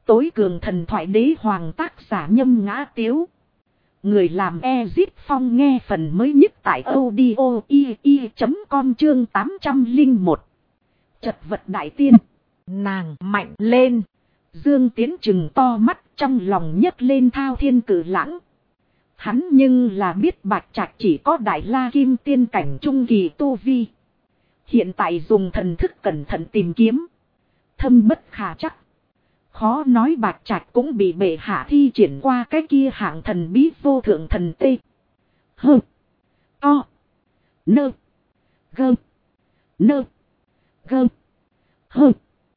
tối cường thần thoại đế hoàng tác giả Nhâm Ngã Tiếu. Người làm Ezit Phong nghe phần mới nhất tại audio.com chương 801. Chật vật đại tiên. Nàng mạnh lên. Dương Tiến trừng to mắt trong lòng nhấc lên thao thiên cử lãng. Hắn nhưng là biết Bạch Trạch chỉ có đại la kim tiên cảnh trung kỳ tu vi. Hiện tại dùng thần thức cẩn thận tìm kiếm. Thâm bất khả chắc. Khó nói Bạch Trạch cũng bị bệ hạ thi triển qua cái kia hạng thần bí vô thượng thần tê. Hơ. To. Nơ. Gơ. Nơ. Gơ. Hơ.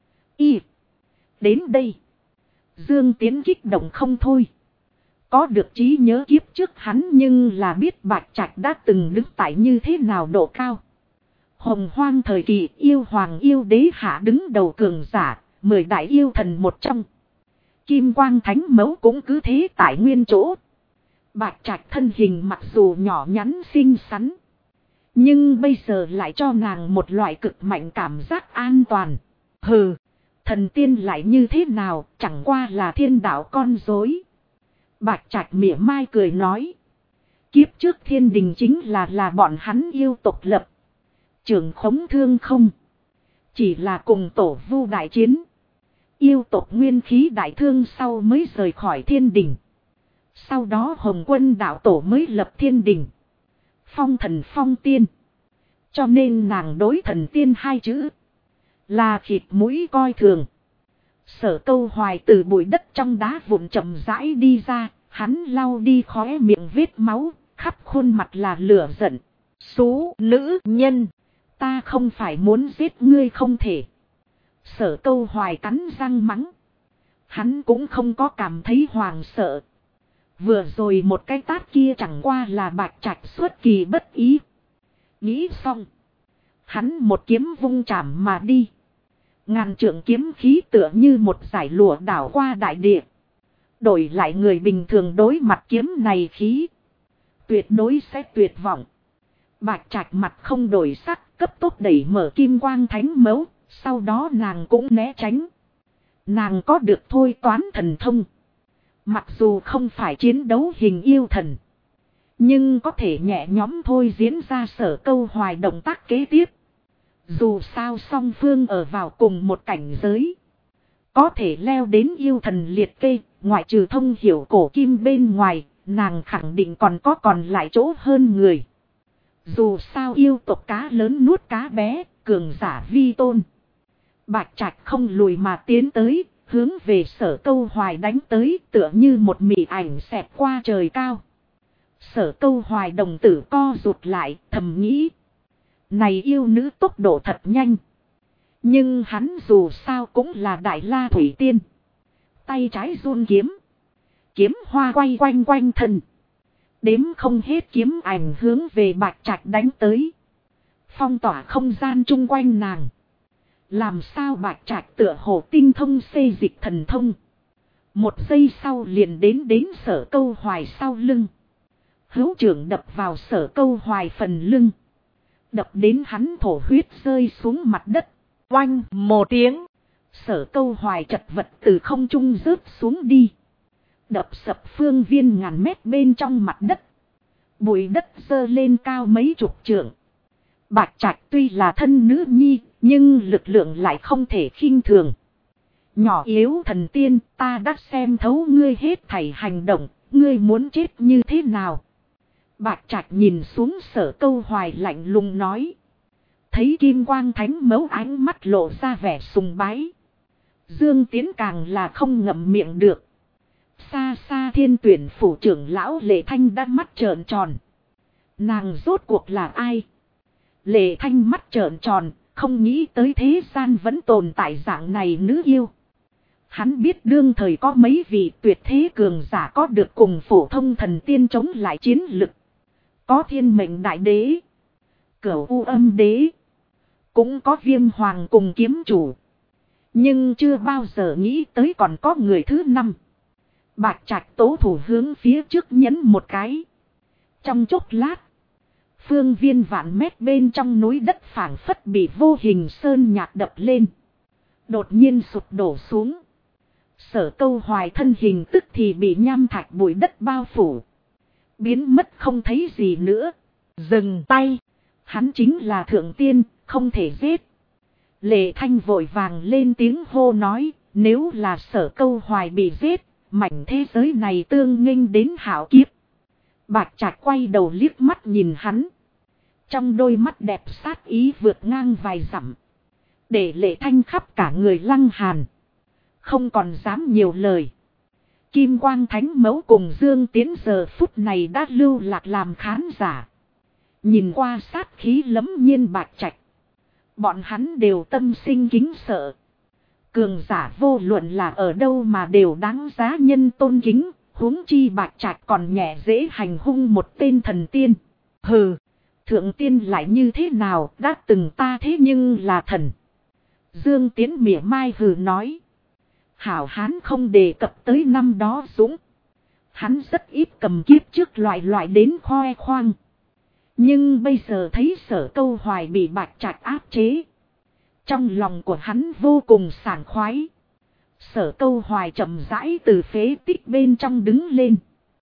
Y. Đến đây. Dương Tiến kích động không thôi. Có được trí nhớ kiếp trước hắn nhưng là biết Bạch Trạch đã từng đứng tại như thế nào độ cao. Hồng hoang thời kỳ yêu hoàng yêu đế hạ đứng đầu cường giả, 10 đại yêu thần một trong. Kim quang thánh mẫu cũng cứ thế tại nguyên chỗ. Bạch Trạch thân hình mặc dù nhỏ nhắn xinh xắn, nhưng bây giờ lại cho nàng một loại cực mạnh cảm giác an toàn. Hừ, thần tiên lại như thế nào, chẳng qua là thiên đạo con rối. Bạch Trạch mỉa mai cười nói. Kiếp trước thiên đình chính là bọn hắn yêu tộc lập. Trưởng khống thương không. Chỉ là cùng tổ vu đại chiến. Yêu tộc nguyên khí đại thương sau mới rời khỏi thiên đình. Sau đó Hồng Quân đạo tổ mới lập thiên đình. Phong thần phong tiên. Cho nên nàng đối thần tiên hai chữ là khịt mũi coi thường. Sở Câu Hoài từ bụi đất trong đá vụn chậm rãi đi ra. Hắn lau đi khóe miệng vết máu. Khắp khuôn mặt là lửa giận. Xú nữ nhân. Ta không phải muốn giết ngươi không thể. Sở Câu Hoài cắn răng mắng. Hắn cũng không có cảm thấy hoàng sợ. Vừa rồi một cái tát kia chẳng qua là Bạch Trạch xuất kỳ bất ý. Nghĩ xong. Hắn một kiếm vung chạm mà đi. Ngàn trượng kiếm khí tựa như một dải lụa đảo qua đại địa. Đổi lại người bình thường đối mặt kiếm này khí. Tuyệt đối sẽ tuyệt vọng. Bạch Trạch mặt không đổi sắc, cấp tốc đẩy mở kim quang thánh mẫu, sau đó nàng cũng né tránh. Nàng có được thôi toán thần thông. Mặc dù không phải chiến đấu hình yêu thần, nhưng có thể nhẹ nhõm thôi diễn ra Sở Câu Hoài động tác kế tiếp. Dù sao song phương ở vào cùng một cảnh giới, có thể leo đến yêu thần liệt kê, ngoại trừ thông hiểu cổ kim bên ngoài, nàng khẳng định còn có còn lại chỗ hơn người. Dù sao yêu tộc cá lớn nuốt cá bé, cường giả vi tôn. Bạch Trạch không lùi mà tiến tới, hướng về Sở Câu Hoài đánh tới tựa như một mị ảnh xẹt qua trời cao. Sở Câu Hoài đồng tử co rụt lại, thầm nghĩ. Này yêu nữ tốc độ thật nhanh. Nhưng hắn dù sao cũng là đại la thủy tiên. Tay trái run kiếm. Kiếm hoa quay quanh quanh thân. Đếm không hết kiếm ảnh hướng về Bạch Trạch đánh tới. Phong tỏa không gian chung quanh nàng. Làm sao Bạch Trạch tựa hồ tinh thông xê dịch thần thông. Một giây sau liền đến Sở Câu Hoài sau lưng. Hữu trưởng đập vào Sở Câu Hoài phần lưng. Đập đến hắn thổ huyết rơi xuống mặt đất. Oanh một tiếng. Sở Câu Hoài chật vật từ không trung rớt xuống đi. Đập sập phương viên ngàn mét bên trong mặt đất. Bụi đất dơ lên cao mấy chục trượng. Bạch Trạch tuy là thân nữ nhi, nhưng lực lượng lại không thể khinh thường. Nhỏ yếu thần tiên, ta đã xem thấu ngươi hết thảy hành động, ngươi muốn chết như thế nào? Bạch Trạch nhìn xuống Sở Câu Hoài lạnh lùng nói. Thấy kim quang thánh mẫu ánh mắt lộ ra vẻ sùng bái. Dương Tiến càng là không ngậm miệng được. Xa xa thiên tuyển phủ trưởng lão Lệ Thanh đã mắt trợn tròn. Nàng rốt cuộc là ai? Lệ Thanh mắt trợn tròn, không nghĩ tới thế gian vẫn tồn tại dạng này nữ yêu. Hắn biết đương thời có mấy vị tuyệt thế cường giả có được cùng phổ thông thần tiên chống lại chiến lực. Có thiên mệnh đại đế, Cửu U Âm đế, cũng có Viêm Hoàng cùng kiếm chủ. Nhưng chưa bao giờ nghĩ tới còn có người thứ năm. Bạch Trạch tố thủ hướng phía trước nhấn một cái. Trong chốc lát, phương viên vạn mét bên trong núi đất phảng phất bị vô hình sơn nhạc đập lên. Đột nhiên sụp đổ xuống. Sở Câu Hoài thân hình tức thì bị nham thạch bụi đất bao phủ. Biến mất không thấy gì nữa. Dừng tay. Hắn chính là thượng tiên, không thể giết. Lệ Thanh vội vàng lên tiếng hô nói, nếu là Sở Câu Hoài bị giết, mảnh thế giới này tương nghênh đến hạo kiếp. Bạch Trạch quay đầu liếc mắt nhìn hắn. Trong đôi mắt đẹp sát ý vượt ngang vài dặm. Để Lệ Thanh khắp cả người lăng hàn. Không còn dám nhiều lời. Kim Quang Thánh Mẫu cùng Dương Tiến giờ phút này đã lưu lạc làm khán giả. Nhìn qua sát khí lẫm nhiên Bạch Trạch. Bọn hắn đều tâm sinh kính sợ. Cường giả vô luận là ở đâu mà đều đáng giá nhân tôn kính. Huống chi Bạch Trạch còn nhẹ dễ hành hung một tên thần tiên. Hừ, thượng tiên lại như thế nào, đã từng ta thế nhưng là thần. Dương Tiến mỉa mai hừ nói. Hảo hán không đề cập tới năm đó dũng. Hắn rất ít cầm kiếp trước loại đến khoe khoang. Nhưng bây giờ thấy Sở Câu Hoài bị Bạch Trạch áp chế. Trong lòng của hắn vô cùng sảng khoái. Sở Câu Hoài chậm rãi từ phế tích bên trong đứng lên.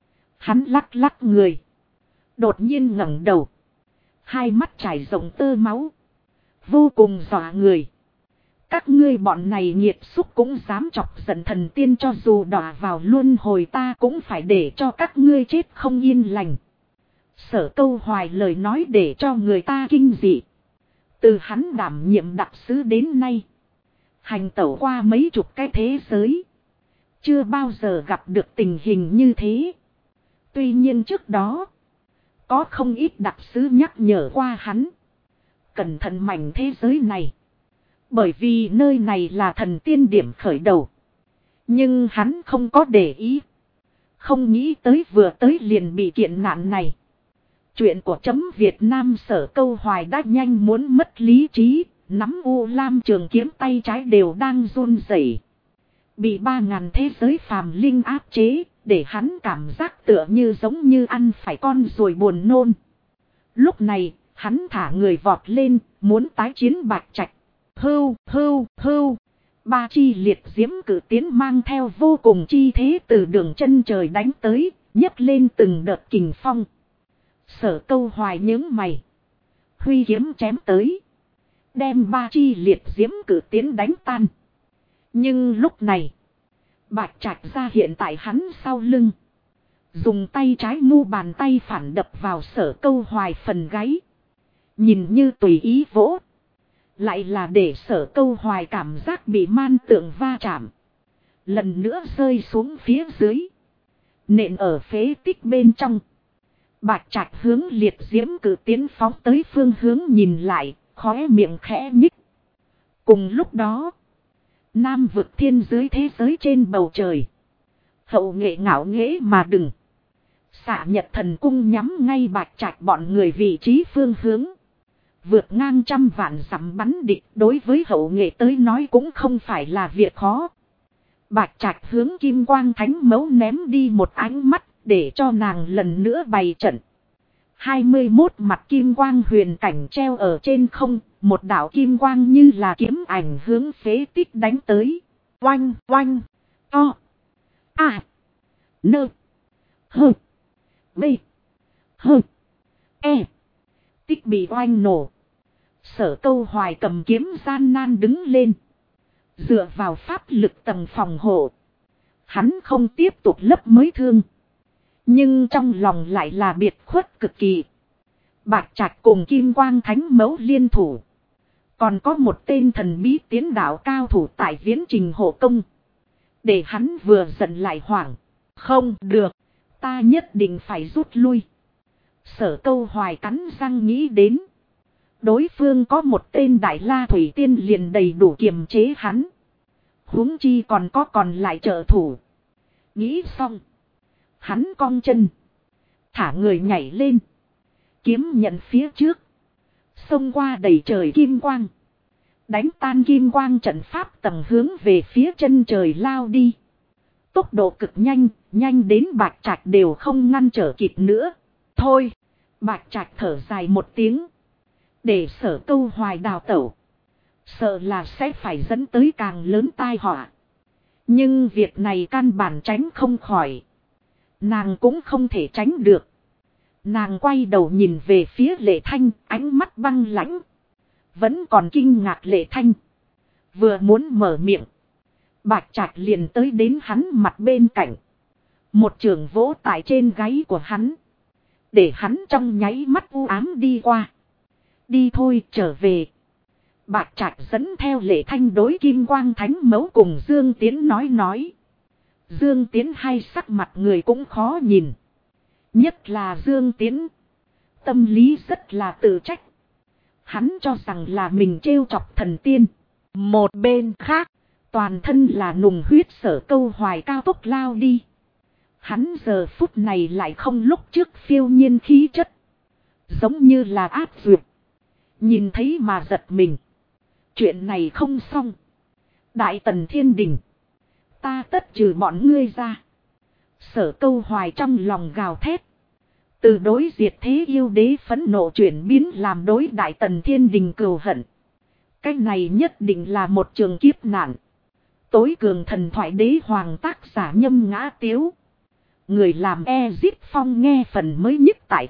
Hắn lắc lắc người. Đột nhiên ngẩng đầu. Hai mắt trải rộng tơ máu. Vô cùng dọa người. Các ngươi bọn này nghiệt xúc cũng dám chọc giận thần tiên, cho dù đọa vào luân hồi ta cũng phải để cho các ngươi chết không yên lành. Sở Câu Hoài lời nói để cho người ta kinh dị. Từ hắn đảm nhiệm đặc sứ đến nay. Hành tẩu qua mấy chục cái thế giới. Chưa bao giờ gặp được tình hình như thế. Tuy nhiên trước đó. Có không ít đặc sứ nhắc nhở qua hắn. Cẩn thận mảnh thế giới này. Bởi vì nơi này là thần tiên điểm khởi đầu. Nhưng hắn không có để ý. Không nghĩ tới vừa tới liền bị kiện nạn này. Chuyện của chấm Việt Nam Sở Câu Hoài đã nhanh muốn mất lý trí. Nắm U Lam trường kiếm tay trái đều đang run rẩy. Bị 3.000 thế giới phàm linh áp chế. Để hắn cảm giác tựa như giống như ăn phải con rồi buồn nôn. Lúc này hắn thả người vọt lên. Muốn tái chiến Bạch Trạch. Hưu, hưu, hưu. Ba chi liệt diễm cử tiến mang theo vô cùng chi thế từ đường chân trời đánh tới, nhấc lên từng đợt kình phong. Sở Câu Hoài nhướng mày. Huy kiếm chém tới. Đem ba chi liệt diễm cử tiến đánh tan. Nhưng lúc này, Bạch Trạch ra hiện tại hắn sau lưng. Dùng tay trái mu bàn tay phản đập vào Sở Câu Hoài phần gáy. Nhìn như tùy ý vỗ. Lại là để Sở Câu Hoài cảm giác bị man tượng va chạm. Lần nữa rơi xuống phía dưới. Nện ở phế tích bên trong. Bạch Trạch hướng liệt diễm cử tiến phóng tới phương hướng nhìn lại, khóe miệng khẽ nhích. Cùng lúc đó, Nam vực thiên dưới thế giới trên bầu trời. Hậu nghệ ngạo nghễ mà đừng. Xạ Nhật Thần Cung nhắm ngay Bạch Trạch bọn người vị trí phương hướng. Vượt ngang trăm vạn dặm bắn địch, đối với Hậu nghệ tới nói cũng không phải là việc khó. Bạch Trạch hướng Kim Quang Thánh Mẫu ném đi một ánh mắt, để cho nàng lần nữa bày trận. 21 mặt kim quang huyền cảnh treo ở trên không, một đạo kim quang như là kiếm ảnh hướng phế tích đánh tới. Oanh, oanh, to, a, nơ, hơ, bê, hơ, e. Tích bị oanh nổ. Sở Câu Hoài cầm kiếm gian nan đứng lên. Dựa vào pháp lực tầng phòng hộ. Hắn không tiếp tục lấp mới thương. Nhưng trong lòng lại là biệt khuất cực kỳ. Bạch Trạch cùng Kim Quang Thánh Mẫu liên thủ. Còn có một tên thần bí tiến đạo cao thủ tại viễn trình hộ công. Để hắn vừa giận lại hoảng. Không được. Ta nhất định phải rút lui. Sở Câu Hoài cắn răng nghĩ đến. Đối phương có một tên Đại La Thủy Tiên liền đầy đủ kiềm chế hắn. Huống chi còn lại trợ thủ. Nghĩ xong. Hắn cong chân. Thả người nhảy lên. Kiếm nhận phía trước. Xông qua đầy trời kim quang. Đánh tan kim quang trận pháp tầng hướng về phía chân trời lao đi. Tốc độ cực nhanh, nhanh đến Bạch Trạch đều không ngăn trở kịp nữa. Thôi, Bạch Trạch thở dài một tiếng. Để Sở Câu Hoài đào tẩu. Sợ là sẽ phải dẫn tới càng lớn tai họa. Nhưng việc này căn bản tránh không khỏi. Nàng cũng không thể tránh được. Nàng quay đầu nhìn về phía Lệ Thanh, ánh mắt băng lãnh. Vẫn còn kinh ngạc Lệ Thanh. Vừa muốn mở miệng. Bạch Trạch liền tới đến hắn mặt bên cạnh. Một chưởng vỗ tại trên gáy của hắn. Để hắn trong nháy mắt u ám đi qua. Đi thôi, trở về. Bạch Trạch dẫn theo Lệ Thanh đối Kim Quang Thánh Mẫu cùng Dương Tiến nói. Dương Tiến hay sắc mặt người cũng khó nhìn. Nhất là Dương Tiến. Tâm lý rất là tự trách. Hắn cho rằng là mình trêu chọc thần tiên. Một bên khác, toàn thân là nùng huyết Sở Câu Hoài cao tốc lao đi. Hắn giờ phút này lại không lúc trước phiêu nhiên khí chất. Giống như là áp duyệt. Nhìn thấy mà giật mình. Chuyện này không xong. Đại Tần Thiên Đình. Ta tất trừ bọn ngươi ra. Sở Câu Hoài trong lòng gào thét. Từ đối diệt thế yêu đế phẫn nộ chuyển biến làm đối Đại Tần Thiên Đình cừu hận. Cái này nhất định là một trường kiếp nạn. Tối cường thần thoại đế hoàng tác giả Nhâm Ngã Tiếu. Người làm Ezip Phong nghe phần mới nhất tại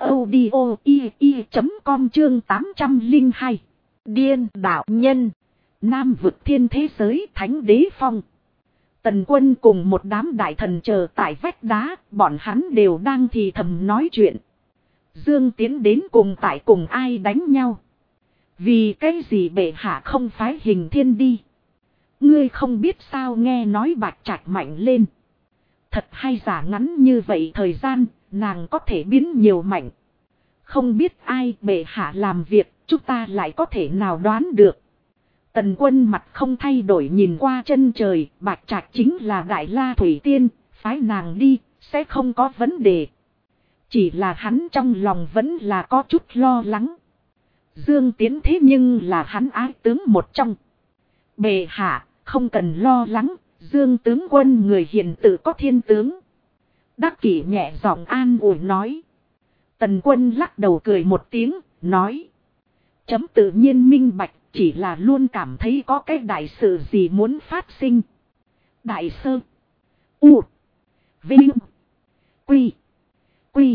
audio.com chương 802. Điên đạo nhân. Nam vực thiên thế giới thánh đế phong. Tần Quân cùng một đám đại thần chờ tại vách đá, bọn hắn đều đang thì thầm nói chuyện. Dương Tiến đến cùng ai đánh nhau. Vì cái gì bệ hạ không phái Hình Thiên đi. Ngươi không biết sao nghe nói Bạch Trạch mạnh lên. Thật hay giả ngắn như vậy thời gian, nàng có thể biến nhiều mạnh. Không biết ai bệ hạ làm việc, chúng ta lại có thể nào đoán được. Tần Quân mặt không thay đổi nhìn qua chân trời, Bạch Trạch chính là Đại La Thủy Tiên, phái nàng đi, sẽ không có vấn đề. Chỉ là hắn trong lòng vẫn là có chút lo lắng. Dương Tiến thế nhưng là hắn ái tướng một trong. Bệ hạ, không cần lo lắng, Dương tướng quân người hiền tự có thiên tướng. Đắc Kỷ nhẹ giọng an ủi nói. Tần Quân lắc đầu cười một tiếng, nói. Chấm tự nhiên minh bạch, chỉ là luôn cảm thấy có cái đại sự gì muốn phát sinh. Đại sơ. U. Vinh. Quy. Quy.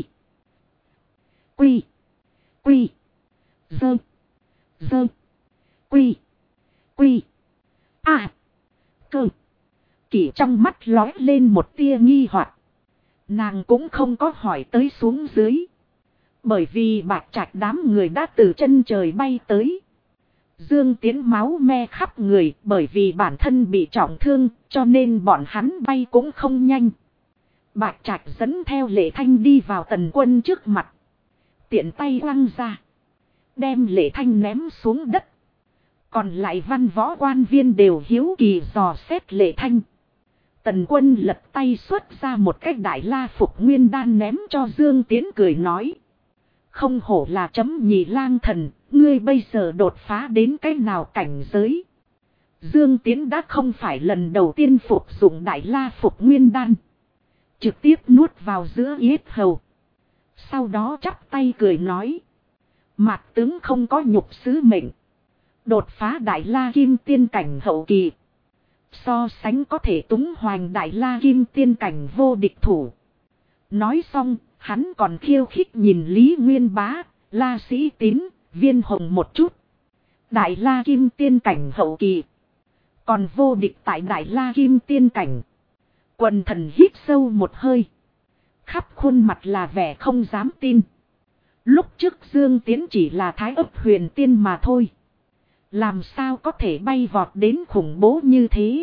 Quy. Quy. Dơ. Dơ. Quy. Quy. À. Cơ. Kỷ trong mắt lói lên một tia nghi hoặc. Nàng cũng không có hỏi tới xuống dưới. Bởi vì Bạch Trạch đám người đã từ chân trời bay tới. Dương Tiến máu me khắp người bởi vì bản thân bị trọng thương cho nên bọn hắn bay cũng không nhanh. Bạch Trạch dẫn theo Lệ Thanh đi vào Tần Quân trước mặt. Tiện tay quăng ra. Đem Lệ Thanh ném xuống đất. Còn lại văn võ quan viên đều hiếu kỳ dò xét Lệ Thanh. Tần Quân lật tay xuất ra một cái Đại La Phục Nguyên Đan ném cho Dương Tiến cười nói. Không hổ là chấm nhị lang thần, ngươi bây giờ đột phá đến cái nào cảnh giới. Dương Tiến đã không phải lần đầu tiên phục dụng Đại La Phục Nguyên Đan. Trực tiếp nuốt vào giữa yết hầu. Sau đó chắp tay cười nói. Mạc tướng không có nhục sứ mệnh. Đột phá Đại La Kim Tiên cảnh hậu kỳ. So sánh có thể túng hoành Đại La Kim Tiên cảnh vô địch thủ. Nói xong, hắn còn khiêu khích nhìn Lý Nguyên Bá, La Sĩ Tín, Viên Hồng một chút. Đại La Kim Tiên cảnh hậu kỳ. Còn vô địch tại Đại La Kim Tiên cảnh. Quần thần hít sâu một hơi. Khắp khuôn mặt là vẻ không dám tin. Lúc trước Dương Tiến chỉ là Thái Ấp Huyền Tiên mà thôi. Làm sao có thể bay vọt đến khủng bố như thế?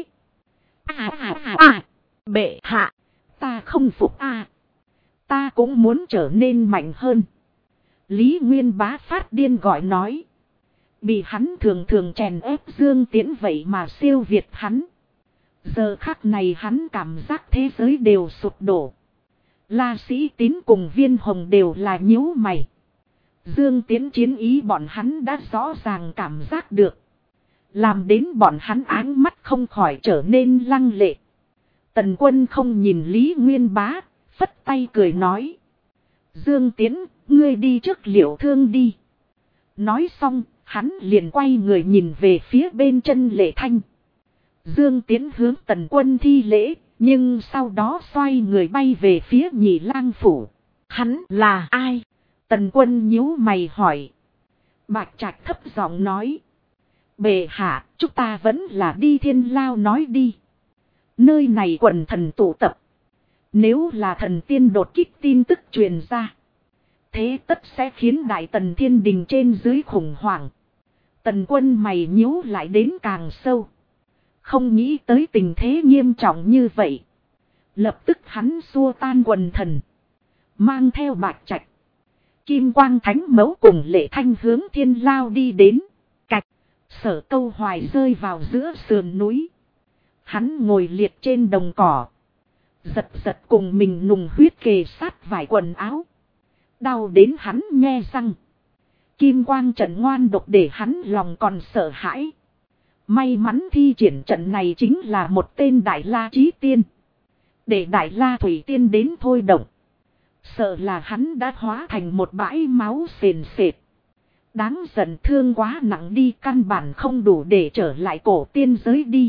Bệ hạ, ta không phục ta cũng muốn trở nên mạnh hơn. Lý Nguyên Bá phát điên gọi nói. Bị hắn thường thường chèn ép Dương Tiến vậy mà siêu việt hắn. Giờ khắc này hắn cảm giác thế giới đều sụp đổ. La Sĩ Tín cùng Viên Hồng đều là nhíu mày. Dương Tiến chiến ý bọn hắn đã rõ ràng cảm giác được. Làm đến bọn hắn ánh mắt không khỏi trở nên lăng lệ. Tần Quân không nhìn Lý Nguyên Bá, phất tay cười nói. Dương Tiến, ngươi đi trước Liễu Thương đi. Nói xong, hắn liền quay người nhìn về phía bên chân Lệ Thanh. Dương Tiến hướng Tần Quân thi lễ, nhưng sau đó xoay người bay về phía Nhị Lang phủ. Hắn là ai? Tần Quân nhíu mày hỏi. Bạch Trạch thấp giọng nói. Bệ hạ, chúng ta vẫn là đi Thiên Lao nói đi. Nơi này quần thần tụ tập. Nếu là thần tiên đột kích tin tức truyền ra, thế tất sẽ khiến Đại Tần Thiên Đình trên dưới khủng hoảng. Tần Quân mày nhíu lại đến càng sâu. Không nghĩ tới tình thế nghiêm trọng như vậy. Lập tức hắn xua tan quần thần. Mang theo Bạch Trạch, Kim Quang Thánh Mẫu cùng Lệ Thanh hướng Thiên Lao đi đến. Cạch, Sở Câu Hoài rơi vào giữa sườn núi. Hắn ngồi liệt trên đồng cỏ. Giật giật cùng mình nùng huyết kề sát vải quần áo. Đau đến hắn nhe răng. Kim quang trận ngoan độc để hắn lòng còn sợ hãi. May mắn thi triển trận này chính là một tên Đại La Chí Tiên. Để Đại La Thủy Tiên đến thôi động. Sợ là hắn đã hóa thành một bãi máu sền sệt. Đáng giận, thương quá nặng đi, căn bản không đủ để trở lại cổ tiên giới đi.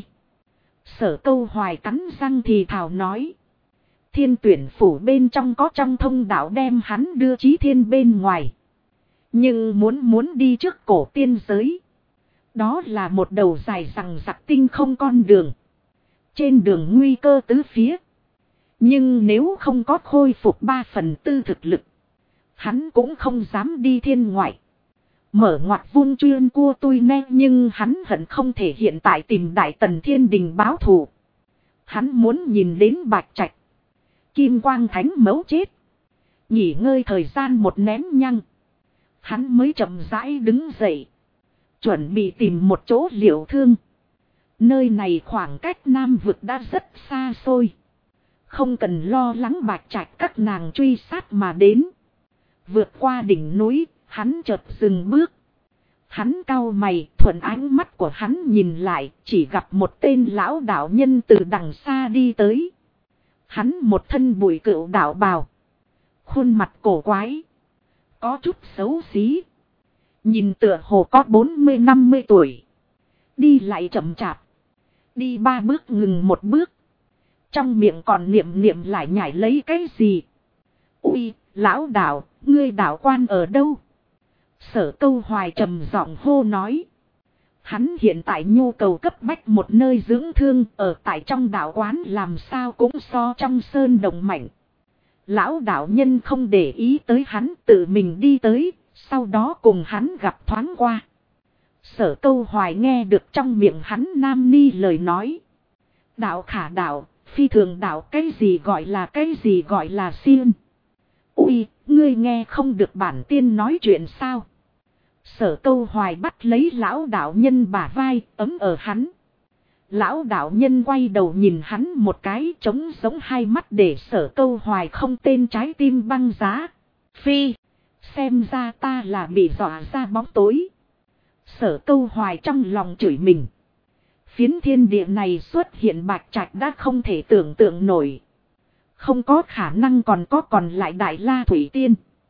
Sở Câu Hoài cắn răng thì thào nói. Thiên Tuyển phủ bên trong có trong thông đạo đem hắn đưa Chí Thiên bên ngoài. Nhưng muốn đi trước cổ tiên giới. Đó là một đầu dài rằng rặc tinh không con đường. Trên đường nguy cơ tứ phía. Nhưng nếu không có khôi phục 3/4 thực lực, hắn cũng không dám đi thiên ngoại. Mở ngoặt vung chuyên cua tôi nè, nhưng hắn hận không thể hiện tại tìm Đại Tần Thiên Đình báo thù. Hắn muốn nhìn đến Bạch Trạch, Kim Quang Thánh Mẫu chết. Nghỉ ngơi thời gian một nén nhăng, hắn mới chậm rãi đứng dậy. Chuẩn bị tìm một chỗ liệu thương. Nơi này khoảng cách Nam Vực đã rất xa xôi. Không cần lo lắng Bạch Trạch các nàng truy sát mà đến. Vượt qua đỉnh núi, hắn chợt dừng bước. Hắn cau mày, thuận ánh mắt của hắn nhìn lại, chỉ gặp một tên lão đạo nhân từ đằng xa đi tới. Hắn một thân bụi cựu đạo bào. Khuôn mặt cổ quái. Có chút xấu xí. Nhìn tựa hồ có 40-50 tuổi. Đi lại chậm chạp. Đi 3 bước ngừng 1 bước. Trong miệng còn niệm lại nhảy lấy cái gì. Ui, lão đạo, ngươi đạo quan ở đâu? Sở Câu Hoài trầm giọng hô nói. Hắn hiện tại nhu cầu cấp bách một nơi dưỡng thương, ở tại trong đạo quán làm sao cũng so trong sơn đồng mạnh. Lão đạo nhân không để ý tới hắn, tự mình đi tới, sau đó cùng hắn gặp thoáng qua. Sở Câu Hoài nghe được trong miệng hắn nam ni lời nói. Đạo khả đạo, phi thường đạo, cái gì gọi là xiên. Ui, ngươi nghe không được bản tiên nói chuyện sao? Sở Câu Hoài bắt lấy lão đạo nhân bả vai, ấm ở hắn. Lão đạo nhân quay đầu nhìn hắn một cái, trống giống hai mắt để Sở Câu Hoài không tên trái tim băng giá. Phi, xem ra ta là bị dọa ra bóng tối. Sở Câu Hoài trong lòng chửi mình. Phiến thiên địa này xuất hiện Bạch Trạch đã không thể tưởng tượng nổi. Không có khả năng còn lại Đại La Thủy Tiên.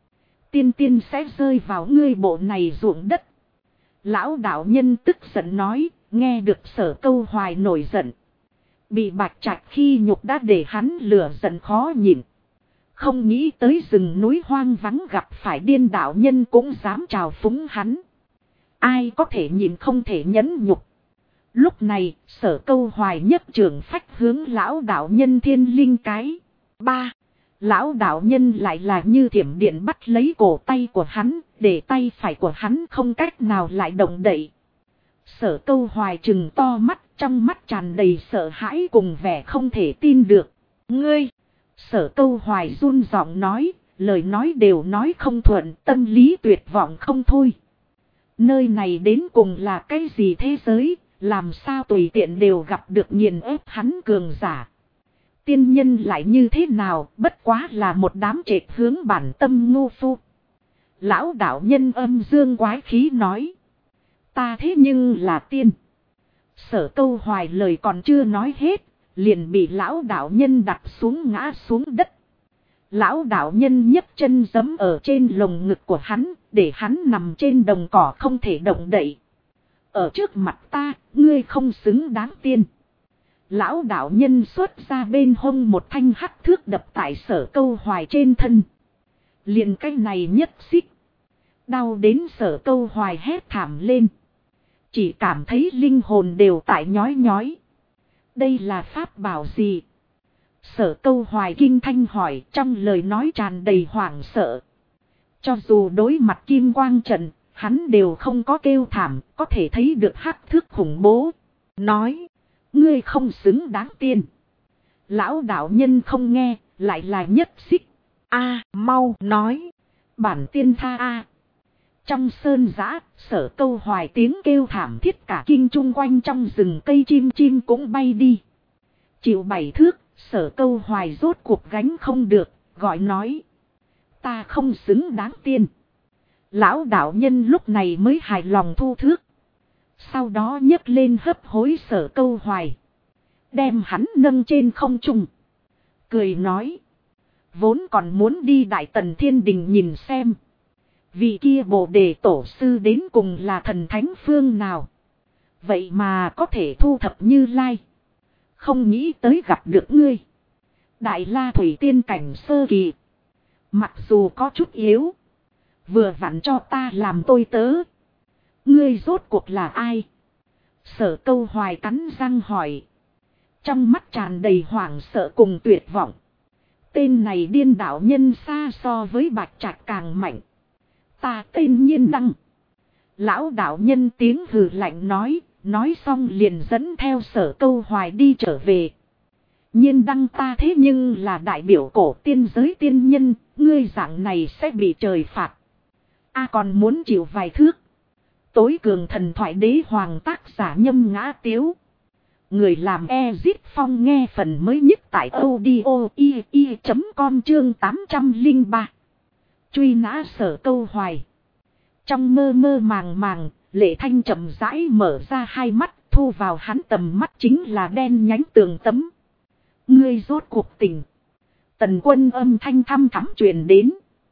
Tiên sẽ rơi vào ngươi bộ này ruộng đất. Lão đạo nhân tức giận nói, nghe được Sở Câu Hoài nổi giận. Bị Bạch Trạch khi nhục đã để hắn lửa giận khó nhịn. Không nghĩ tới rừng núi hoang vắng gặp phải điên đạo nhân cũng dám trào phúng hắn. Ai có thể nhịn không thể nhẫn nhục. Lúc này, Sở Câu Hoài nhất trường phách hướng lão đạo nhân thiên linh cái. 3. Lão đạo nhân lại là như thiểm điện bắt lấy cổ tay của hắn, để tay phải của hắn không cách nào lại động đậy. Sở Câu Hoài trừng to mắt, trong mắt tràn đầy sợ hãi cùng vẻ không thể tin được. Ngươi! Sở Câu Hoài run giọng nói, lời nói đều nói không thuận, tâm lý tuyệt vọng không thôi. Nơi này đến cùng là cái gì thế giới, làm sao tùy tiện đều gặp được nghiền ép hắn cường giả. Tiên nhân lại như thế nào, bất quá là một đám trệt hướng bản tâm ngu phu. Lão đạo nhân âm dương quái khí nói. Ta thế nhưng là tiên. Sở Câu Hoài lời còn chưa nói hết, liền bị lão đạo nhân đặt xuống ngã xuống đất. Lão đạo nhân nhấc chân giẫm ở trên lồng ngực của hắn, để hắn nằm trên đồng cỏ không thể động đậy. Ở trước mặt ta, ngươi không xứng đáng tiên. Lão đạo nhân xuất ra bên hông một thanh hắc thước đập tại Sở Câu Hoài trên thân. Liền cái này nhất xích. Đau đến Sở Câu Hoài hét thảm lên. Chỉ cảm thấy linh hồn đều tại nhói nhói. Đây là pháp bảo gì? Sở Câu Hoài kinh thanh hỏi, trong lời nói tràn đầy hoảng sợ. Cho dù đối mặt kim quang trận, hắn đều không có kêu thảm, có thể thấy được hắc thước khủng bố. Nói, ngươi không xứng đáng tiên. Lão đạo nhân không nghe, lại là nhất xích. A, mau nói, bản tiên tha a. Trong sơn giã, Sở Câu Hoài tiếng kêu thảm thiết cả kinh chung quanh trong rừng cây chim cũng bay đi. Chịu 7 thước, Sở Câu Hoài rốt cuộc gánh không được, gọi nói. Ta không xứng đáng tiên. Lão đạo nhân lúc này mới hài lòng thu thước. Sau đó nhấc lên hấp hối Sở Câu Hoài. Đem hắn nâng trên không trung. Cười nói. Vốn còn muốn đi Đại Tần Thiên Đình nhìn xem. Vị kia Bồ Đề Tổ Sư đến cùng là thần thánh phương nào. Vậy mà có thể thu thập Như Lai. Không nghĩ tới gặp được ngươi. Đại La Thủy Tiên cảnh sơ kỳ. Mặc dù có chút yếu. Vừa vặn cho ta làm tôi tớ. Ngươi rốt cuộc là ai? Sở Câu Hoài cắn răng hỏi. Trong mắt tràn đầy hoảng sợ cùng tuyệt vọng. Tên này điên đảo nhân xa so với Bạch Trạch càng mạnh. Ta tên Nhiên Đăng. Lão đạo nhân tiếng hừ lạnh nói xong liền dẫn theo Sở Câu Hoài đi trở về. Nhiên Đăng ta thế nhưng là đại biểu cổ tiên giới tiên nhân, ngươi dạng này sẽ bị trời phạt. A còn muốn chịu vài thước. Tối cường thần thoại đế hoàng tác giả Nhâm Ngã Tiếu. Người làm Ezit Phong nghe phần mới nhất tại audio.com chương 803. Truy nã Sở Câu Hoài. Trong mơ mơ màng, Lệ Thanh chậm rãi mở ra hai mắt, thu vào hắn tầm mắt chính là đen nhánh tường tấm. Ngươi rốt cuộc tỉnh. Tần Quân âm thanh thăm thắm truyền đến.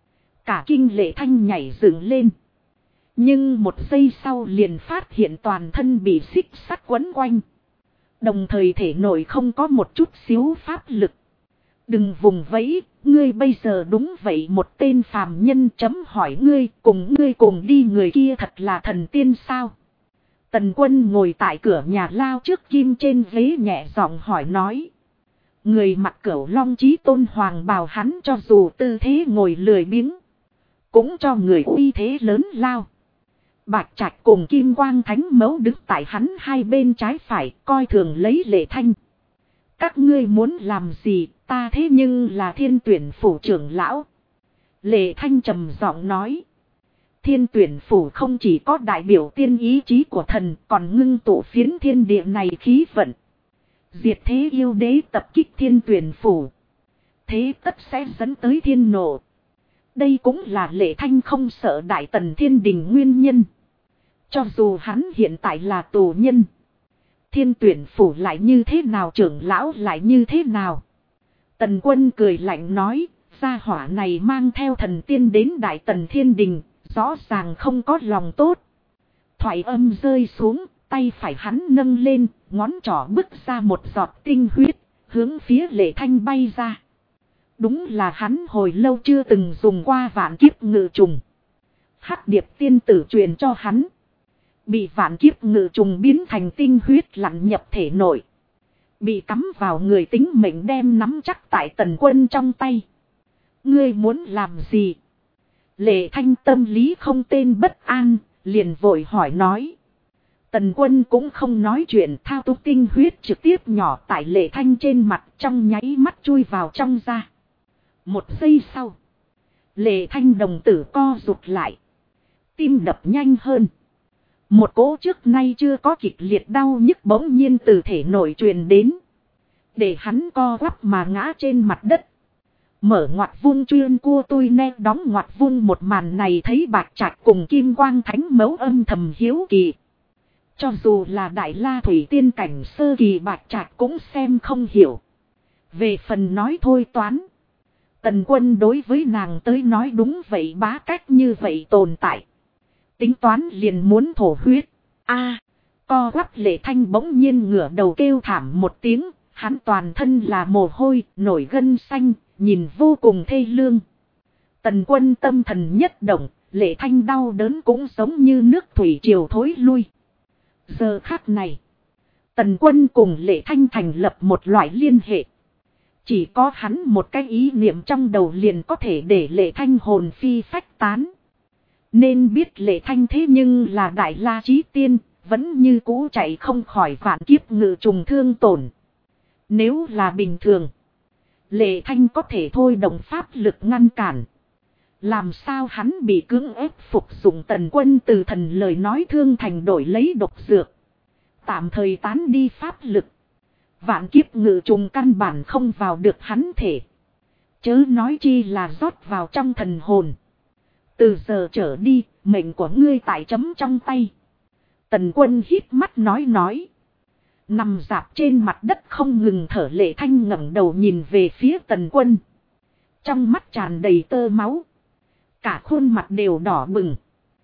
Cả kinh Lệ Thanh nhảy dựng lên. Nhưng một giây sau liền phát hiện toàn thân bị xích sắt quấn quanh. Đồng thời thể nội không có một chút xíu pháp lực. Đừng vùng vẫy, ngươi bây giờ đúng vậy một tên phàm nhân chấm hỏi ngươi cùng đi người kia thật là thần tiên sao? Tần Quân ngồi tại cửa nhà lao trước kim trên ghế nhẹ giọng hỏi nói. Người mặc cửu long chí tôn hoàng bào hắn cho dù tư thế ngồi lười biếng. Cũng cho người uy thế lớn lao. Bạch Trạch cùng Kim Quang Thánh Mẫu đứng tại hắn hai bên trái phải coi thường lấy Lệ Thanh. Các ngươi muốn làm gì ta thế nhưng là Thiên Tuyển Phủ trưởng lão. Lệ Thanh trầm giọng nói. Thiên Tuyển Phủ không chỉ có đại biểu tiên ý chí của thần còn ngưng tụ phiến thiên địa này khí vận. Diệt thế yêu đế tập kích Thiên Tuyển Phủ. Thế tất sẽ dẫn tới thiên nộ. Đây cũng là Lệ Thanh không sợ Đại Tần Thiên Đình nguyên nhân. Cho dù hắn hiện tại là tù nhân. Thiên Tuyển Phủ lại như thế nào trưởng lão lại như thế nào. Tần Quân cười lạnh nói. Gia hỏa này mang theo thần tiên đến Đại Tần Thiên Đình. Rõ ràng không có lòng tốt. Thoại âm rơi xuống. Tay phải hắn nâng lên. Ngón trỏ bứt ra một giọt tinh huyết. Hướng phía Lệ Thanh bay ra. Đúng là hắn hồi lâu chưa từng dùng qua vạn kiếp ngự trùng. Hắc Điệp tiên tử truyền cho hắn. Bị vạn kiếp ngự trùng biến thành tinh huyết lặn nhập thể nội. Bị cắm vào người tính mệnh đem nắm chắc tại Tần Quân trong tay. Ngươi muốn làm gì? Lệ Thanh tâm lý không tên bất an, liền vội hỏi nói. Tần Quân cũng không nói chuyện thao túng tinh huyết trực tiếp nhỏ tại Lệ Thanh trên mặt trong nháy mắt chui vào trong da. Một giây sau. Lệ Thanh đồng tử co rụt lại. Tim đập nhanh hơn. Một cỗ trước nay chưa có kịch liệt đau nhức bỗng nhiên từ thể nội truyền đến. Để hắn co quắp mà ngã trên mặt đất. Mở ngoặt vung chuyên cua tôi ne đóng ngoặt vung một màn này thấy Bạch Trạch cùng Kim Quang Thánh Mẫu âm thầm hiếu kỳ. Cho dù là Đại La Thủy Tiên cảnh sơ kỳ Bạch Trạch cũng xem không hiểu. Về phần nói thôi toán. Tần Quân đối với nàng tới nói đúng vậy bá cách như vậy tồn tại. Tính toán liền muốn thổ huyết. Co quắp Lệ Thanh bỗng nhiên ngửa đầu kêu thảm một tiếng, hắn toàn thân là mồ hôi, nổi gân xanh, nhìn vô cùng thê lương. Tần Quân tâm thần nhất động, Lệ Thanh đau đớn cũng giống như nước thủy triều thối lui. Giờ khắc này, Tần Quân cùng Lệ Thanh thành lập một loại liên hệ. Chỉ có hắn một cái ý niệm trong đầu liền có thể để Lệ Thanh hồn phi phách tán. Nên biết Lệ Thanh thế nhưng là đại la chí tiên, vẫn như cũ chạy không khỏi vạn kiếp ngự trùng thương tổn. Nếu là bình thường, Lệ Thanh có thể thôi động pháp lực ngăn cản. Làm sao hắn bị cưỡng ép phục dụng Tần Quân từ thần lời nói thương thành đổi lấy độc dược. Tạm thời tán đi pháp lực. Vạn kiếp ngự trùng căn bản không vào được hắn thể. Chớ nói chi là rót vào trong thần hồn. Từ giờ trở đi, mệnh của ngươi tại chấm trong tay. Tần Quân hít mắt nói. Nằm dạp trên mặt đất không ngừng thở. Lệ Thanh ngẩng đầu nhìn về phía Tần Quân. Trong mắt tràn đầy tơ máu. Cả khuôn mặt đều đỏ bừng.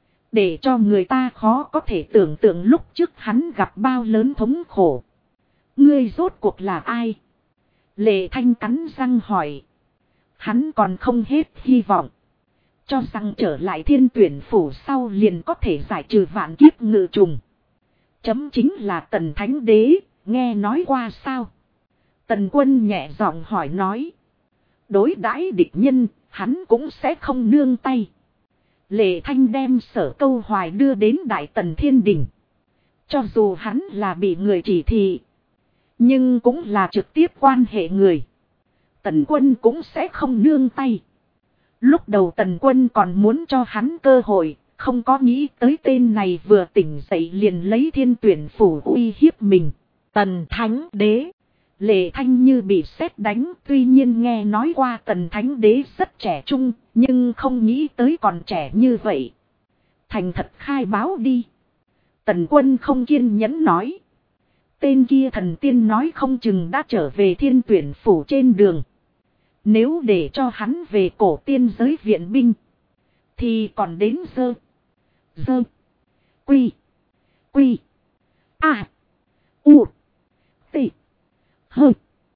Để cho người ta khó có thể tưởng tượng lúc trước hắn gặp bao lớn thống khổ. Ngươi rốt cuộc là ai? Lệ Thanh cắn răng hỏi. Hắn còn không hết hy vọng. Cho rằng trở lại Thiên Tuyển Phủ sau liền có thể giải trừ vạn kiếp ngự trùng. Chấm chính là Tần Thánh Đế, nghe nói qua sao? Tần Quân nhẹ giọng hỏi nói. Đối đãi địch nhân, hắn cũng sẽ không nương tay. Lệ Thanh đem Sở Câu Hoài đưa đến Đại Tần Thiên Đình. Cho dù hắn là bị người chỉ thị, nhưng cũng là trực tiếp quan hệ người. Tần Quân cũng sẽ không nương tay. Lúc đầu Tần Quân còn muốn cho hắn cơ hội, không có nghĩ tới tên này vừa tỉnh dậy liền lấy Thiên Tuyển Phủ uy hiếp mình. Tần Thánh Đế. Lệ Thanh như bị sét đánh, tuy nhiên nghe nói qua Tần Thánh Đế rất trẻ trung, nhưng không nghĩ tới còn trẻ như vậy. Thành thật khai báo đi. Tần Quân không kiên nhẫn nói. Tên kia thần tiên nói không chừng đã trở về Thiên Tuyển Phủ trên đường. Nếu để cho hắn về cổ tiên giới viện binh, thì còn đến dơ. Quy. U. T. Hơ.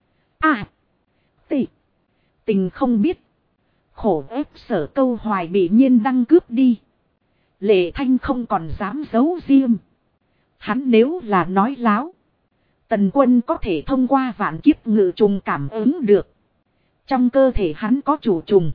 T. Tình không biết. Khổ ép Sở Câu Hoài bị Nhiên Đăng cướp đi. Lệ Thanh không còn dám giấu riêng. Hắn nếu là nói láo, Tần Quân có thể thông qua vạn kiếp ngự trùng cảm ứng được. Trong cơ thể hắn có chủ trùng.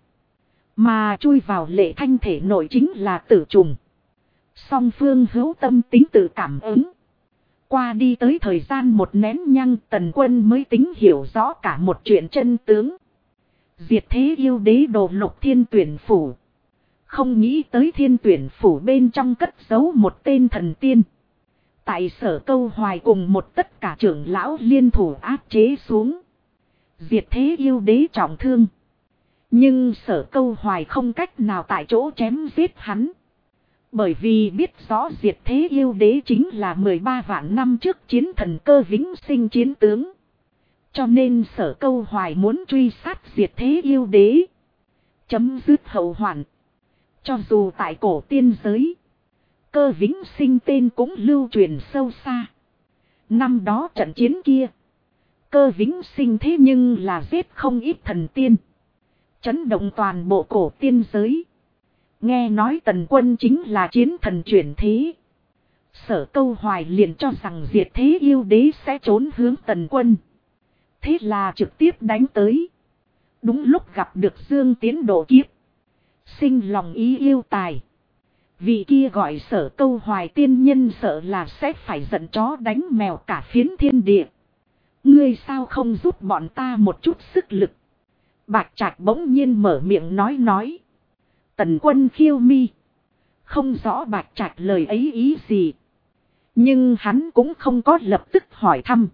Mà chui vào Lệ Thanh thể nội chính là tử trùng. Song phương hữu tâm tính tự cảm ứng. Qua đi tới thời gian một nén nhang, Tần Quân mới tính hiểu rõ cả một chuyện chân tướng. Diệt thế yêu đế đồ lục Thiên Tuyển Phủ. Không nghĩ tới Thiên Tuyển Phủ bên trong cất giấu một tên thần tiên. Tại Sở Câu Hoài cùng một tất cả trưởng lão liên thủ áp chế xuống. Diệt thế yêu đế trọng thương. Nhưng Sở Câu Hoài không cách nào tại chỗ chém giết hắn. Bởi vì biết rõ diệt thế yêu đế chính là 13 vạn năm trước chiến thần Cơ Vĩnh Sinh chiến tướng. Cho nên Sở Câu Hoài muốn truy sát diệt thế yêu đế. Chấm dứt hậu hoạn. Cho dù tại cổ tiên giới, Cơ Vĩnh Sinh tên cũng lưu truyền sâu xa. Năm đó trận chiến kia, Cơ Vĩnh Sinh thế nhưng là giết không ít thần tiên. Chấn động toàn bộ cổ tiên giới. Nghe nói Tần Quân chính là chiến thần chuyển thế. Sở Câu Hoài liền cho rằng diệt thế yêu đế sẽ trốn hướng Tần Quân. Thế là trực tiếp đánh tới. Đúng lúc gặp được Dương Tiến độ kiếp. Sinh lòng ý yêu tài. Vị kia gọi Sở Câu Hoài tiên nhân sợ là sẽ phải giận chó đánh mèo cả phiến thiên địa. Ngươi sao không giúp bọn ta một chút sức lực? Bạch Trạch bỗng nhiên mở miệng nói. Tần Quân khiêu mi. Không rõ Bạch Trạch lời ấy ý gì. Nhưng hắn cũng không có lập tức hỏi thăm.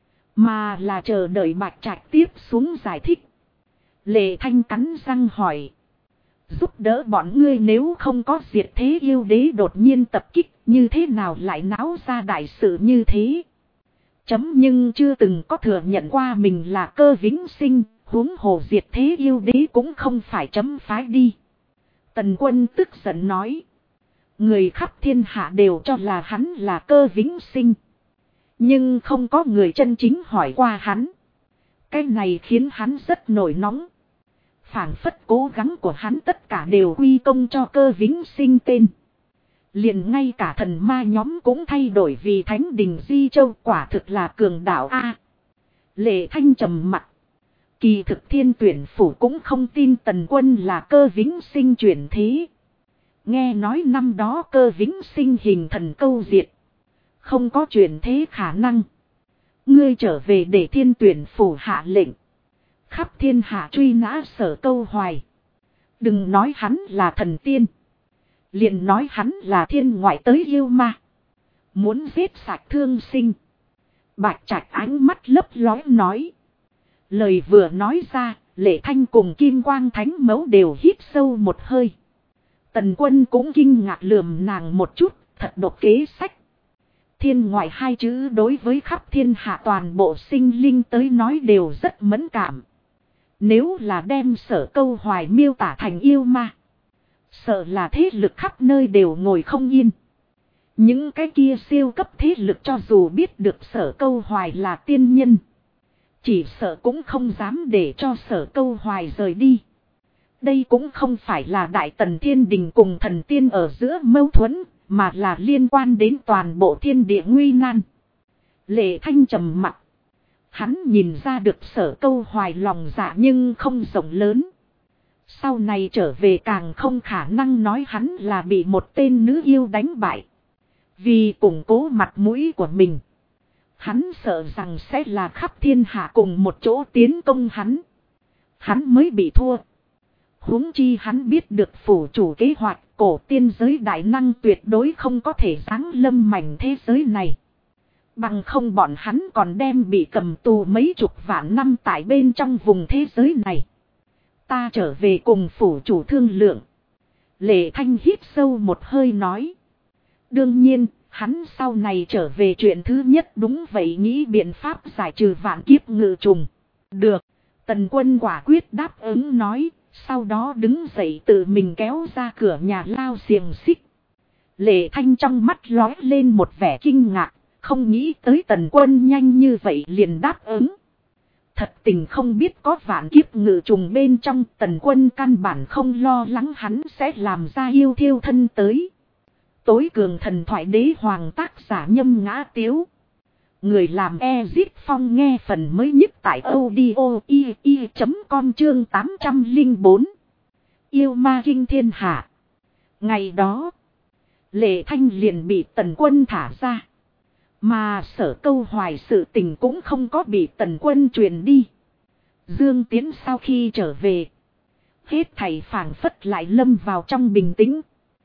Mà là chờ đợi Bạch Trạch tiếp xuống giải thích. Lệ Thanh cắn răng hỏi. Giúp đỡ bọn ngươi nếu không có diệt thế yêu đế đột nhiên tập kích, như thế nào lại náo ra đại sự như thế? Chấm nhưng chưa từng có thừa nhận qua mình là Cơ Vĩnh Sinh, huống hồ diệt thế yêu đế cũng không phải chấm phái đi. Tần Quân tức giận nói. Người khắp thiên hạ đều cho là hắn là Cơ Vĩnh Sinh. Nhưng không có người chân chính hỏi qua hắn. Cái này khiến hắn rất nổi nóng. Phảng phất cố gắng của hắn tất cả đều quy công cho Cơ Vĩnh Sinh tên. Liền ngay cả thần ma nhóm cũng thay đổi vì Thánh Đình Di Châu, quả thực là cường đạo A. Lệ Thanh trầm mặt. Kỳ thực Thiên Tuyển Phủ cũng không tin Tần Quân là Cơ Vĩnh Sinh chuyển thế. Nghe nói năm đó Cơ Vĩnh Sinh hình thần câu diệt. Không có chuyển thế khả năng. Ngươi trở về để Thiên Tuyển Phủ hạ lệnh. Khắp thiên hạ truy nã Sở Câu Hoài. Đừng nói hắn là thần tiên. Liền nói hắn là thiên ngoại tới yêu ma. Muốn giết sạch thương sinh. Bạch Trạch ánh mắt lấp lóe nói. Lời vừa nói ra, Lệ Thanh cùng Kim Quang Thánh Mẫu đều hít sâu một hơi. Tần Quân cũng kinh ngạc lườm nàng một chút, thật độc kế sách. Thiên ngoại hai chữ đối với khắp thiên hạ toàn bộ sinh linh tới nói đều rất mẫn cảm. Nếu là đem Sở Câu Hoài miêu tả thành yêu ma, sợ là thế lực khắp nơi đều ngồi không yên. Những cái kia siêu cấp thế lực cho dù biết được Sở Câu Hoài là tiên nhân, chỉ sợ cũng không dám để cho Sở Câu Hoài rời đi. Đây cũng không phải là Đại Tần Thiên Đình cùng thần tiên ở giữa mâu thuẫn, mà là liên quan đến toàn bộ thiên địa nguy nan. Lệ Thanh trầm mặt. Hắn nhìn ra được Sở Câu Hoài lòng dạ nhưng không rộng lớn. Sau này trở về càng không khả năng nói hắn là bị một tên nữ yêu đánh bại. Vì củng cố mặt mũi của mình, hắn sợ rằng sẽ là khắp thiên hạ cùng một chỗ tiến công hắn. Hắn mới bị thua. Huống chi hắn biết được phủ chủ kế hoạch, cổ tiên giới đại năng tuyệt đối không có thể giáng lâm mảnh thế giới này. Bằng không bọn hắn còn đem bị cầm tù mấy chục vạn năm tại bên trong vùng thế giới này. Ta trở về cùng phủ chủ thương lượng. Lệ Thanh hít sâu một hơi nói. Đương nhiên, hắn sau này trở về chuyện thứ nhất đúng vậy nghĩ biện pháp giải trừ vạn kiếp ngự trùng. Được, Tần Quân quả quyết đáp ứng nói, sau đó đứng dậy tự mình kéo ra cửa nhà lao xiềng xích. Lệ Thanh trong mắt lóe lên một vẻ kinh ngạc, không nghĩ tới Tần Quân nhanh như vậy liền đáp ứng. Thật tình không biết có vạn kiếp ngự trùng bên trong, Tần Quân căn bản không lo lắng hắn sẽ làm ra yêu thiêu thân tới. Tối cường thần thoại đế hoàng tác giả Nhâm Ngã Tiếu. Người làm Ezit Phong nghe phần mới nhất tại audio.com chương 804. Yêu ma kinh thiên hạ. Ngày đó, Lệ Thanh liền bị Tần Quân thả ra. Mà Sở Câu Hoài sự tình cũng không có bị Tần Quân truyền đi. Dương Tiến sau khi trở về, hết thảy phảng phất lại lâm vào trong bình tĩnh.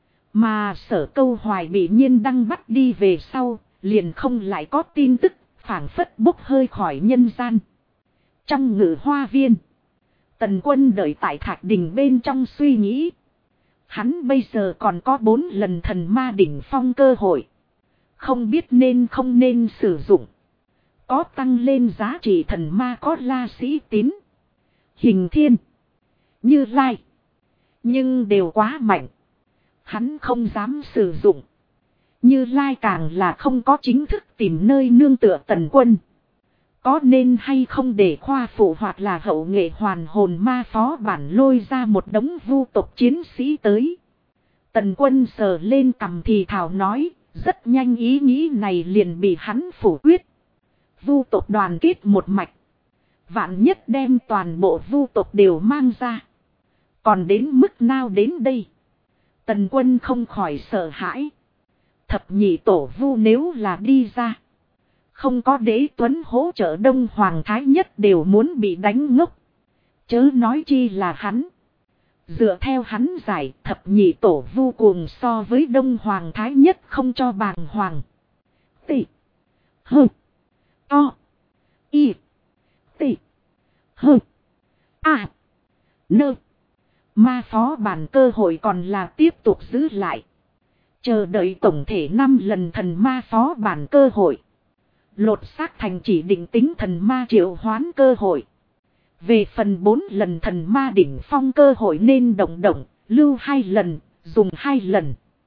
Mà Sở Câu Hoài bị Nhiên Đăng bắt đi về sau, liền không lại có tin tức, phảng phất bốc hơi khỏi nhân gian. Trong Ngự Hoa Viên, Tần Quân đợi tại Thạch Đình bên trong suy nghĩ. Hắn bây giờ còn có 4 lần thần ma đỉnh phong cơ hội. Không biết nên không nên sử dụng. Có tăng lên giá trị thần ma có La Sĩ Tín, Hình Thiên, Như Lai. Nhưng đều quá mạnh. Hắn không dám sử dụng. Như Lai càng là không có chính thức tìm nơi nương tựa Tần Quân. Có nên hay không để khoa phụ hoặc là hậu nghệ hoàn hồn ma phó bản lôi ra một đống vu tộc chiến sĩ tới. Tần Quân sờ lên cằm thì thảo nói, rất nhanh ý nghĩ này liền bị hắn phủ quyết. Vu tộc đoàn kết một mạch. Vạn nhất đem toàn bộ vu tộc đều mang ra. Còn đến mức nào đến đây? Tần Quân không khỏi sợ hãi. Thập nhị tổ vu nếu là đi ra, không có Đế Tuấn hỗ trợ Đông Hoàng Thái Nhất đều muốn bị đánh ngốc. Chớ nói chi là hắn. Dựa theo hắn giải, thập nhị tổ vu cuồng so với Đông Hoàng Thái Nhất không cho bàng hoàng. Tị. Hơ. To. Y. Tị. Hơ. À. Nơ. Ma phó bản cơ hội còn là tiếp tục giữ lại. Chờ đợi tổng thể 5 lần thần ma phó bản cơ hội. Lột xác thành chỉ định tính thần ma triệu hoán cơ hội. Về phần 4 lần thần ma đỉnh phong cơ hội nên động, lưu 2 lần, dùng 2 lần.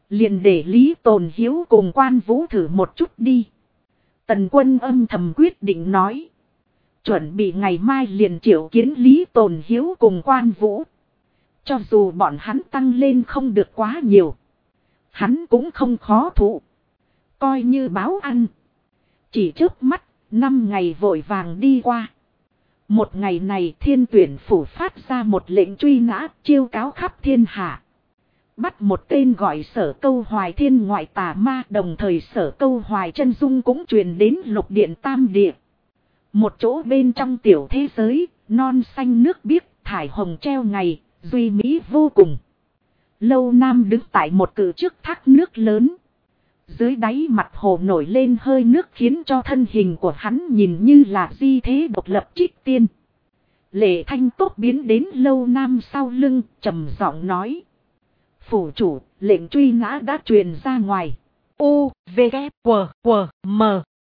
Liền để Lý Tồn Hiếu cùng Quan Vũ thử một chút đi. Tần Quân âm thầm quyết định nói. Chuẩn bị ngày mai liền triệu kiến Lý Tồn Hiếu cùng Quan Vũ. Cho dù bọn hắn tăng lên không được quá nhiều. Hắn cũng không khó thụ. Coi như báo ăn. Chỉ trước mắt, 5 ngày vội vàng đi qua. Một ngày này Thiên Tuyển phủ phát ra một lệnh truy nã chiêu cáo khắp thiên hạ. Bắt một tên gọi Sở Câu Hoài thiên ngoại tà ma, đồng thời Sở Câu Hoài chân dung cũng truyền đến Lục Điện Tam Địa. Một chỗ bên trong tiểu thế giới, non xanh nước biếc, thải hồng treo ngày, duy mỹ vô cùng. Lâu Nam đứng tại một cự trước thác nước lớn. Dưới đáy mặt hồ nổi lên hơi nước khiến cho thân hình của hắn nhìn như là di thế độc lập trích tiên. Lệ Thanh tốt biến đến Lâu Nam sau lưng, trầm giọng nói. Phủ chủ, lệnh truy nã đã truyền ra ngoài. U, V, K, W, W, M.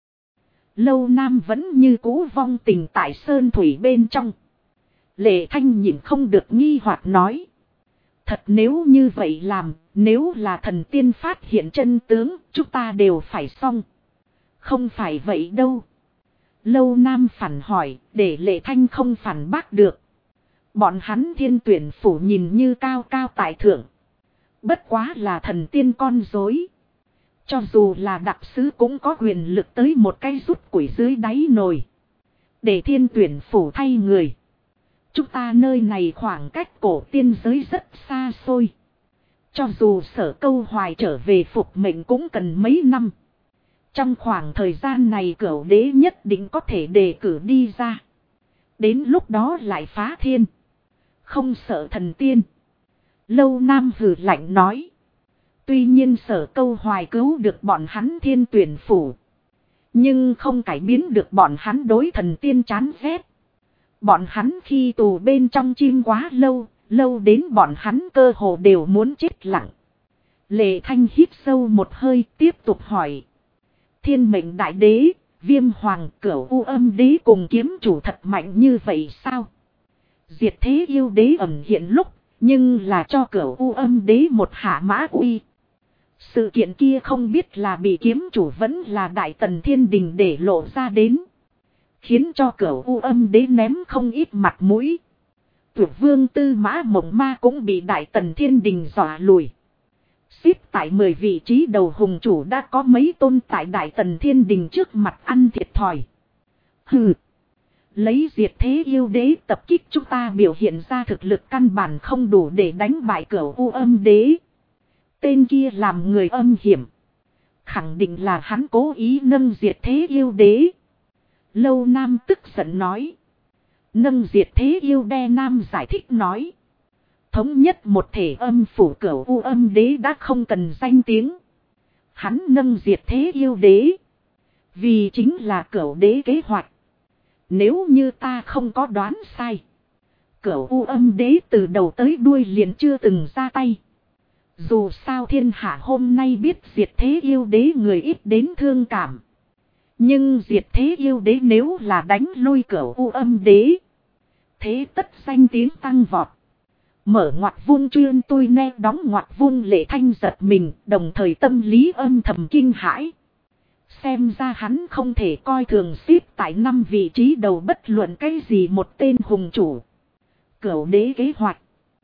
Lâu Nam vẫn như cũ vong tình tại sơn thủy bên trong. Lệ Thanh nhìn không được nghi hoặc nói. Thật nếu như vậy làm, nếu là thần tiên phát hiện chân tướng, chúng ta đều phải xong. Không phải vậy đâu. Lâu Nam phản hỏi, để Lệ Thanh không phản bác được. Bọn hắn Thiên Tuyển phủ nhìn như cao cao tại thượng. Bất quá là thần tiên con dối. Cho dù là đặc sứ cũng có quyền lực tới một cái rút củi dưới đáy nồi. Để Thiên Tuyển phủ thay người. Chúng ta nơi này khoảng cách cổ tiên giới rất xa xôi. Cho dù Sở Câu Hoài trở về phục mệnh cũng cần mấy năm. Trong khoảng thời gian này Cửu Đế nhất định có thể đề cử đi ra. Đến lúc đó lại phá thiên. Không sợ thần tiên. Lâu Nam hừ lạnh nói. Tuy nhiên Sở Câu Hoài cứu được bọn hắn Thiên Tuyển phủ. Nhưng không cải biến được bọn hắn đối thần tiên chán ghét. Bọn hắn khi tù bên trong chim quá lâu, lâu đến bọn hắn cơ hồ đều muốn chết lặng. Lệ Thanh hít sâu một hơi tiếp tục hỏi. Thiên mệnh đại đế, Viêm Hoàng, Cửu U Âm đế cùng kiếm chủ thật mạnh như vậy sao? Diệt thế yêu đế ẩn hiện lúc, nhưng là cho Cửu U Âm đế một hạ mã uy. Sự kiện kia không biết là bị kiếm chủ vẫn là Đại Tần Thiên Đình để lộ ra đến. Khiến cho Cửu U Âm đế ném không ít mặt mũi. Tuyệt vương Tư Mã Mộng Ma cũng bị Đại Tần Thiên Đình dọa lùi. Xếp tại 10 vị trí đầu hùng chủ đã có mấy tôn tại Đại Tần Thiên Đình trước mặt ăn thiệt thòi. Hừ. Lấy diệt thế yêu đế tập kích chúng ta biểu hiện ra thực lực căn bản không đủ để đánh bại Cửu U Âm đế. Tên kia làm người âm hiểm. Khẳng định là hắn cố ý nâng diệt thế yêu đế. Lâu Nam tức giận nói. Nâng diệt thế yêu đe Nam giải thích nói. Thống nhất một thể âm phủ Cửu U Âm đế đã không cần danh tiếng. Hắn nâng diệt thế yêu đế. Vì chính là Cửu đế kế hoạch. Nếu như ta không có đoán sai. Cửu U Âm đế từ đầu tới đuôi liền chưa từng ra tay. Dù sao thiên hạ hôm nay biết diệt thế yêu đế người ít đến thương cảm. Nhưng diệt thế yêu đế nếu là đánh lui Cửu U Âm đế. Thế tất danh tiếng tăng vọt. Mở ngoặc vuông chuyên tôi ne đóng ngoặc vuông Lệ Thanh giật mình, đồng thời tâm lý âm thầm kinh hãi. Xem ra hắn không thể coi thường xếp tại 5 vị trí đầu bất luận cái gì một tên hùng chủ. Cửu đế kế hoạch.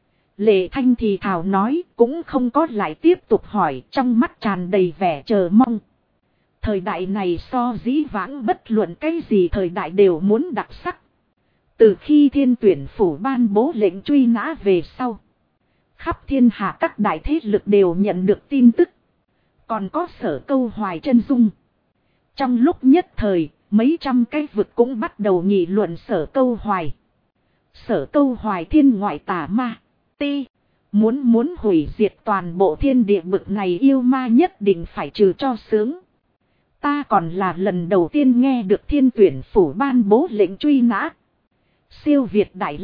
Lệ Thanh thì thào nói cũng không có lại tiếp tục hỏi, trong mắt tràn đầy vẻ chờ mong. Thời đại này so dĩ vãng bất luận cái gì thời đại đều muốn đặc sắc. Từ khi Thiên Tuyển phủ ban bố lệnh truy nã về sau. Khắp thiên hạ các đại thế lực đều nhận được tin tức. Còn có Sở Câu Hoài chân dung. Trong lúc nhất thời, mấy trăm cái vực cũng bắt đầu nghị luận Sở Câu Hoài. Sở Câu Hoài thiên ngoại tà ma. Ti. Muốn hủy diệt toàn bộ thiên địa bực này yêu ma nhất định phải trừ cho sướng. Ta còn là lần đầu tiên nghe được Thiên Tuyển phủ ban bố lệnh truy nã. Siêu Việt Đại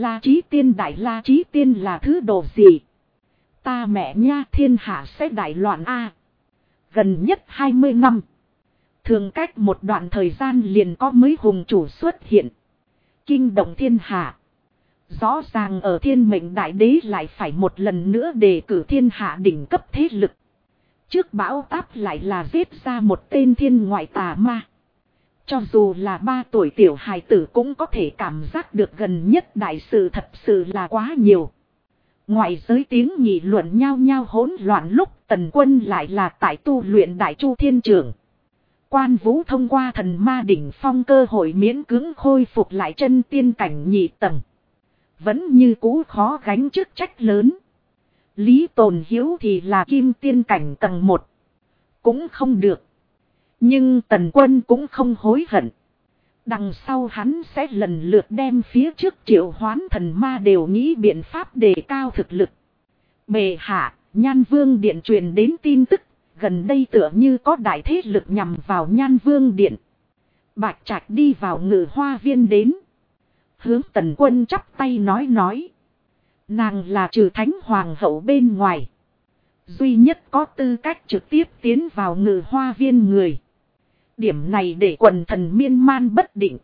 La Chí Tiên là thứ đồ gì? Ta mẹ nha, thiên hạ sẽ đại loạn a. Gần nhất 20 năm. Thường cách một đoạn thời gian liền có mới hùng chủ xuất hiện. Kinh động thiên hạ. Rõ ràng ở Thiên Mệnh Đại Đế lại phải một lần nữa đề cử thiên hạ đỉnh cấp thế lực. trước bão táp lại là giết ra một tên thiên ngoại tà ma. Cho dù là 3 tuổi tiểu hài tử cũng có thể cảm giác được gần nhất đại sự thật sự là quá nhiều. Ngoại giới tiếng nghị luận nhao nhao hỗn loạn lúc Tần Quân lại là tại tu luyện Đại Chu Thiên Trưởng. Quan Vũ thông qua thần ma đỉnh phong cơ hội miễn cưỡng khôi phục lại chân tiên cảnh nhị tầng. Vẫn như cũ khó gánh chức trách lớn. Lý Tồn Hiếu thì là kim tiên cảnh tầng 1. Cũng không được. Nhưng Tần Quân cũng không hối hận. Đằng sau hắn sẽ lần lượt đem phía trước triệu hoán thần ma đều nghĩ biện pháp đề cao thực lực. Bệ hạ, Nhan Vương Điện truyền đến tin tức, gần đây tựa như có đại thế lực nhằm vào Nhan Vương Điện. Bạch Trạch đi vào Ngự Hoa Viên đến. Hướng Tần Quân chắp tay nói. Nàng là trừ Thánh Hoàng hậu bên ngoài. Duy nhất có tư cách trực tiếp tiến vào Ngự Hoa Viên người. Điểm này để quần thần miên man bất định.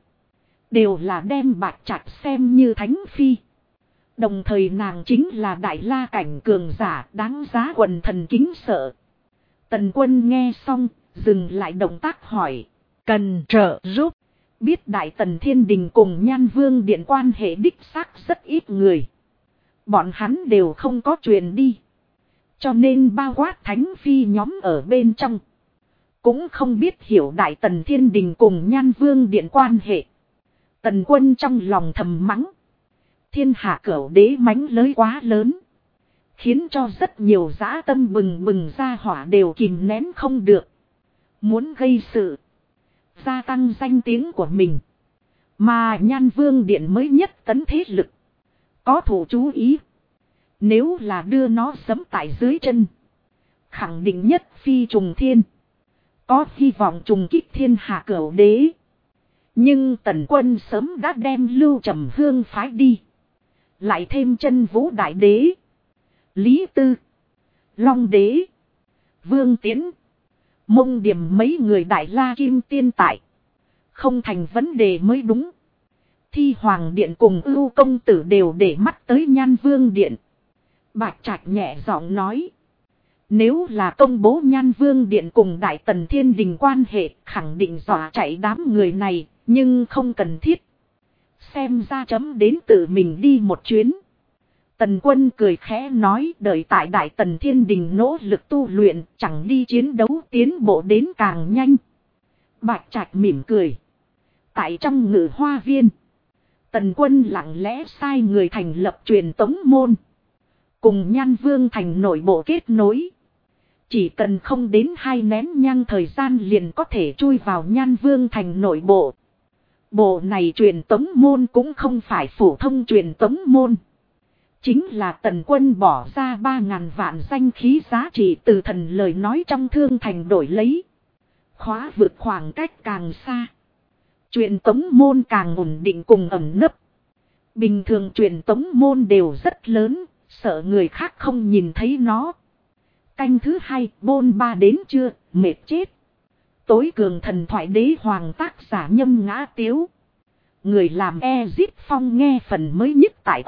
Đều là đem Bạch Trạch xem như thánh phi. Đồng thời nàng chính là đại la cảnh cường giả đáng giá quần thần kính sợ. Tần Quân nghe xong, dừng lại động tác hỏi. Cần trợ giúp. Biết Đại Tần Thiên Đình cùng Nhan Vương Điện quan hệ đích xác rất ít người. Bọn hắn đều không có truyền đi. Cho nên bao quát thánh phi nhóm ở bên trong. Cũng không biết hiểu Đại Tần Thiên Đình cùng Nhan Vương Điện quan hệ. Tần Quân trong lòng thầm mắng. Thiên hạ cửu đế mánh lới quá lớn. Khiến cho rất nhiều dã tâm bừng bừng ra hỏa đều kìm nén không được. Muốn gây sự. Gia tăng danh tiếng của mình. Mà Nhan Vương Điện mới nhất tấn thế lực. Có thủ chú ý. Nếu là đưa nó sấm tại dưới chân. Khẳng định nhất phi trùng thiên. Có hy vọng trùng kích thiên hạ cửu đế. Nhưng Tần Quân sớm đã đem Lưu Trầm Hương phái đi. Lại thêm Chân Vũ Đại Đế. Lý Tư. Long Đế. Vương Tiễn. Mông Điểm mấy người đại la kim tiên tại. Không thành vấn đề mới đúng. Thi Hoàng Điện cùng Ưu Công Tử đều để mắt tới Nhan Vương Điện. Bạch Trạch nhẹ giọng nói. Nếu là công bố Nhan Vương Điện cùng Đại Tần Thiên Đình quan hệ khẳng định dọa chạy đám người này. Nhưng không cần thiết. Xem ra chấm đến tự mình đi một chuyến. Tần Quân cười khẽ nói đợi tại Đại Tần Thiên Đình nỗ lực tu luyện chẳng đi chiến đấu tiến bộ đến càng nhanh. Bạch Trạch mỉm cười. Tại trong Ngự Hoa Viên. Tần Quân lặng lẽ sai người thành lập truyền tống môn. Cùng Nhan Vương thành nội bộ kết nối. Chỉ cần không đến 2 nén nhang thời gian liền có thể chui vào Nhan Vương thành nội bộ. Bộ này truyền tống môn cũng không phải phổ thông truyền tống môn. Chính là Tần Quân bỏ ra 3.000 vạn danh khí giá trị từ thần lời nói trong thương thành đổi lấy. Khóa vượt khoảng cách càng xa. Truyền tống môn càng ổn định cùng ẩn nấp. Bình thường truyền tống môn đều rất lớn, sợ người khác không nhìn thấy nó. Canh thứ 2, bôn ba đến chưa, mệt chết. Tối cường thần thoại đế hoàng tác giả Nhâm Ngã Tiếu. Người làm Ezit Phong nghe phần mới nhất tại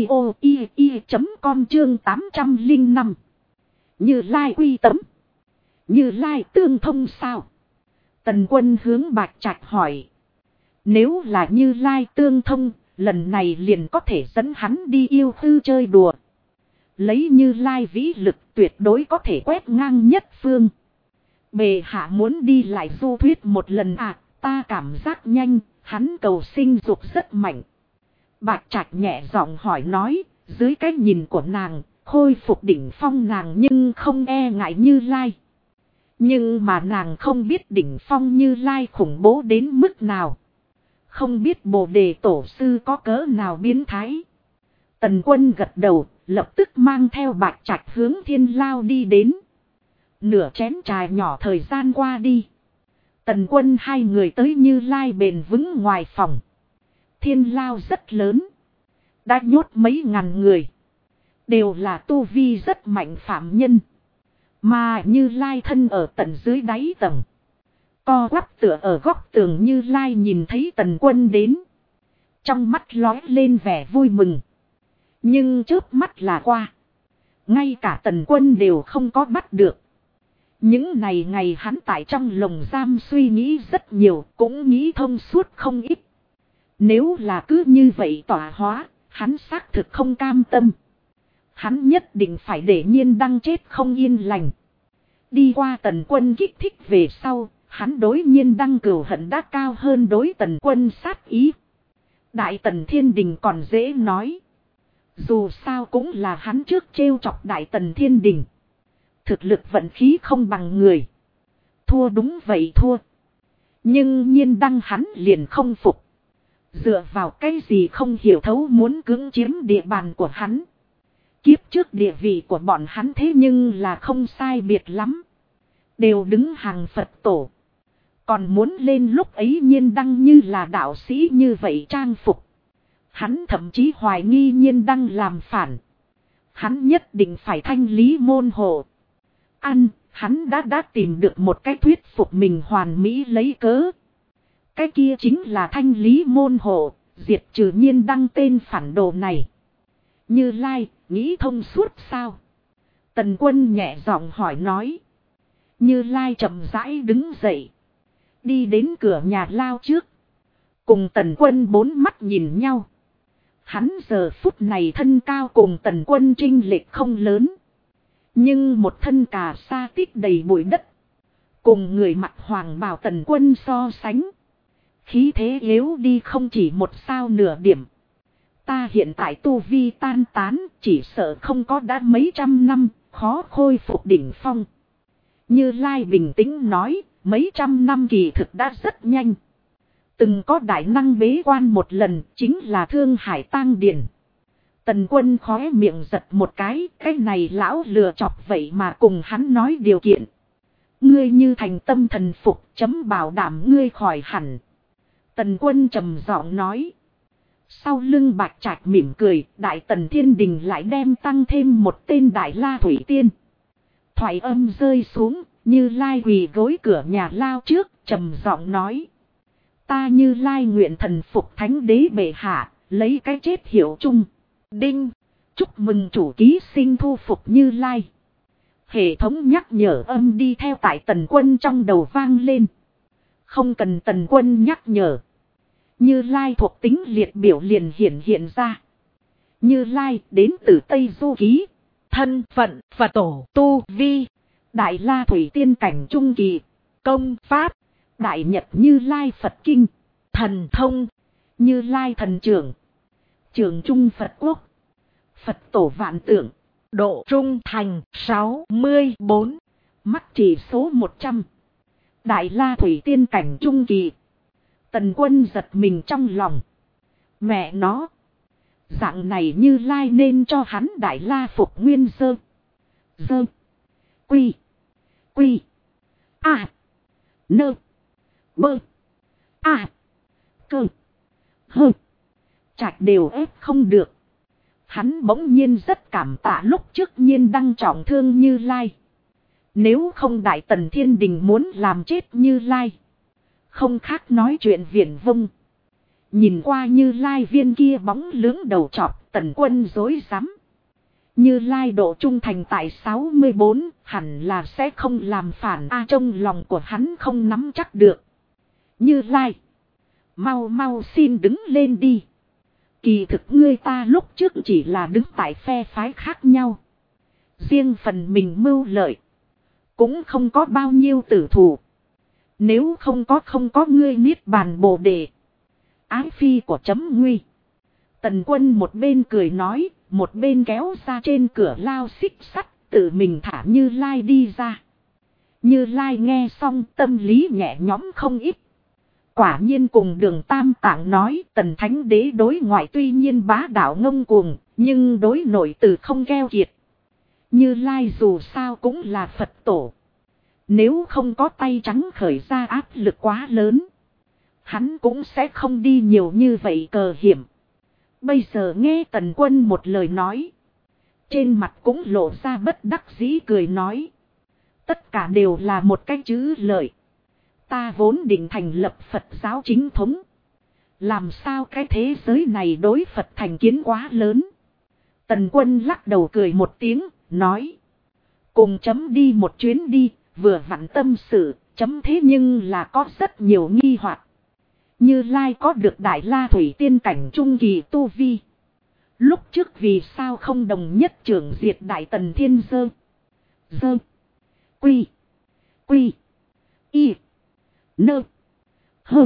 audio.com chương 805. Như Lai quy tấm. Như Lai tương thông sao? Tần Quân hướng Bạch Trạch hỏi. Nếu là Như Lai tương thông, lần này liền có thể dẫn hắn đi yêu tư chơi đùa. Lấy Như Lai vĩ lực tuyệt đối có thể quét ngang nhất phương. Bệ hạ muốn đi lại du thuyết một lần à, ta cảm giác nhanh, hắn cầu sinh dục rất mạnh. Bạch Trạch nhẹ giọng hỏi nói, dưới cái nhìn của nàng, khôi phục đỉnh phong nàng nhưng không e ngại Như Lai. Nhưng mà nàng không biết đỉnh phong Như Lai khủng bố đến mức nào. Không biết Bồ Đề Tổ Sư có cỡ nào biến thái. Tần Quân gật đầu, lập tức mang theo Bạch Trạch hướng Thiên Lao đi đến. Nửa chén trà nhỏ thời gian qua đi. Tần Quân hai người tới Như Lai bền vững ngoài phòng. Thiên Lao rất lớn. Đã nhốt mấy ngàn người. Đều là tu vi rất mạnh phạm nhân. Mà Như Lai thân ở tận dưới đáy tầng. Co quắp tựa ở góc tường Như Lai nhìn thấy Tần Quân đến. Trong mắt lóe lên vẻ vui mừng. Nhưng chớp mắt là qua. Ngay cả Tần Quân đều không có bắt được. Những ngày hắn tại trong lồng giam suy nghĩ rất nhiều, cũng nghĩ thông suốt không ít. Nếu là cứ như vậy tỏa hóa, hắn xác thực không cam tâm. Hắn nhất định phải để Nhiên Đăng chết không yên lành. Đi qua Tần Quân kích thích về sau, hắn đối Nhiên Đăng cừu hận đã cao hơn đối Tần Quân sát ý. Đại Tần Thiên Đình còn dễ nói. Dù sao cũng là hắn trước trêu chọc Đại Tần Thiên Đình. Thực lực vận khí không bằng người. Thua đúng vậy thua. Nhưng Nhiên Đăng hắn liền không phục. Dựa vào cái gì không hiểu thấu muốn cưỡng chiếm địa bàn của hắn. Kiếp trước địa vị của bọn hắn thế nhưng là không sai biệt lắm. Đều đứng hàng Phật tổ. Còn muốn lên lúc ấy Nhiên Đăng như là đạo sĩ như vậy trang phục. Hắn thậm chí hoài nghi Nhiên Đăng làm phản. Hắn nhất định phải thanh lý môn hộ. Hắn đã tìm được một cái thuyết phục mình hoàn mỹ lấy cớ. Cái kia chính là thanh lý môn hộ, diệt trừ Nhiên Đăng tên phản đồ này. Như Lai, nghĩ thông suốt sao? Tần Quân nhẹ giọng hỏi nói. Như Lai chậm rãi đứng dậy. Đi đến cửa nhà lao trước. Cùng Tần Quân bốn mắt nhìn nhau. Hắn giờ phút này thân cao cùng Tần Quân chênh lệch không lớn. Nhưng một thân cà sa tích đầy bụi đất. Cùng người mặc hoàng bào Tần Quân so sánh. Khí thế yếu đi không chỉ một sao nửa điểm. Ta hiện tại tu vi tan tán, chỉ sợ không có đã mấy trăm năm, khó khôi phục đỉnh phong. Như Lai bình tĩnh nói, mấy trăm năm kỳ thực đã rất nhanh. Từng có đại năng bế quan một lần, chính là Thương Hải Tang Điền. Tần Quân khóe miệng giật một cái này lão lừa chọc vậy mà cùng hắn nói điều kiện. Ngươi như thành tâm thần phục, chấm bảo đảm ngươi khỏi hẳn. Tần Quân trầm giọng nói. Sau lưng Bạch Trạch mỉm cười, Đại Tần Thiên Đình lại đem tăng thêm một tên Đại La Thủy Tiên. Thoại âm rơi xuống, Như Lai quỳ gối cửa nhà lao trước, trầm giọng nói. Ta Như Lai nguyện thần phục Thánh Đế bệ hạ, lấy cái chết hiểu chung. Đinh, chúc mừng chủ ký sinh thu phục Như Lai. Hệ thống nhắc nhở âm đi theo tại Tần Quân trong đầu vang lên. Không cần Tần Quân nhắc nhở. Như Lai thuộc tính liệt biểu liền hiện ra. Như Lai đến từ Tây Du Ký. Thân phận Phật tổ tu vi. Đại La Thủy Tiên cảnh trung kỳ. Công pháp. Đại Nhật Như Lai Phật Kinh. Thần thông. Như Lai thần trưởng. Trưởng trung Phật Quốc. Phật tổ vạn tượng. Độ trung thành 64. Mắt chỉ số 100. Đại La Thủy Tiên cảnh trung kỳ. Tần Quân giật mình trong lòng. Mẹ nó. Dạng này Như Lai nên cho hắn Đại La phục nguyên sơ. Dơ. Quy. Quy. À. Nơ. Bơ. À. Cơ. Hơ. Trạch đều ép không được. Hắn bỗng nhiên rất cảm tạ lúc trước Nhiên Đăng trọng thương Như Lai. Nếu không Đại Tần Thiên Đình muốn làm chết Như Lai. Không khác nói chuyện viển vông. Nhìn qua Như Lai viên kia bóng lưỡng đầu trọc, Tần Quân rối rắm. Như Lai độ trung thành tại 64, hẳn là sẽ không làm phản trong lòng của hắn không nắm chắc được. Như Lai, mau xin đứng lên đi. Kỳ thực ngươi ta lúc trước chỉ là đứng tại phe phái khác nhau. Riêng phần mình mưu lợi. Cũng không có bao nhiêu tử thủ. Nếu không có ngươi niết bàn bồ đề. Ái phi của chấm nguy. Tần Quân một bên cười nói, một bên kéo ra trên cửa lao xích sắt, tự mình thả Như Lai đi ra. Như Lai nghe xong tâm lý nhẹ nhõm không ít. Quả nhiên cùng Đường Tam Tạng nói, Tần Thánh Đế đối ngoại tuy nhiên bá đạo ngông cuồng, nhưng đối nội từ không keo kiệt. Như Lai dù sao cũng là Phật tổ. Nếu không có tay trắng khởi ra áp lực quá lớn, hắn cũng sẽ không đi nhiều như vậy cờ hiểm. Bây giờ nghe Tần Quân một lời nói, trên mặt cũng lộ ra bất đắc dĩ cười nói. Tất cả đều là một cái chữ lợi. Ta vốn định thành lập Phật giáo chính thống. Làm sao cái thế giới này đối Phật thành kiến quá lớn. Tần Quân lắc đầu cười một tiếng, nói. Cùng chấm đi một chuyến đi, vừa vặn tâm sự, chấm thế nhưng là có rất nhiều nghi hoặc. Như Lai có được Đại La Thủy Tiên cảnh trung kỳ tu vi. Lúc trước vì sao không đồng nhất trưởng diệt Đại Tần Thiên Dơ. Dơ. Quy. Quy. Y. Nơ. Hơ.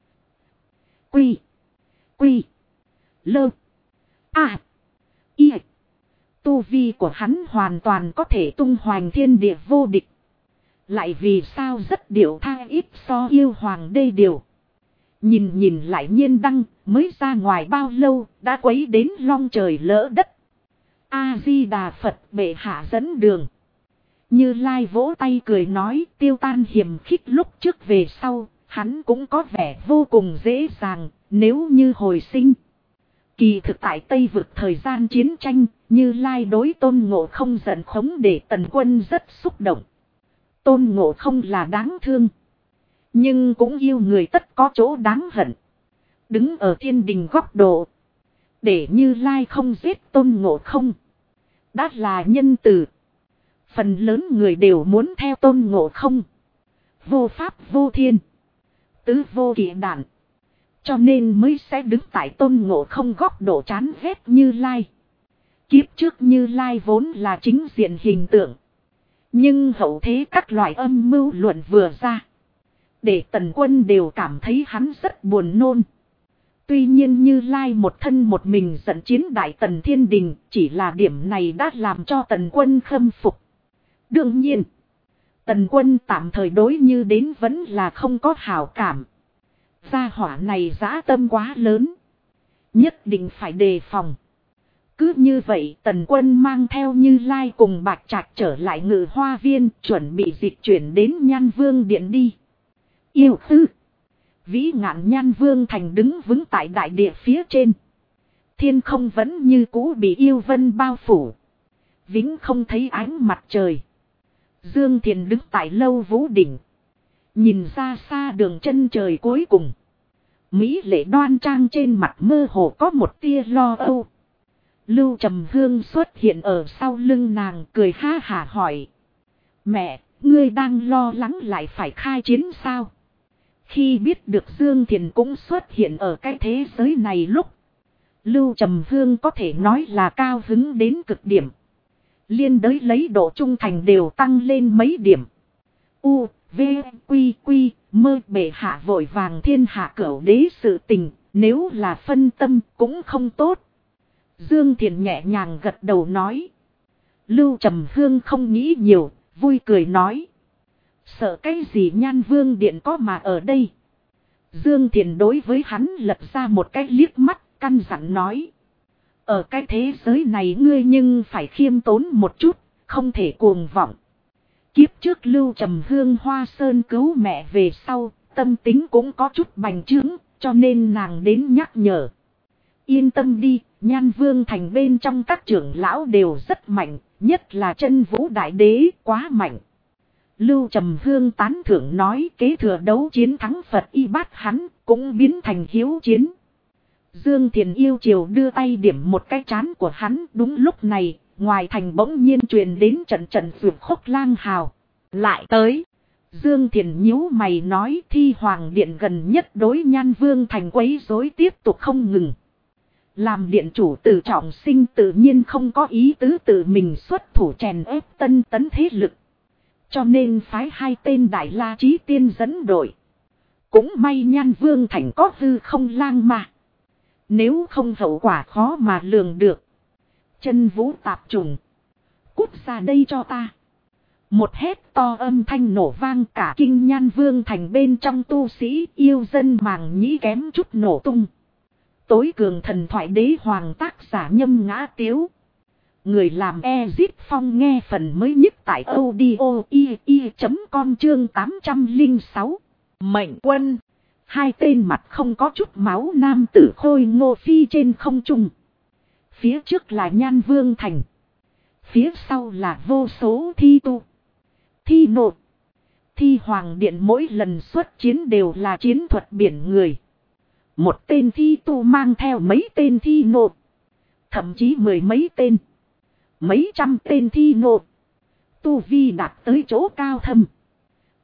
Quy. Quy. Lơ. À. Y. Tu vi của hắn hoàn toàn có thể tung hoành thiên địa vô địch. Lại vì sao rất điều tha ít so yêu hoàng đê điều. Nhìn lại Nhiên Đăng mới ra ngoài bao lâu đã quấy đến long trời lỡ đất. A-di-đà Phật bệ hạ dẫn đường. Như Lai vỗ tay cười nói tiêu tan hiềm khích lúc trước về sau. Hắn cũng có vẻ vô cùng dễ dàng nếu như hồi sinh. Kỳ thực tại Tây Vực thời gian chiến tranh, Như Lai đối Tôn Ngộ Không giận khống để Tần Quân rất xúc động. Tôn Ngộ Không là đáng thương. Nhưng cũng yêu người tất có chỗ đáng hận. Đứng ở thiên đình góc độ. Để Như Lai không giết Tôn Ngộ Không. Đã là nhân từ. Phần lớn người đều muốn theo Tôn Ngộ Không. Vô pháp vô thiên. Tứ vô kỵ đản. Cho nên mới sẽ đứng tại Tôn Ngộ Không góc độ chán ghét Như Lai. Kiếp trước Như Lai vốn là chính diện hình tượng. Nhưng hậu thế các loại âm mưu luận vừa ra. Để Tần Quân đều cảm thấy hắn rất buồn nôn. Tuy nhiên Như Lai một thân một mình dẫn chiến Đại Tần Thiên Đình. Chỉ là điểm này đã làm cho Tần Quân khâm phục. Đương nhiên. Tần Quân tạm thời đối như đến vẫn là không có hảo cảm. Gia hỏa này dã tâm quá lớn. Nhất định phải đề phòng. Cứ như vậy Tần Quân mang theo Như Lai cùng Bạch Trạch trở lại Ngự Hoa Viên. Chuẩn bị dịch chuyển đến Nhan Vương Điện đi. Yêu Tư. Vĩ ngạn Nhan Vương Thành đứng vững tại đại địa phía trên. Thiên không vẫn như cũ bị yêu vân bao phủ. Vĩnh không thấy ánh mặt trời. Dương Thiền đứng tại Lâu Vũ Đỉnh. Nhìn ra xa đường chân trời cuối cùng. Mỹ lệ đoan trang trên mặt mơ hồ có một tia lo âu. Lưu Trầm Hương xuất hiện ở sau lưng nàng cười ha hả hỏi. Mẹ, ngươi đang lo lắng lại phải khai chiến sao? Khi biết được Dương Thiền cũng xuất hiện ở cái thế giới này lúc. Lưu Trầm Hương có thể nói là cao hứng đến cực điểm. Liên đới lấy độ trung thành đều tăng lên mấy điểm. U, V, Quy, Quy, mơ bệ hạ vội vàng thiên hạ cửu đế sự tình, nếu là phân tâm cũng không tốt. Dương Thiền nhẹ nhàng gật đầu nói. Lưu Trầm Hương không nghĩ nhiều, vui cười nói. Sợ cái gì Nhan Vương Điện có mà ở đây. Dương Thiền đối với hắn lật ra một cái liếc mắt, căn dặn nói. Ở cái thế giới này ngươi nhưng phải khiêm tốn một chút, không thể cuồng vọng. Kiếp trước Lưu Trầm Hương Hoa Sơn cứu mẹ về sau, tâm tính cũng có chút bành trướng, cho nên nàng đến nhắc nhở. Yên tâm đi, Nhan Vương Thành bên trong các trưởng lão đều rất mạnh, nhất là Chân Vũ Đại Đế quá mạnh. Lưu Trầm Hương tán thưởng nói kế thừa đấu chiến thắng Phật y bát hắn, cũng biến thành hiếu chiến. Dương Thiền yêu chiều đưa tay điểm một cái trán của hắn. Đúng lúc này, ngoài thành bỗng nhiên truyền đến trận trận vượt khúc lang hào. Lại tới. Dương Thiền nhíu mày nói Thi Hoàng Điện gần nhất đối Nhan Vương Thành quấy rối tiếp tục không ngừng. Làm điện chủ tự trọng sinh tự nhiên không có ý tứ tự mình xuất thủ chèn ép tân tấn thế lực. Cho nên phái hai tên Đại La Chí Tiên dẫn đội. Cũng may Nhan Vương Thành có hư không lang mà. Nếu không hậu quả khó mà lường được. Chân Vũ tạp trùng. Cút ra đây cho ta. Một hét to âm thanh nổ vang cả kinh Nhan Vương Thành bên trong tu sĩ yêu dân màng nhĩ kém chút nổ tung. Tối cường thần thoại đế hoàng tác giả Nhâm Ngã Tiếu. Người làm Ezit Phong nghe phần mới nhất tại audio.com chương 806. Mệnh quân. Hai tên mặt không có chút máu nam tử khôi ngô phi trên không trung. Phía trước là Nhan Vương Thành. Phía sau là vô số thi tu. Thi nộ. Thi Hoàng Điện mỗi lần xuất chiến đều là chiến thuật biển người. Một tên thi tu mang theo mấy tên thi nộ. Thậm chí mười mấy tên. Mấy trăm tên thi nộ. Tu vi đạt tới chỗ cao thâm.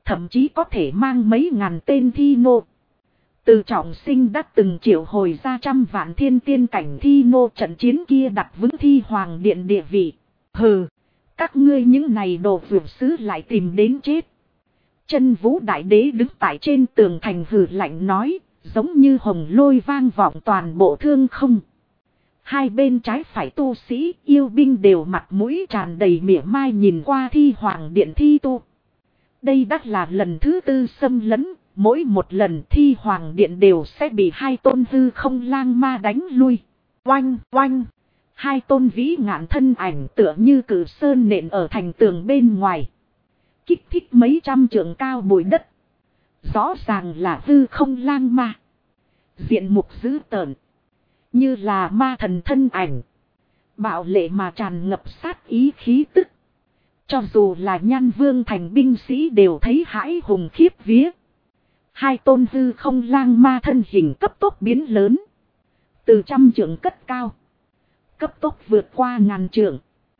thậm chí có thể mang mấy ngàn tên thi nô. Từ Trọng Sinh đã từng triệu hồi ra trăm vạn thiên tiên cảnh thi nô, trận chiến kia đặt vững Thi Hoàng Điện địa vị. Hừ, các ngươi những này đồ vượt sứ lại tìm đến chết. Chân Vũ Đại Đế đứng tại trên tường thành hừ lạnh nói, giống như hồng lôi vang vọng toàn bộ thương không. Hai bên trái phải tu sĩ yêu binh đều mặt mũi tràn đầy mỉa mai nhìn qua Thi Hoàng Điện thi tu. Đây đã là lần thứ 4 xâm lấn, mỗi một lần Thi Hoàng Điện đều sẽ bị hai tôn hư không lang ma đánh lui. Oanh oanh, hai tôn vĩ ngạn thân ảnh tựa như cử sơn nện ở thành tường bên ngoài. Kích thích mấy trăm trượng cao bụi đất. Rõ ràng là hư không lang ma. Diện mục dữ tợn, như là ma thần thân ảnh. Bạo lệ mà tràn ngập sát ý khí tức. Cho dù là Nhan Vương thành binh sĩ đều thấy hãi hùng khiếp vía. Hai tôn hư không lang ma thân hình cấp tốc biến lớn. Từ trăm trượng cất cao. Cấp tốc vượt qua ngàn trượng.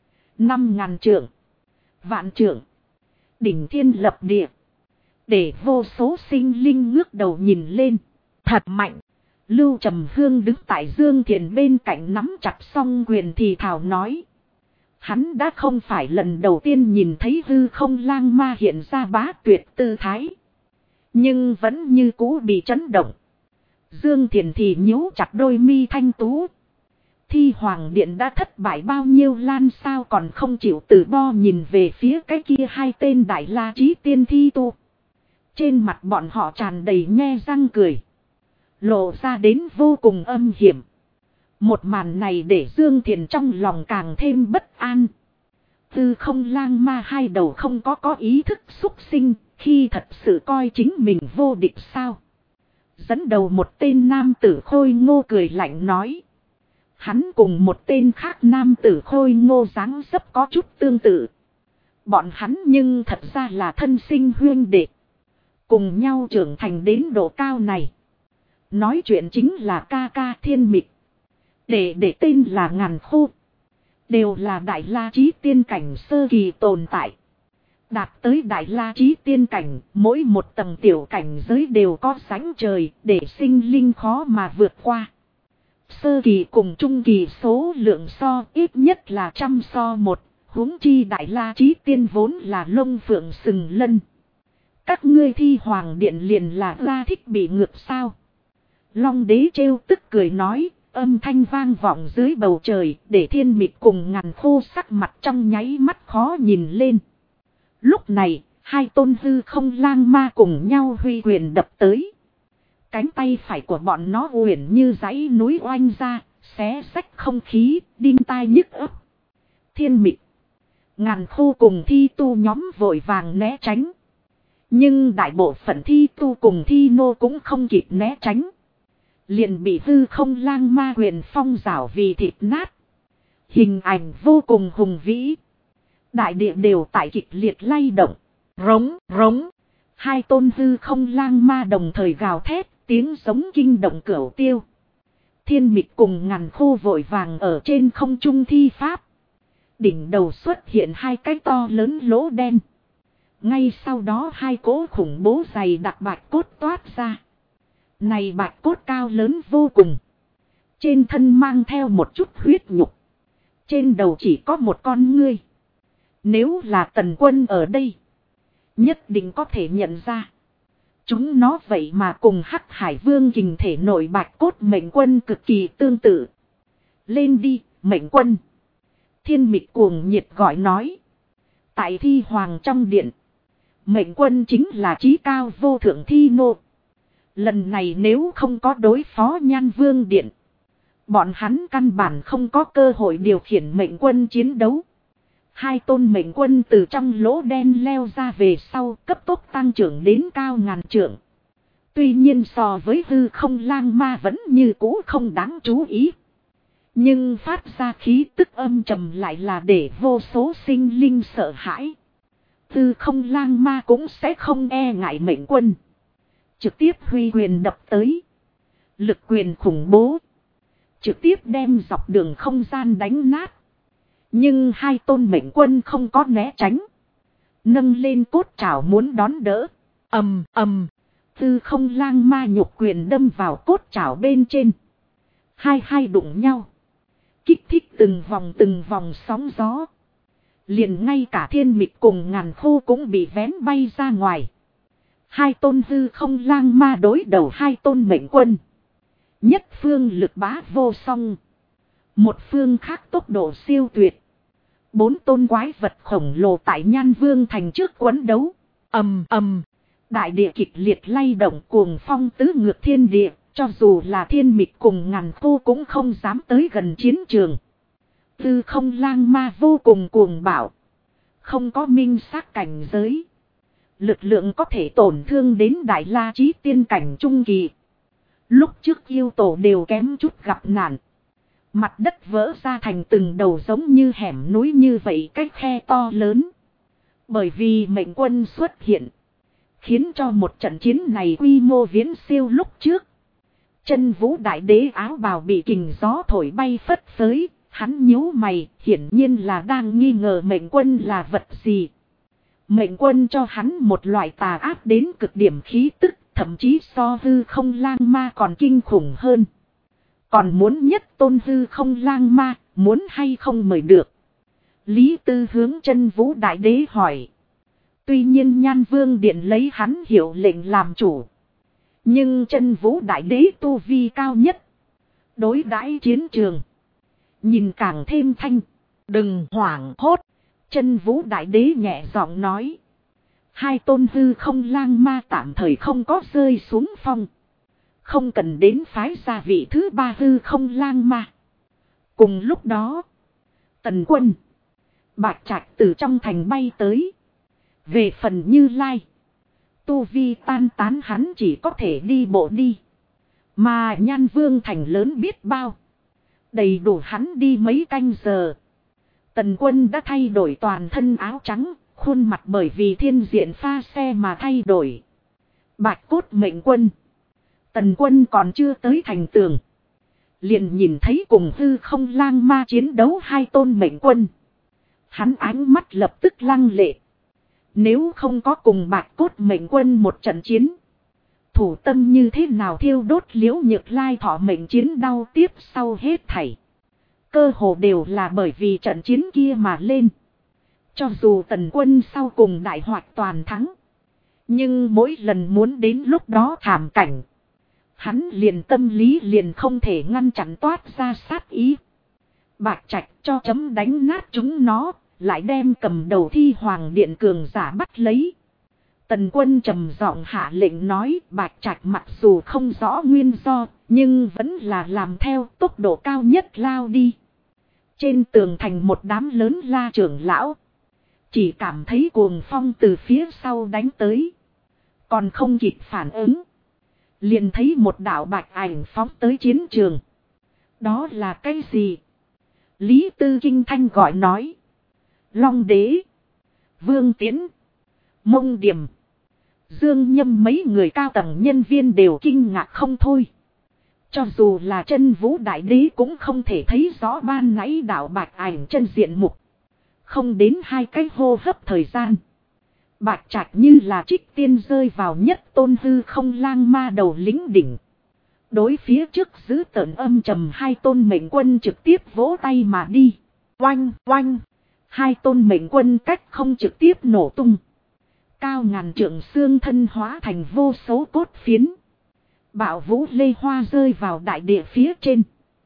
5.000 trượng. Vạn trượng. Đỉnh thiên lập địa. Để vô số sinh linh ngước đầu nhìn lên. Thật mạnh. Lưu Trầm Hương đứng tại Dương Thiền bên cạnh nắm chặt song quyền thì thào nói. Hắn đã không phải lần đầu tiên nhìn thấy hư không lang ma hiện ra bá tuyệt tư thái. Nhưng vẫn như cũ bị chấn động. Dương Thiền thì nhíu chặt đôi mi thanh tú. Thi Hoàng Điện đã thất bại bao nhiêu lan sao còn không chịu từ bo nhìn về phía cái kia hai tên Đại La Chí Tiên thi tu. Trên mặt bọn họ tràn đầy nhe răng cười. Lộ ra đến vô cùng âm hiểm. Một màn này để Dương Thiền trong lòng càng thêm bất an. Tư không lang ma hai đầu không có ý thức xúc sinh, khi thật sự coi chính mình vô địch sao. Dẫn đầu một tên nam tử khôi ngô cười lạnh nói. Hắn cùng một tên khác nam tử khôi ngô dáng dấp có chút tương tự. Bọn hắn nhưng thật ra là thân sinh huyên đệ. Cùng nhau trưởng thành đến độ cao này. Nói chuyện chính là ca ca Thiên Mịch. Để tên là Ngàn Khô. Đều là Đại La Chí Tiên cảnh sơ kỳ tồn tại. Đạt tới Đại La Chí Tiên cảnh, mỗi một tầng tiểu cảnh giới đều có sánh trời để sinh linh khó mà vượt qua. Sơ kỳ cùng trung kỳ số lượng so ít nhất là 100 so 1, huống chi Đại La Chí Tiên vốn là lông phượng sừng lân. Các ngươi Thi Hoàng Điện liền là ra thích bị ngược sao. Long Đế trêu tức cười nói, âm thanh vang vọng dưới bầu trời, để Thiên Mịch cùng Ngàn Khô sắc mặt trong nháy mắt khó nhìn lên. Lúc này, hai tôn hư không lang ma cùng nhau huy quyền đập tới. Cánh tay phải của bọn nó uyển như dãy núi oanh ra, xé xách không khí, đinh tai nhức óc. Thiên Mịch, Ngàn Khô cùng thi tu nhóm vội vàng né tránh. Nhưng đại bộ phận thi tu cùng thi nô cũng không kịp né tránh. Liền bị hư không lang ma huyền phong rảo vì thịt nát. Hình ảnh vô cùng hùng vĩ. Đại địa đều tại kịch liệt lay động. Rống, rống. Hai tôn hư không lang ma đồng thời gào thét, tiếng giống kinh động cửu tiêu. Thiên Mịch cùng Ngàn Khô vội vàng ở trên không trung thi pháp. Đỉnh đầu xuất hiện hai cái to lớn lỗ đen. Ngay sau đó hai cỗ khủng bố dày đặc bạch cốt toát ra. Này bạch cốt cao lớn vô cùng. Trên thân mang theo một chút huyết nhục. Trên đầu chỉ có một con ngươi. Nếu là Tần Quân ở đây, nhất định có thể nhận ra. Chúng nó vậy mà cùng Hắc Hải Vương kình thể nội bạch cốt Mệnh Quân cực kỳ tương tự. Lên đi, Mệnh Quân. Thiên Mịch cuồng nhiệt gọi nói. Tại Thi Hoàng trong điện, Mệnh Quân chính là chí cao vô thượng thi nô. Lần này nếu không có đối phó Nhan Vương điện, bọn hắn căn bản không có cơ hội điều khiển Mệnh Quân chiến đấu. Hai tôn Mệnh Quân từ trong lỗ đen leo ra về sau cấp tốc tăng trưởng đến cao ngàn trượng. Tuy nhiên so với hư không lang ma vẫn như cũ không đáng chú ý. Nhưng phát ra khí tức âm trầm lại là để vô số sinh linh sợ hãi. Hư không lang ma cũng sẽ không e ngại Mệnh Quân. Trực tiếp huy quyền đập tới. Lực quyền khủng bố. Trực tiếp đem dọc đường không gian đánh nát. Nhưng hai tôn Mệnh Quân không có né tránh. Nâng lên cốt trảo muốn đón đỡ. ầm ầm, Tư không lang ma nhục quyền đâm vào cốt chảo bên trên. Hai đụng nhau. Kích thích từng vòng sóng gió. Liền ngay cả thiên mịch cùng ngàn khô cũng bị vén bay ra ngoài. Hai tôn hư không lang ma đối đầu hai tôn mệnh quân. Nhất phương lực bá vô song. Một phương khác tốc độ siêu tuyệt. Bốn tôn quái vật khổng lồ tại Nhan Vương thành trước quấn đấu. Ầm ầm. Đại địa kịch liệt lay động, cuồng phong tứ ngược thiên địa. Cho dù là thiên mịch cùng ngàn khô cũng không dám tới gần chiến trường. Tư không lang ma vô cùng cuồng bạo. Không có minh xác cảnh giới. Lực lượng có thể tổn thương đến đại la chí tiên cảnh trung kỳ. Lúc trước yêu tổ đều kém chút gặp nạn. Mặt đất vỡ ra thành từng đầu giống như hẻm núi như vậy, cách khe to lớn. Bởi vì mệnh quân xuất hiện. Khiến cho một trận chiến này quy mô viễn siêu lúc trước. Chân vũ đại đế áo bào bị kình gió thổi bay phất phới. Hắn nhíu mày, hiển nhiên là đang nghi ngờ mệnh quân là vật gì. Mệnh quân cho hắn một loại tà ác đến cực điểm khí tức, thậm chí so hư không lang ma còn kinh khủng hơn. Còn muốn nhất tôn hư không lang ma, muốn hay không mời được. Lý Tư hướng chân vũ đại đế hỏi. Tuy nhiên Nhan Vương điện lấy hắn hiệu lệnh làm chủ. Nhưng chân vũ đại đế tu vi cao nhất. Đối đãi chiến trường. Nhìn càng thêm thanh. Đừng hoảng hốt. Chân vũ đại đế nhẹ giọng nói. Hai tôn hư không lang ma tạm thời không có rơi xuống phong. Không cần đến phái gia vị thứ ba hư không lang ma. Cùng lúc đó. Tần Quân. Bạch Trạch từ trong thành bay tới. Về phần Như Lai. Tu vi tan tán hắn chỉ có thể đi bộ đi. Mà Nhan Vương thành lớn biết bao. Đầy đủ hắn đi mấy canh giờ. Tần Quân đã thay đổi toàn thân áo trắng. Khuôn mặt bởi vì thiên diện pha xe mà thay đổi. Bạch cốt mệnh quân. Tần Quân còn chưa tới thành tường. Liền nhìn thấy cùng hư không lang ma chiến đấu hai tôn mệnh quân. Hắn ánh mắt lập tức lăng lệ. Nếu không có cùng bạch cốt mệnh quân một trận chiến. Thủ tâm như thế nào thiêu đốt Liễu Nhược Lai thọ mệnh chiến đau tiếp sau hết thảy. Cơ hồ đều là bởi vì trận chiến kia mà lên. Cho dù Tần Quân sau cùng đại hoạt toàn thắng. Nhưng mỗi lần muốn đến lúc đó thảm cảnh. Hắn liền tâm lý liền không thể ngăn chặn toát ra sát ý. Bạch Trạch cho chấm đánh nát chúng nó. Lại đem cầm đầu Thi Hoàng Điện cường giả bắt lấy. Tần Quân trầm giọng hạ lệnh nói. Bạch Trạch mặc dù không rõ nguyên do. Nhưng vẫn là làm theo tốc độ cao nhất lao đi. Trên tường thành một đám lớn la trưởng lão. Chỉ cảm thấy cuồng phong từ phía sau đánh tới. Còn không kịp phản ứng. Liền thấy một đạo bạch ảnh phóng tới chiến trường. Đó là cái gì? Lý Tư kinh thanh gọi nói. Long Đế. Vương Tiễn. Mông Điểm. Dương Nhâm mấy người cao tầng nhân viên đều kinh ngạc không thôi. Cho dù là chân vũ đại đế cũng không thể thấy rõ ban nãy đạo bạch ảnh chân diện mục. Không đến hai cái hô hấp thời gian. Bạch Trạch như là trích tiên rơi vào nhất tôn hư không lang ma đầu lính đỉnh. Đối phía trước giữ tợn âm trầm hai tôn mệnh quân trực tiếp vỗ tay mà đi. Oanh oanh. Hai tôn mệnh quân cách không trực tiếp nổ tung. Cao ngàn trượng xương thân hóa thành vô số cốt phiến. Bạo vũ lê hoa rơi vào đại địa phía trên.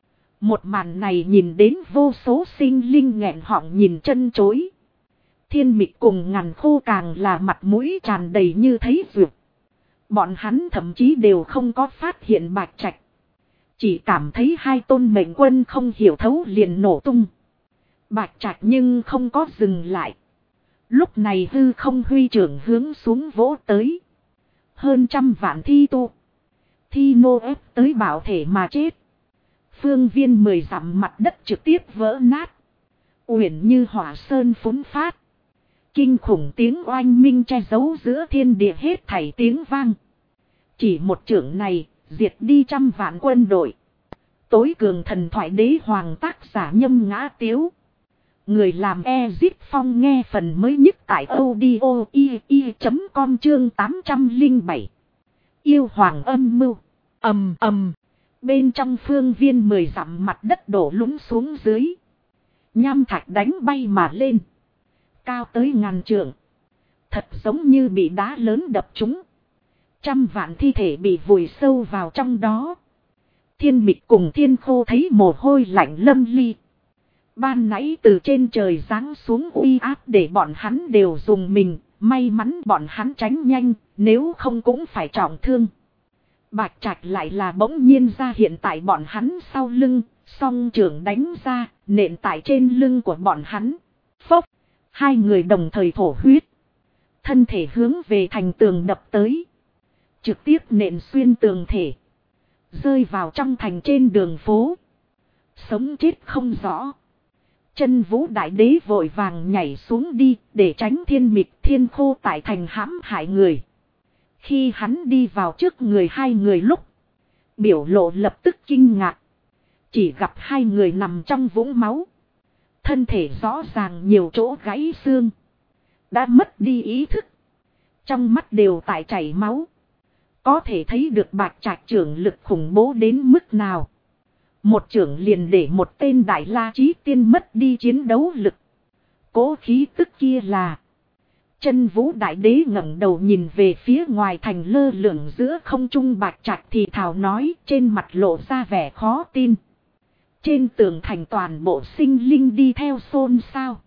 Một màn này nhìn đến vô số sinh linh nghẹn họng nhìn chân chối. Thiên mịch cùng ngàn khô càng là mặt mũi tràn đầy như thấy vượt. Bọn hắn thậm chí đều không có phát hiện Bạch Trạch. Chỉ cảm thấy hai tôn mệnh quân không hiểu thấu liền nổ tung. Bạch Trạch nhưng không có dừng lại. Lúc này hư không huy trưởng hướng xuống vỗ tới. Hơn trăm vạn thi tu. Thi nô ép tới bảo thể mà chết. Phương viên 10 dặm mặt đất trực tiếp vỡ nát. Uyển như hỏa sơn phún phát. Kinh khủng tiếng oanh minh che giấu giữa thiên địa hết thảy tiếng vang. Chỉ một chưởng này, diệt đi trăm vạn quân đội. Tối cường thần thoại đế hoàng tác giả Nhâm Ngã Tiếu. Người làm Ezit Phong nghe phần mới nhất tại audio.com chương 807. Yêu hoàng âm mưu. Ầm ầm. Bên trong phương viên 10 dặm mặt đất đổ lún xuống dưới. Nham thạch đánh bay mà lên. Cao tới ngàn trượng. Thật giống như bị đá lớn đập trúng. Trăm vạn thi thể bị vùi sâu vào trong đó. Thiên Mịch cùng Thiên Khô thấy mồ hôi lạnh lâm ly. Ban nãy từ trên trời giáng xuống uy áp để bọn hắn đều dùng mình. May mắn bọn hắn tránh nhanh, nếu không cũng phải trọng thương. Bạch Trạch lại là bỗng nhiên ra hiện tại bọn hắn sau lưng, song trưởng đánh ra, nện tại trên lưng của bọn hắn. Phốc, hai người đồng thời thổ huyết. Thân thể hướng về thành tường đập tới. Trực tiếp nện xuyên tường thể. Rơi vào trong thành trên đường phố. Sống chết không rõ. Chân Vũ Đại Đế vội vàng nhảy xuống đi để tránh Thiên Mịch Thiên Khô tại thành hãm hại người. Khi hắn đi vào trước người hai người lúc. Biểu lộ lập tức kinh ngạc. Chỉ gặp hai người nằm trong vũng máu. Thân thể rõ ràng nhiều chỗ gãy xương. Đã mất đi ý thức. Trong mắt đều tại chảy máu. Có thể thấy được Bạch Trạch trưởng lực khủng bố đến mức nào. Một trưởng liền để một tên Đại La Chí Tiên mất đi chiến đấu lực. Cố khí tức kia là. Chân Vũ Đại Đế ngẩng đầu nhìn về phía ngoài thành lơ lửng giữa không trung Bạch Trạch thì thào nói, trên mặt lộ ra vẻ khó tin. Trên tường thành toàn bộ sinh linh đi theo xôn xao.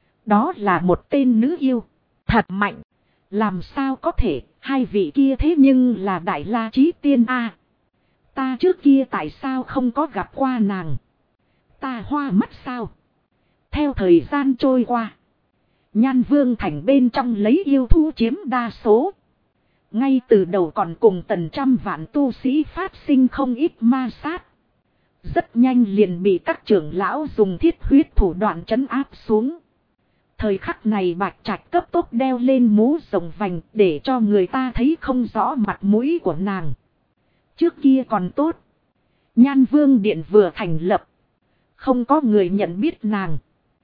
Đó là một tên nữ yêu. Thật mạnh. Làm sao có thể, hai vị kia thế nhưng là Đại La Chí Tiên a. Ta trước kia tại sao không có gặp qua nàng? Ta hoa mắt sao? Theo thời gian trôi qua. Nhan Vương thành bên trong lấy yêu thú chiếm đa số. Ngay từ đầu còn cùng tần trăm vạn tu sĩ phát sinh không ít ma sát. Rất nhanh liền bị các trưởng lão dùng thiết huyết thủ đoạn trấn áp xuống. Thời khắc này Bạch Trạch cấp tốc đeo lên mũ rồng vành để cho người ta thấy không rõ mặt mũi của nàng. Trước kia còn tốt. Nhan Vương Điện vừa thành lập. Không có người nhận biết nàng.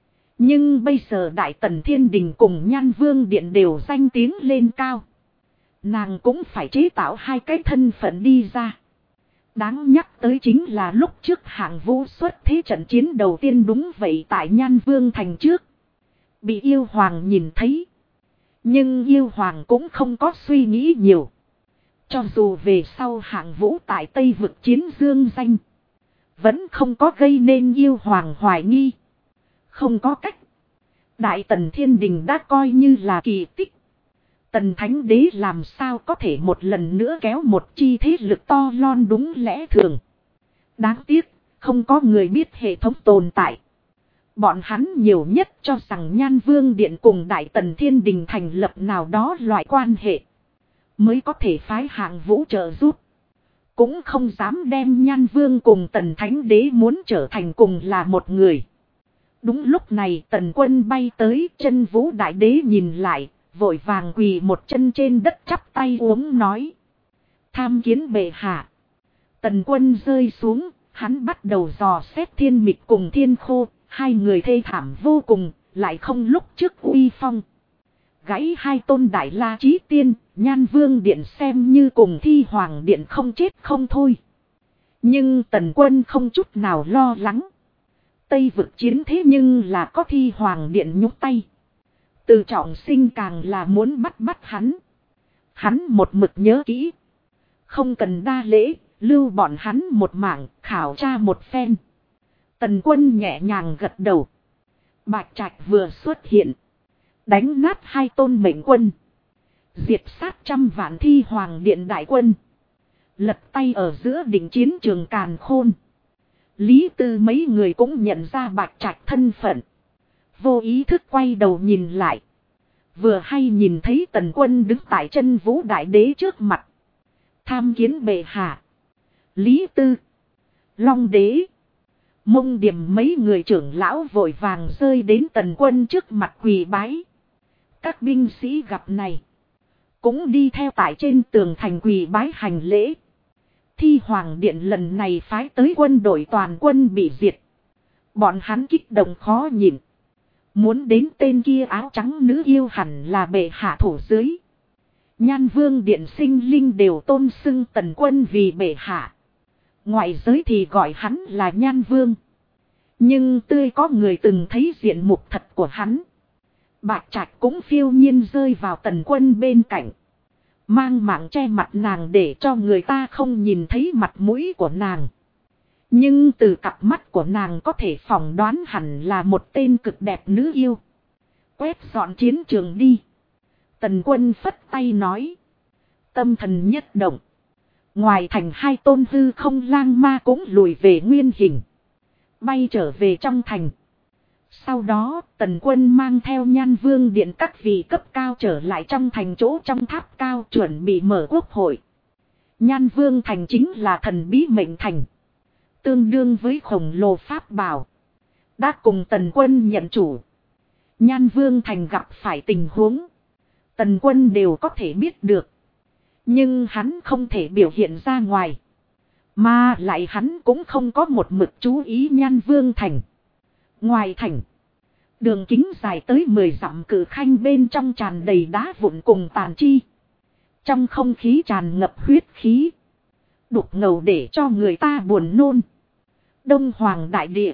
Nhưng bây giờ Đại Tần Thiên Đình cùng Nhan Vương Điện đều danh tiếng lên cao. Nàng cũng phải chế tạo hai cái thân phận đi ra. Đáng nhắc tới chính là lúc trước Hạng Vũ xuất thế trận chiến đầu tiên đúng vậy tại Nhan Vương thành trước. Bị yêu hoàng nhìn thấy. Nhưng yêu hoàng cũng không có suy nghĩ nhiều. Cho dù về sau Hạng Vũ tại Tây vực chiến dương danh. Vẫn không có gây nên yêu hoàng hoài nghi. Không có cách. Đại Tần Thiên Đình đã coi như là kỳ tích. Tần Thánh Đế làm sao có thể một lần nữa kéo một chi thế lực to lon đúng lẽ thường. Đáng tiếc, không có người biết hệ thống tồn tại. Bọn hắn nhiều nhất cho rằng Nhan Vương Điện cùng Đại Tần Thiên Đình thành lập nào đó loại quan hệ. Mới có thể phái Hạng Vũ trợ giúp. Cũng không dám đem Nhan Vương cùng Tần Thánh Đế muốn trở thành cùng là một người. Đúng lúc này Tần Quân bay tới, Chân Vũ Đại Đế nhìn lại, vội vàng quỳ một chân trên đất chắp tay uống nói. Tham kiến bệ hạ. Tần Quân rơi xuống, hắn bắt đầu dò xét Thiên Mịch cùng Thiên Khô, hai người thê thảm vô cùng, lại không lúc trước uy phong. Gãy hai tôn Đại La Chí Tiên, Nhan Vương Điện xem như cùng Thi Hoàng Điện không chết không thôi. Nhưng Tần Quân không chút nào lo lắng. Tây vực chiến thế nhưng là có Thi Hoàng Điện nhúc tay. Từ Trọng Sinh càng là muốn bắt hắn. Hắn một mực nhớ kỹ. Không cần đa lễ, lưu bọn hắn một mảng, khảo tra một phen. Tần Quân nhẹ nhàng gật đầu. Bạch Trạch vừa xuất hiện. Đánh nát hai tôn mệnh quân. Diệt sát trăm vạn Thi Hoàng Điện đại quân. Lật tay ở giữa đỉnh chiến trường Càn Khôn. Lý Tư mấy người cũng nhận ra Bạch Trạch thân phận. Vô ý thức quay đầu nhìn lại. Vừa hay nhìn thấy Tần Quân đứng tại Chân Vũ Đại Đế trước mặt. Tham kiến bệ hạ. Lý Tư. Long Đế. Mông Điểm mấy người trưởng lão vội vàng rơi đến Tần Quân trước mặt quỳ bái. Các binh sĩ gặp này. Cũng đi theo tại trên tường thành quỳ bái hành lễ. Thi Hoàng Điện lần này phái tới quân đội toàn quân bị diệt. Bọn hắn kích động khó nhịn. Muốn đến tên kia áo trắng nữ yêu hẳn là bệ hạ thủ dưới. Nhan Vương điện sinh linh đều tôn xưng Tần Quân vì bệ hạ. Ngoại giới thì gọi hắn là Nhan Vương. Nhưng tươi có người từng thấy diện mục thật của hắn. Bạch Trạch cũng phiêu nhiên rơi vào Tần Quân bên cạnh. Mang mạng che mặt nàng để cho người ta không nhìn thấy mặt mũi của nàng. Nhưng từ cặp mắt của nàng có thể phỏng đoán hẳn là một tên cực đẹp nữ yêu. Quét dọn chiến trường đi. Tần Quân phất tay nói. Tâm thần nhất động. Ngoài thành hai tôn hư không lang ma cũng lùi về nguyên hình. Bay trở về trong thành. Sau đó Tần Quân mang theo Nhan Vương điện các vị cấp cao trở lại trong thành chỗ trong tháp cao chuẩn bị mở quốc hội. Nhan Vương thành chính là thần bí mệnh thành. Tương đương với khổng lồ pháp bảo. Đã cùng Tần Quân nhận chủ. Nhan Vương thành gặp phải tình huống. Tần Quân đều có thể biết được. Nhưng hắn không thể biểu hiện ra ngoài. Mà lại hắn cũng không có một mực chú ý Nhan Vương thành. Ngoài thành. Đường kính dài tới 10 dặm cử khanh bên trong tràn đầy đá vụn cùng tàn chi. Trong không khí tràn ngập huyết khí. Đục ngầu để cho người ta buồn nôn. Đông Hoàng đại địa.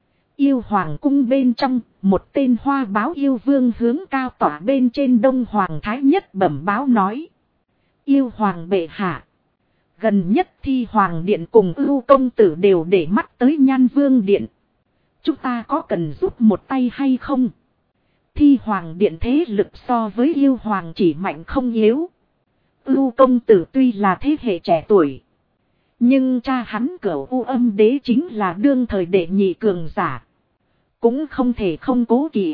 Yêu Hoàng cung bên trong, một tên hoa báo yêu vương hướng cao tỏa bên trên Đông Hoàng Thái Nhất bẩm báo nói. Yêu Hoàng bệ hạ. Gần nhất Thi Hoàng điện cùng Ưu công tử đều để mắt tới Nhan Vương điện. Chúng ta có cần giúp một tay hay không? Thi Hoàng điện thế lực so với Yêu Hoàng chỉ mạnh không yếu. Ưu công tử tuy là thế hệ trẻ tuổi. Nhưng cha hắn Cửu U Âm đế chính là đương thời đệ nhị cường giả. Cũng không thể không cố kỵ.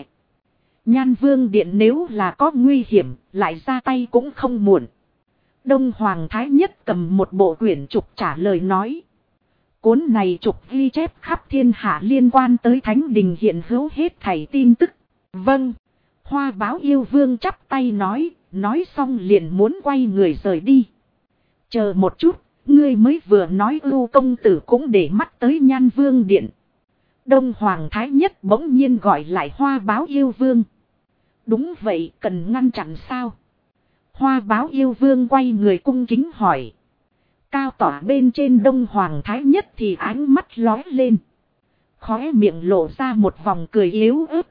Nhan Vương điện nếu là có nguy hiểm, lại ra tay cũng không muộn. Đông Hoàng Thái Nhất cầm một bộ quyển trục trả lời nói. Cuốn này trục ghi chép khắp thiên hạ liên quan tới Thánh Đình hiện hữu hết thảy tin tức. Vâng. Hoa báo yêu vương chắp tay nói xong liền muốn quay người rời đi. Chờ một chút, ngươi mới vừa nói Ưu công tử cũng để mắt tới Nhan Vương điện. Đông Hoàng Thái Nhất bỗng nhiên gọi lại hoa báo yêu vương. Đúng vậy, cần ngăn chặn sao? Hoa báo yêu vương quay người cung kính hỏi. Cao tỏa bên trên Đông Hoàng Thái Nhất thì ánh mắt lóe lên. Khóe miệng lộ ra một vòng cười yếu ớt.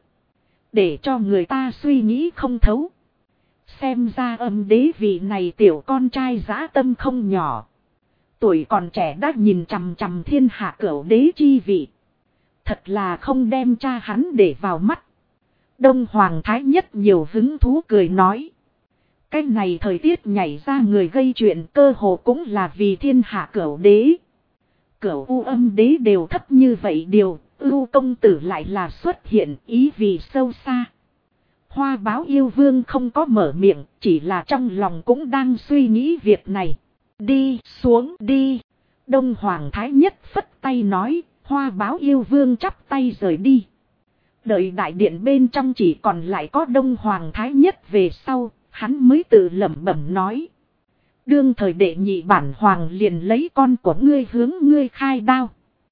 Để cho người ta suy nghĩ không thấu. Xem ra Âm đế vị này tiểu con trai dã tâm không nhỏ. Tuổi còn trẻ đã nhìn chằm chằm thiên hạ Cửu đế chi vị. Thật là không đem cha hắn để vào mắt. Đông Hoàng Thái Nhất nhiều hứng thú cười nói. Cái này thời tiết nhảy ra người gây chuyện cơ hồ cũng là vì thiên hạ Cửu đế. Cửu U Âm đế đều thấp như vậy điều, Ưu công tử lại là xuất hiện ý vì sâu xa. Hoa báo yêu vương không có mở miệng, chỉ là trong lòng cũng đang suy nghĩ việc này. Đi xuống đi. Đông Hoàng Thái Nhất phất tay nói, hoa báo yêu vương chắp tay rời đi. Đợi đại điện bên trong chỉ còn lại có Đông Hoàng Thái Nhất về sau, hắn mới tự lẩm bẩm nói. Đương thời đệ nhị bản hoàng liền lấy con của ngươi hướng ngươi khai đao.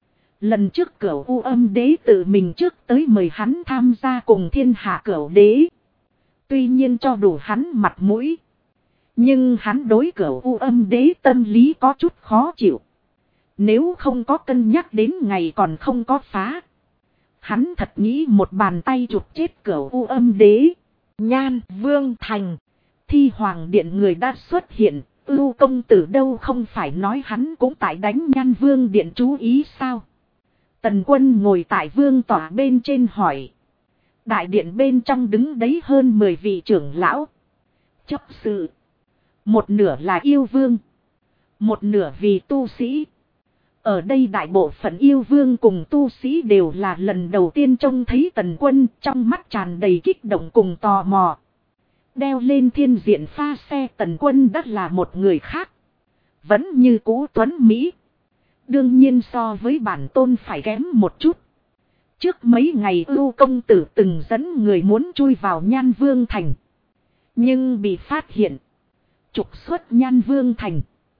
Lần trước Cửu U Âm đế tự mình trước tới mời hắn tham gia cùng thiên hạ Cửu đế. Tuy nhiên cho đủ hắn mặt mũi. Nhưng hắn đối Cửu U Âm đế tâm lý có chút khó chịu. Nếu không có cân nhắc đến ngày còn không có phá. Hắn thật nghĩ một bàn tay chụp chết Cửu U Âm đế. Nhan Vương thành. Thi Hoàng điện người đã xuất hiện. Ưu công tử đâu không phải nói hắn cũng tại đánh Nhan Vương điện chú ý sao? Tần Quân ngồi tại vương tỏa bên trên hỏi. Đại điện bên trong đứng đấy hơn 10 vị trưởng lão. Chấp sự. Một nửa là yêu vương. Một nửa vì tu sĩ. Ở đây đại bộ phận yêu vương cùng tu sĩ đều là lần đầu tiên trông thấy Tần Quân, trong mắt tràn đầy kích động cùng tò mò. Đeo lên thiên diện pha xe Tần Quân đã là một người khác. Vẫn như cũ tuấn Mỹ. Đương nhiên so với bản tôn phải kém một chút. Trước mấy ngày Ưu công tử từng dẫn người muốn chui vào Nhan Vương thành. Nhưng bị phát hiện. Trục xuất Nhan Vương thành.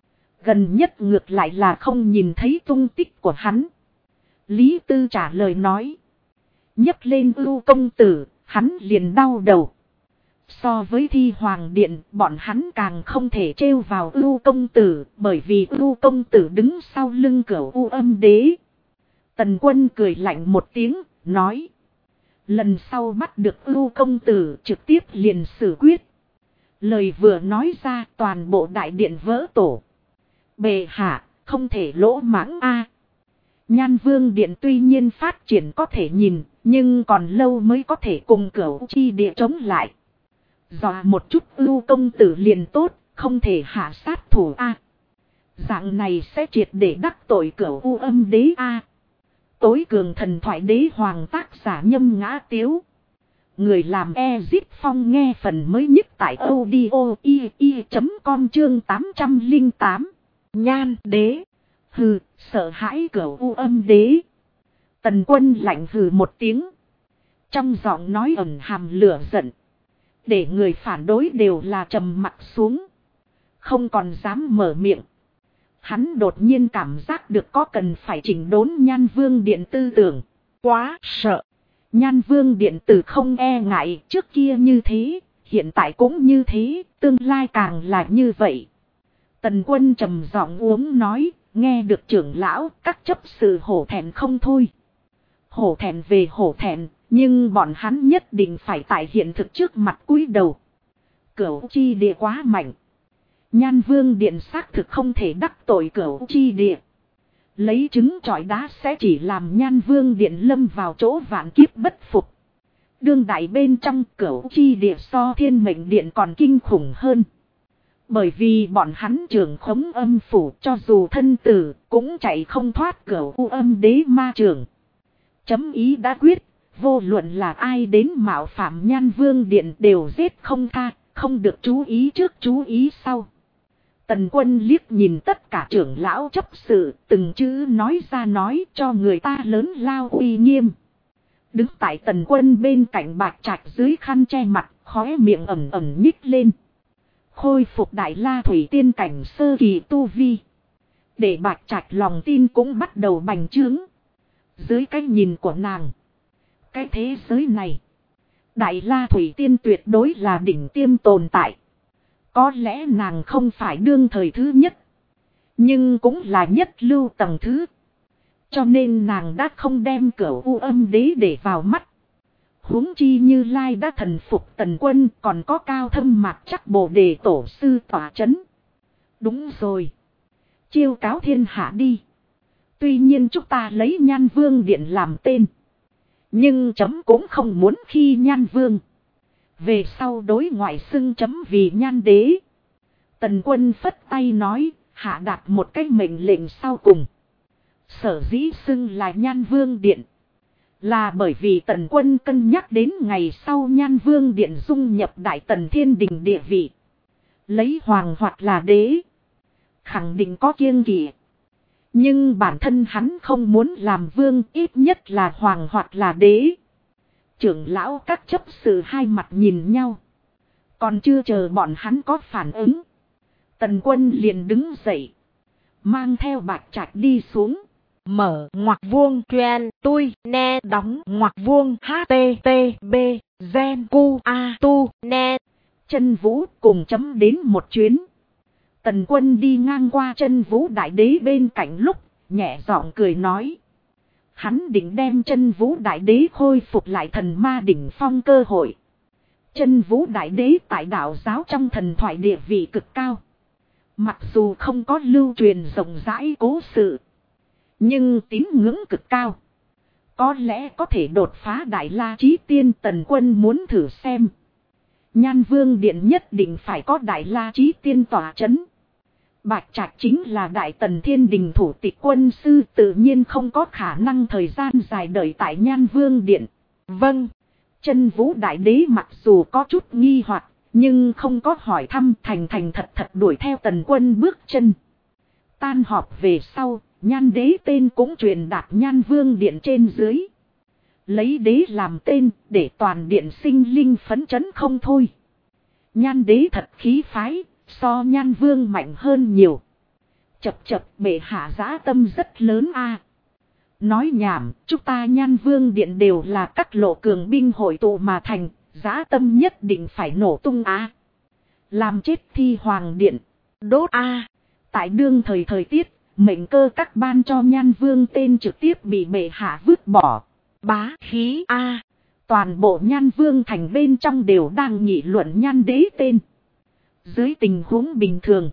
Gần nhất ngược lại là không nhìn thấy tung tích của hắn. Lý Tư trả lời nói. Nhấc lên Ưu công tử, hắn liền đau đầu. So với Thi Hoàng Điện, bọn hắn càng không thể trêu vào Ưu công tử, bởi vì Ưu công tử đứng sau lưng Cửu U Âm Đế. Tần Quân cười lạnh một tiếng, nói. Lần sau bắt được Ưu công tử trực tiếp liền xử quyết. Lời vừa nói ra toàn bộ đại điện vỡ tổ. Bệ hạ, không thể lỗ mãng a. Nhan Vương Điện tuy nhiên phát triển có thể nhìn, nhưng còn lâu mới có thể cùng Cửu Chi Địa chống lại. Dọa một chút Ưu công tử liền tốt, không thể hạ sát thủ a. Dạng này sẽ triệt để đắc tội Cửu U Âm Đế a. Tối cường thần thoại đế hoàng tác giả Nhâm Ngã Tiếu. Người làm Ezit Phong nghe phần mới nhất tại audio.com chương 808. Nhan đế. Hừ, sợ hãi Cửu U Âm Đế. Tần Quân lạnh hừ một tiếng. Trong giọng nói ẩn hàm lửa giận. Để người phản đối đều là trầm mặt xuống. Không còn dám mở miệng. Hắn đột nhiên cảm giác được có cần phải chỉnh đốn Nhan Vương Điện tư tưởng. Quá sợ. Nhan Vương Điện tử không e ngại, trước kia như thế, hiện tại cũng như thế, tương lai càng là như vậy. Tần Quân trầm giọng uống nói, nghe được trưởng lão, các chấp sự hổ thẹn không thôi. Hổ thẹn về hổ thẹn, nhưng bọn hắn nhất định phải tại hiện thực trước mặt cúi đầu. Cửu Chi Địa quá mạnh. Nhan Vương Điện xác thực không thể đắc tội Cửu Chi Địa. Lấy trứng trọi đá sẽ chỉ làm Nhan Vương Điện lâm vào chỗ vạn kiếp bất phục. Đương đại bên trong Cửu Chi Địa so Thiên Mệnh Điện còn kinh khủng hơn. Bởi vì bọn hắn trưởng khống âm phủ, cho dù thân tử cũng chạy không thoát Cửu U Âm Đế ma trường. Chấm ý đã quyết, vô luận là ai đến mạo phạm Nhan Vương Điện đều giết không tha, không được chú ý trước chú ý sau. Tần Quân liếc nhìn tất cả trưởng lão chấp sự, từng chữ nói ra nói cho người ta lớn lao uy nghiêm. Đứng tại Tần Quân bên cạnh Bạch Trạch dưới khăn che mặt, khóe miệng ẩm ẩm nhích lên. Khôi phục Đại La Thủy Tiên cảnh sơ kỳ tu vi. Để Bạch Trạch lòng tin cũng bắt đầu bành trướng. Dưới cái nhìn của nàng, cái thế giới này, Đại La Thủy Tiên tuyệt đối là đỉnh tiêm tồn tại. Có lẽ nàng không phải đương thời thứ nhất, nhưng cũng là nhất lưu tầng thứ. Cho nên nàng đã không đem Cửu U Âm Đế để vào mắt. Huống chi Như Lai đã thần phục Tần Quân, còn có Cao Thâm Mạc Chắc Bồ Đề tổ sư tỏa chấn. Đúng rồi. Chiêu cáo thiên hạ đi. Tuy nhiên chúng ta lấy Nhan Vương Điện làm tên. Nhưng chấm cũng không muốn khi Nhan Vương. Về sau đối ngoại xưng chấm vì Nhan Đế. Tần Quân phất tay nói, hạ đạt một cái mệnh lệnh sau cùng. Sở dĩ xưng là Nhan Vương Điện. Là bởi vì Tần Quân cân nhắc đến ngày sau Nhan Vương Điện dung nhập Đại Tần Thiên Đình địa vị. Lấy hoàng hoặc là đế. Khẳng định có kiêng kỵ. Nhưng bản thân hắn không muốn làm vương, ít nhất là hoàng hoặc là đế. Trưởng lão các chấp sự hai mặt nhìn nhau. Còn chưa chờ bọn hắn có phản ứng. Tần Quân liền đứng dậy. Mang theo Bạch Trạch đi xuống. Mở ngoặc vuông truyền tui ne đóng ngoặc vuông http gen cu a tu ne. Chân Vũ cùng chấm đến một chuyến. Tần Quân đi ngang qua Chân Vũ Đại Đế bên cạnh lúc, nhẹ giọng cười nói. Hắn định đem Chân Vũ Đại Đế khôi phục lại thần ma đỉnh phong cơ hội. Chân Vũ Đại Đế tại đạo giáo trong thần thoại địa vị cực cao. Mặc dù không có lưu truyền rộng rãi cố sự, nhưng tín ngưỡng cực cao. Có lẽ có thể đột phá Đại La Chí Tiên. Tần Quân muốn thử xem. Nhan Vương Điện nhất định phải có Đại La Chí Tiên tỏa chấn. Bạch Trạch chính là Đại Tần Thiên Đình thủ tịch quân sư, tự nhiên không có khả năng thời gian dài đợi tại Nhan Vương Điện. Vâng. Chân Vũ Đại Đế mặc dù có chút nghi hoặc, nhưng không có hỏi thăm, thành thật thật đuổi theo Tần Quân bước chân. Tan họp về sau, Nhan Đế tên cũng truyền đạt Nhan Vương Điện trên dưới. Lấy đế làm tên, để toàn điện sinh linh phấn chấn không thôi. Nhan Đế thật khí phái, so Nhan Vương mạnh hơn nhiều. Chập bệ hạ dã tâm rất lớn a. Nói nhảm, chúng ta Nhan Vương Điện đều là các lộ cường binh hội tụ mà thành, dã tâm nhất định phải nổ tung á. Làm chết Thi Hoàng Điện, đốt a. Tại đương thời tiết, mệnh cơ các ban cho Nhan Vương tên trực tiếp bị bệ hạ vứt bỏ. Bá khí a. Toàn bộ Nhan Vương thành bên trong đều đang nghị luận Nhan Đế tên. Dưới tình huống bình thường,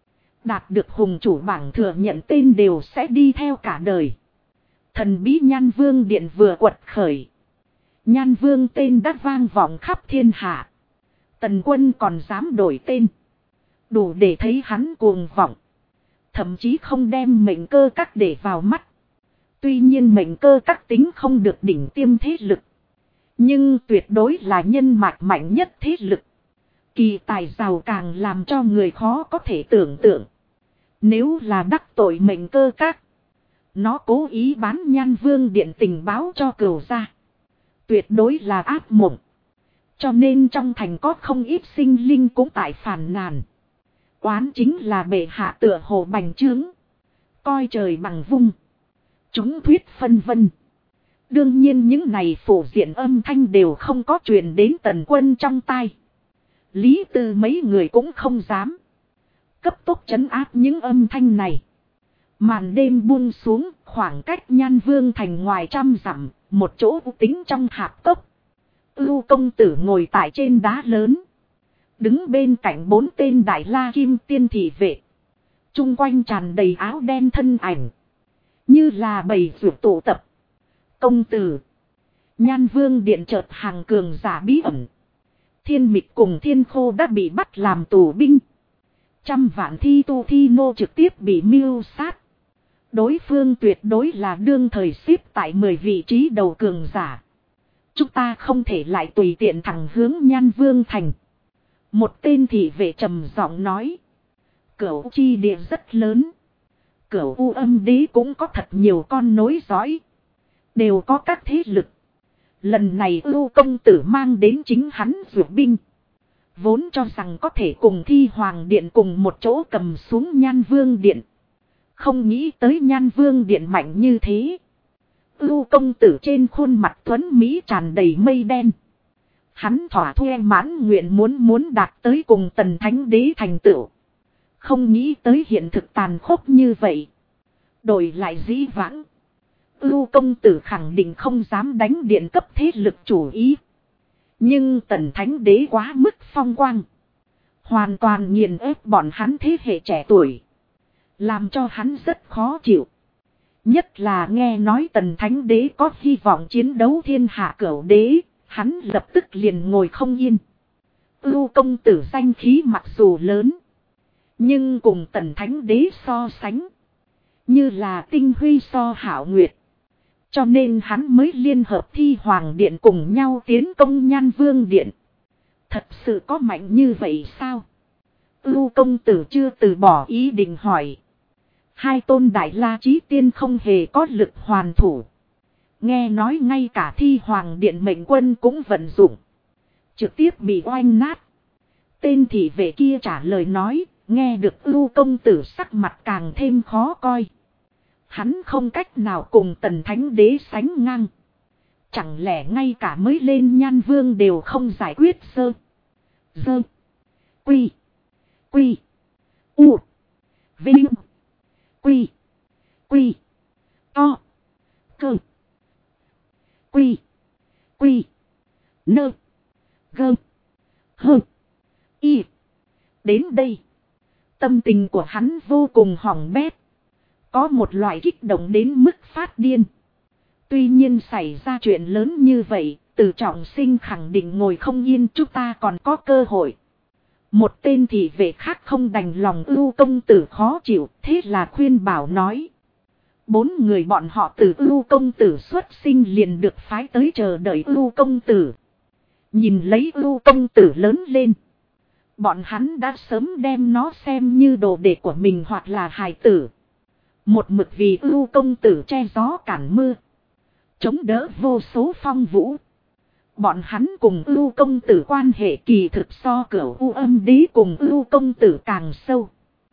đạt được hùng chủ bảng thừa nhận tên đều sẽ đi theo cả đời. Thần bí Nhan Vương Điện vừa quật khởi, Nhan Vương tên đã vang vọng khắp thiên hạ. Tần Quân còn dám đổi tên, đủ để thấy hắn cuồng vọng. Thậm chí không đem mệnh cơ các để vào mắt. Tuy nhiên mệnh cơ các tính không được đỉnh tiêm thế lực, nhưng tuyệt đối là nhân mạch mạnh nhất thế lực. Kỳ tài giàu càng làm cho người khó có thể tưởng tượng. Nếu là đắc tội mệnh cơ các, nó cố ý bán Nhan Vương Điện tình báo cho cửu gia, tuyệt đối là ác mộng. Cho nên trong thành có không ít sinh linh cũng tại phàn nàn. Oán chính là bệ hạ tựa hồ bành trướng, coi trời bằng vung, chúng thuyết phân vân. Đương nhiên những này phổ diện âm thanh đều không có truyền đến Tần Quân trong tai. Lý Tư mấy người cũng không dám cấp tốc trấn áp những âm thanh này. Màn đêm buông xuống, khoảng cách Nhan Vương thành ngoài 100 dặm, một chỗ tính trong hạp cốc. Ưu công tử ngồi tại trên đá lớn, đứng bên cạnh 4 tên đại la kim tiên thị vệ. Trung quanh tràn đầy áo đen thân ảnh, như là bầy ruột tụ tập. Công tử, Nhan Vương Điện chợt hàng cường giả bí ẩn. Thiên Mịch cùng Thiên Khô đã bị bắt làm tù binh. 100 vạn thi tu thi nô trực tiếp bị mưu sát. Đối phương tuyệt đối là đương thời xếp tại 10 vị trí đầu cường giả. Chúng ta không thể lại tùy tiện thẳng hướng Nhan Vương thành. Một tên thị vệ trầm giọng nói. Cửu chi địa rất lớn. Cửu U Âm Đế cũng có thật nhiều con nối dõi, đều có các thế lực. Lần này Ưu công tử mang đến chính hắn duyệt binh, vốn cho rằng có thể cùng Thi Hoàng Điện cùng một chỗ cầm xuống Nhan Vương Điện. Không nghĩ tới Nhan Vương Điện mạnh như thế. Ưu công tử trên khuôn mặt tuấn mỹ tràn đầy mây đen. Hắn thỏa thuê mãn nguyện muốn đạt tới cùng Tần Thánh Đế thành tựu. Không nghĩ tới hiện thực tàn khốc như vậy. Đổi lại dĩ vãng, Ưu công tử khẳng định không dám đánh điện cấp thế lực chủ ý. Nhưng Tần Thánh Đế quá mức phong quang, hoàn toàn nghiền ép bọn hắn thế hệ trẻ tuổi, làm cho hắn rất khó chịu. Nhất là nghe nói Tần Thánh Đế có hy vọng chiến đấu thiên hạ Cửu Đế, hắn lập tức liền ngồi không yên. Ưu công tử danh khí mặc dù lớn, nhưng cùng Tần Thánh Đế so sánh, như là tinh huy so Hạo Nguyệt. Cho nên hắn mới liên hợp Thi Hoàng Điện cùng nhau tiến công Nhan Vương Điện. Thật sự có mạnh như vậy sao? Ưu công tử chưa từ bỏ ý định hỏi. Hai tôn đại la chí tiên không hề có lực hoàn thủ. Nghe nói ngay cả Thi Hoàng Điện mệnh quân cũng vận dụng, trực tiếp bị oanh nát. Tên thị vệ kia trả lời nói, nghe được Ưu công tử sắc mặt càng thêm khó coi. Hắn không cách nào cùng Tần Thánh Đế sánh ngang. Chẳng lẽ ngay cả mới lên Nhan Vương đều không giải quyết sơ. Dơ. Quy. Quy. U. Vinh. Quy. Quy. To. Cơ. Quy. Quy. Nơ. Gơ. Hơ. Y. Đến đây, tâm tình của hắn vô cùng hỏng bét. Có một loại kích động đến mức phát điên. Tuy nhiên xảy ra chuyện lớn như vậy, Từ Trọng Sinh khẳng định ngồi không yên, chúng ta còn có cơ hội. Một tên thị vệ khác không đành lòng Ưu công tử khó chịu, thế là khuyên bảo nói. 4 người bọn họ từ Ưu công tử xuất sinh liền được phái tới chờ đợi Ưu công tử. Nhìn lấy Ưu công tử lớn lên, bọn hắn đã sớm đem nó xem như đồ đệ của mình hoặc là hài tử. Một mực vì Ưu công tử che gió cản mưa, chống đỡ vô số phong vũ. Bọn hắn cùng Ưu công tử quan hệ kỳ thực so Cửu U Âm Đế cùng Ưu công tử càng sâu.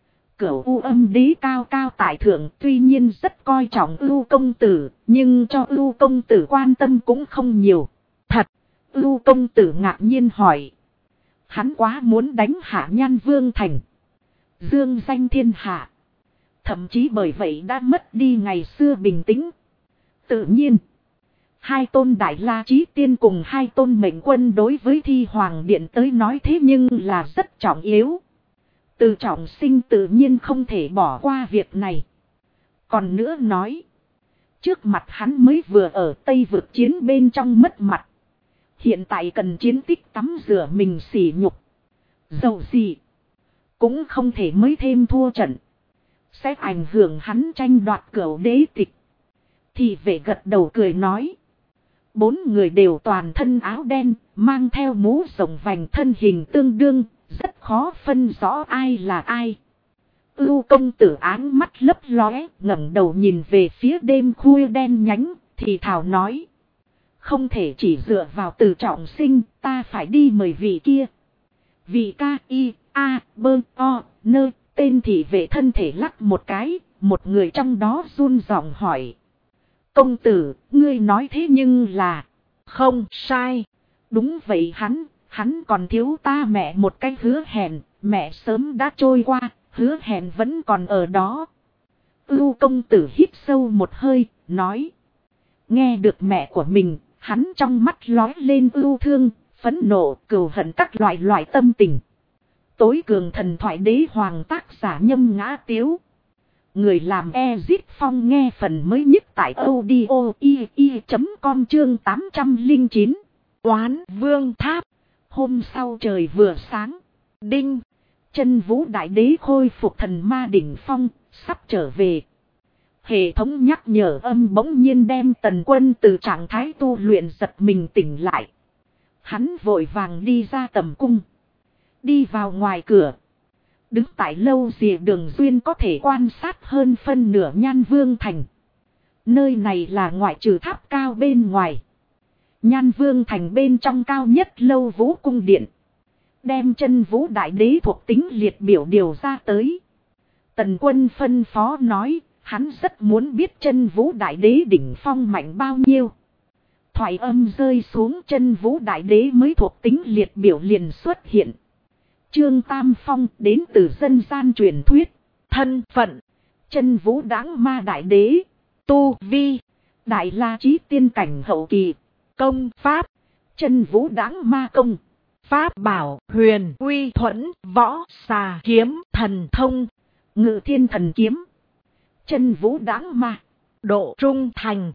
Cửu U Âm Đế cao cao tại thượng, tuy nhiên rất coi trọng Ưu công tử, nhưng cho Ưu công tử quan tâm cũng không nhiều. Thật, Ưu công tử ngạc nhiên hỏi. Hắn quá muốn đánh hạ Nhan Vương thành, dương danh thiên hạ. Thậm chí bởi vậy đã mất đi ngày xưa bình tĩnh. Tự nhiên, hai tôn Đại La Chí Tiên cùng hai tôn mệnh quân đối với Thi Hoàng Điện tới nói thế nhưng là rất trọng yếu. Từ Trọng Sinh tự nhiên không thể bỏ qua việc này. Còn nữa nói, trước mặt hắn mới vừa ở Tây Vực chiến bên trong mất mặt. Hiện tại cần chiến tích tắm rửa mình sỉ nhục. Dầu gì cũng không thể mới thêm thua trận, sẽ ảnh hưởng hắn tranh đoạt Cửu đế tịch. Thị vệ gật đầu cười nói. Bốn người đều toàn thân áo đen, mang theo mũ rộng vành, thân hình tương đương, rất khó phân rõ ai là ai. Ưu công tử áng mắt lấp lóe, ngẩng đầu nhìn về phía đêm khuya đen nhánh, thì thào nói. Không thể chỉ dựa vào Từ Trọng Sinh, ta phải đi mời vị kia. Vị ca y, a, bơ, o, nơ, tên thị vệ thân thể lắc một cái, một người trong đó run giọng hỏi. Công tử, ngươi nói thế nhưng là không sai. Đúng vậy, hắn còn thiếu ta mẹ một cái hứa hẹn, mẹ sớm đã trôi qua, hứa hẹn vẫn còn ở đó. Ưu công tử hít sâu một hơi, nói. Nghe được mẹ của mình, hắn trong mắt lóe lên ưu thương, phẫn nộ, cừu hận các loại tâm tình. Tối cường thần thoại đế hoàng tác giả Nhâm Ngã Tiếu. Người làm Ezit Phong nghe phần mới nhất tại audio.com chương 809. Oán Vương Tháp. Hôm sau trời vừa sáng. Đinh. Chân Vũ Đại Đế khôi phục thần ma đỉnh phong, sắp trở về. Hệ thống nhắc nhở âm bỗng nhiên đem Tần Quân từ trạng thái tu luyện giật mình tỉnh lại. Hắn vội vàng đi ra tầm cung. Đi vào ngoài cửa. Đứng tại lâu rìa đường duyên có thể quan sát hơn phân nửa Nhan Vương thành. Nơi này là ngoại trừ tháp cao bên ngoài. Nhan Vương thành bên trong cao nhất Lâu Vũ cung điện. Đem Chân Vũ Đại Đế thuộc tính liệt biểu điều ra tới. Tần Quân phân phó nói, hắn rất muốn biết Chân Vũ Đại Đế đỉnh phong mạnh bao nhiêu. Thoại âm rơi xuống, Chân Vũ Đại Đế mới thuộc tính liệt biểu liền xuất hiện. Trương Tam Phong đến từ dân gian truyền thuyết. Thân phận: Chân Vũ Đãng Ma Đại Đế. Tu vi: Đại La Chí Tiên cảnh hậu kỳ. Công pháp: Chân Vũ Đãng Ma công. Pháp bảo: Huyền Uy Thuẫn Võ Xà Kiếm Thần Thông. Ngự Thiên Thần Kiếm. Chân Vũ Đãng Ma. Độ trung thành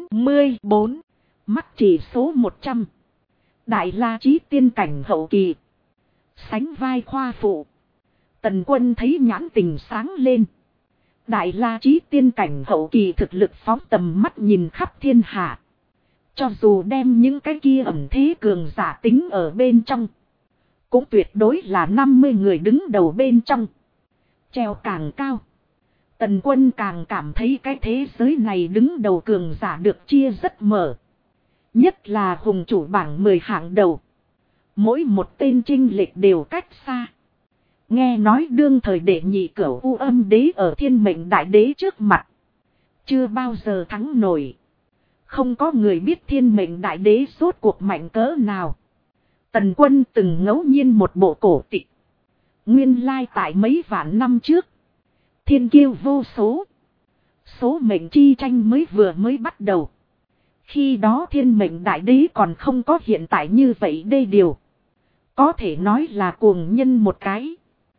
94. Mắt chỉ số 100. Đại La Chí Tiên cảnh hậu kỳ. Sánh vai khoa phụ. Tần Quân thấy nhãn tình sáng lên. Đại La Chí Tiên cảnh hậu kỳ thực lực phóng tầm mắt nhìn khắp thiên hạ. Cho dù đem những cái kia ẩn thế cường giả tính ở bên trong, cũng tuyệt đối là 50 người đứng đầu bên trong. Treo càng cao, Tần Quân càng cảm thấy cái thế giới này đứng đầu cường giả được chia rất mở. Nhất là hùng chủ bảng 10 hạng đầu. Mỗi một tên chênh lệch đều cách xa. Nghe nói đương thời đệ nhị Cửu U Âm Đế ở Thiên Mệnh Đại Đế trước mặt, chưa bao giờ thắng nổi. Không có người biết Thiên Mệnh Đại Đế rốt cuộc mạnh cỡ nào. Tần Quân từng ngẫu nhiên một bộ cổ tịch. Nguyên lai tại mấy vạn năm trước, thiên kiêu vô số. Số mệnh chi tranh mới bắt đầu. Khi đó Thiên Mệnh Đại Đế còn không có hiện tại như vậy đê điều. Có thể nói là cuồng nhân một cái.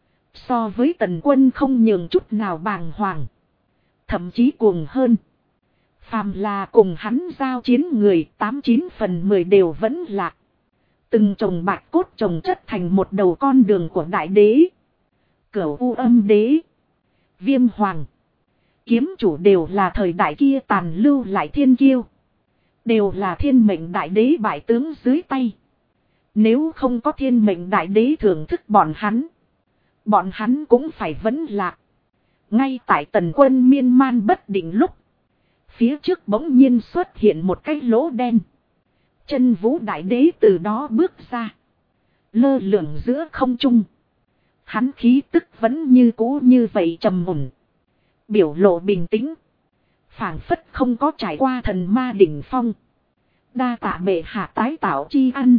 So với Tần Quân không nhường chút nào bàng hoàng. Thậm chí cuồng hơn. Phàm là cùng hắn giao chiến người 89 phần 10 đều vẫn lạc. Từng chồng bạch cốt chồng chất thành một đầu con đường của Đại Đế. Cửu U Âm Đế, Viêm Hoàng, Kiếm Chủ đều là thời đại kia tàn lưu lại thiên kiêu. Đều là Thiên Mệnh Đại Đế bại tướng dưới tay. Nếu không có Thiên Mệnh Đại Đế thưởng thức bọn hắn cũng phải vẫn lạc. Ngay tại Tần Quân miên man bất định lúc, phía trước bỗng nhiên xuất hiện một cái lỗ đen. Chân Vũ Đại Đế từ đó bước ra, lơ lửng giữa không trung. Hắn khí tức vẫn như cũ như vậy trầm mùn. Biểu lộ bình tĩnh. Phảng phất không có trải qua thần ma đỉnh phong. Đa tạ bệ hạ tái tạo chi ăn.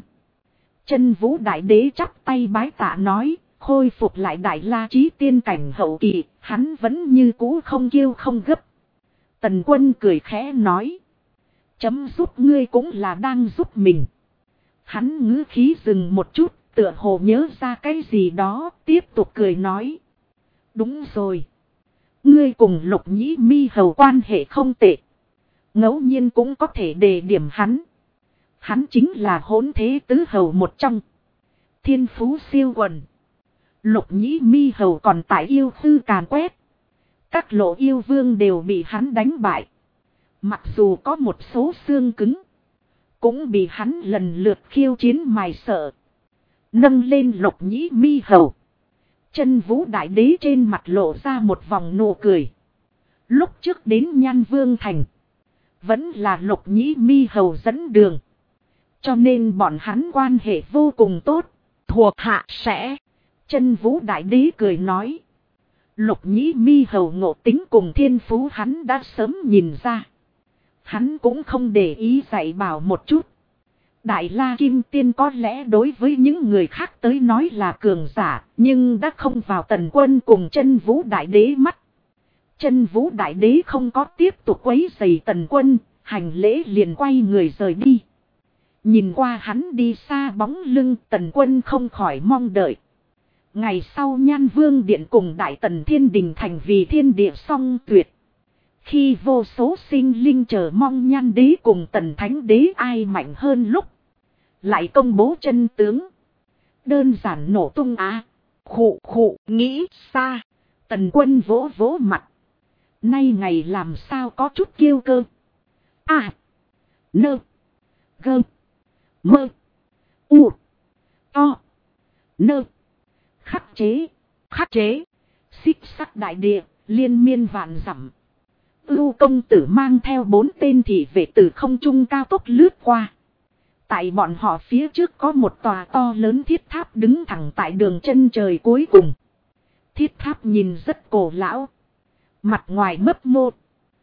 Chân Vũ Đại Đế chắp tay bái tạ nói, khôi phục lại Đại La Chí tiên cảnh hậu kỳ, hắn vẫn như cũ không kiêu không gấp. Tần Quân cười khẽ nói, chấm giúp ngươi cũng là đang giúp mình. Hắn ngữ khí dừng một chút, tựa hồ nhớ ra cái gì đó, tiếp tục cười nói. Đúng rồi. Ngươi cùng Lục Nhĩ Mi hầu quan hệ không tệ. Ngẫu nhiên cũng có thể đề điểm hắn. Hắn chính là Hỗn Thế Tứ hầu một trong. Thiên phú siêu quần. Lục Nhĩ Mi hầu còn tại yêu khư càn quét. Các lộ yêu vương đều bị hắn đánh bại. Mặc dù có một số xương cứng, cũng bị hắn lần lượt khiêu chiến mài sợ. Nâng lên Lục Nhĩ Mi hầu. Chân Vũ Đại Đế trên mặt lộ ra một vòng nụ cười. Lúc trước đến Nhan Vương Thành, vẫn là Lục Nhĩ Mi hầu dẫn đường. Cho nên bọn hắn quan hệ vô cùng tốt. Thuộc hạ sẽ. Chân Vũ Đại Đế cười nói. Lục Nhĩ Mi hầu ngộ tính cùng thiên phú hắn đã sớm nhìn ra. Hắn cũng không để ý dạy bảo một chút. Đại La Kim Tiên có lẽ đối với những người khác tới nói là cường giả, nhưng đã không vào Tần Quân cùng Chân Vũ Đại Đế mắt. Chân Vũ Đại Đế không có tiếp tục quấy rầy Tần Quân, hành lễ liền quay người rời đi. Nhìn qua hắn đi xa bóng lưng, Tần Quân không khỏi mong đợi. Ngày sau Nhan Vương Điện cùng Đại Tần Thiên Đình thành vì thiên địa song tuyệt. Khi vô số sinh linh chờ mong Nhan Đế cùng Tần Thánh Đế ai mạnh hơn lúc, lại công bố chân tướng. Đơn giản nổ tung á. Khụ nghĩ xa. Tần Quân vỗ vỗ mặt. Nay ngày làm sao có chút kiêu cơ. À. Nơ. Gơ. Mơ. U. To. Nơ. Khắc chế. Xích sắc đại địa, liên miên vạn dặm. Ưu công tử mang theo 4 tên thị vệ từ không trung cao tốc lướt qua. Tại bọn họ phía trước có một tòa to lớn thiết tháp đứng thẳng tại đường chân trời cuối cùng. Thiết tháp nhìn rất cổ lão. Mặt ngoài mấp mô.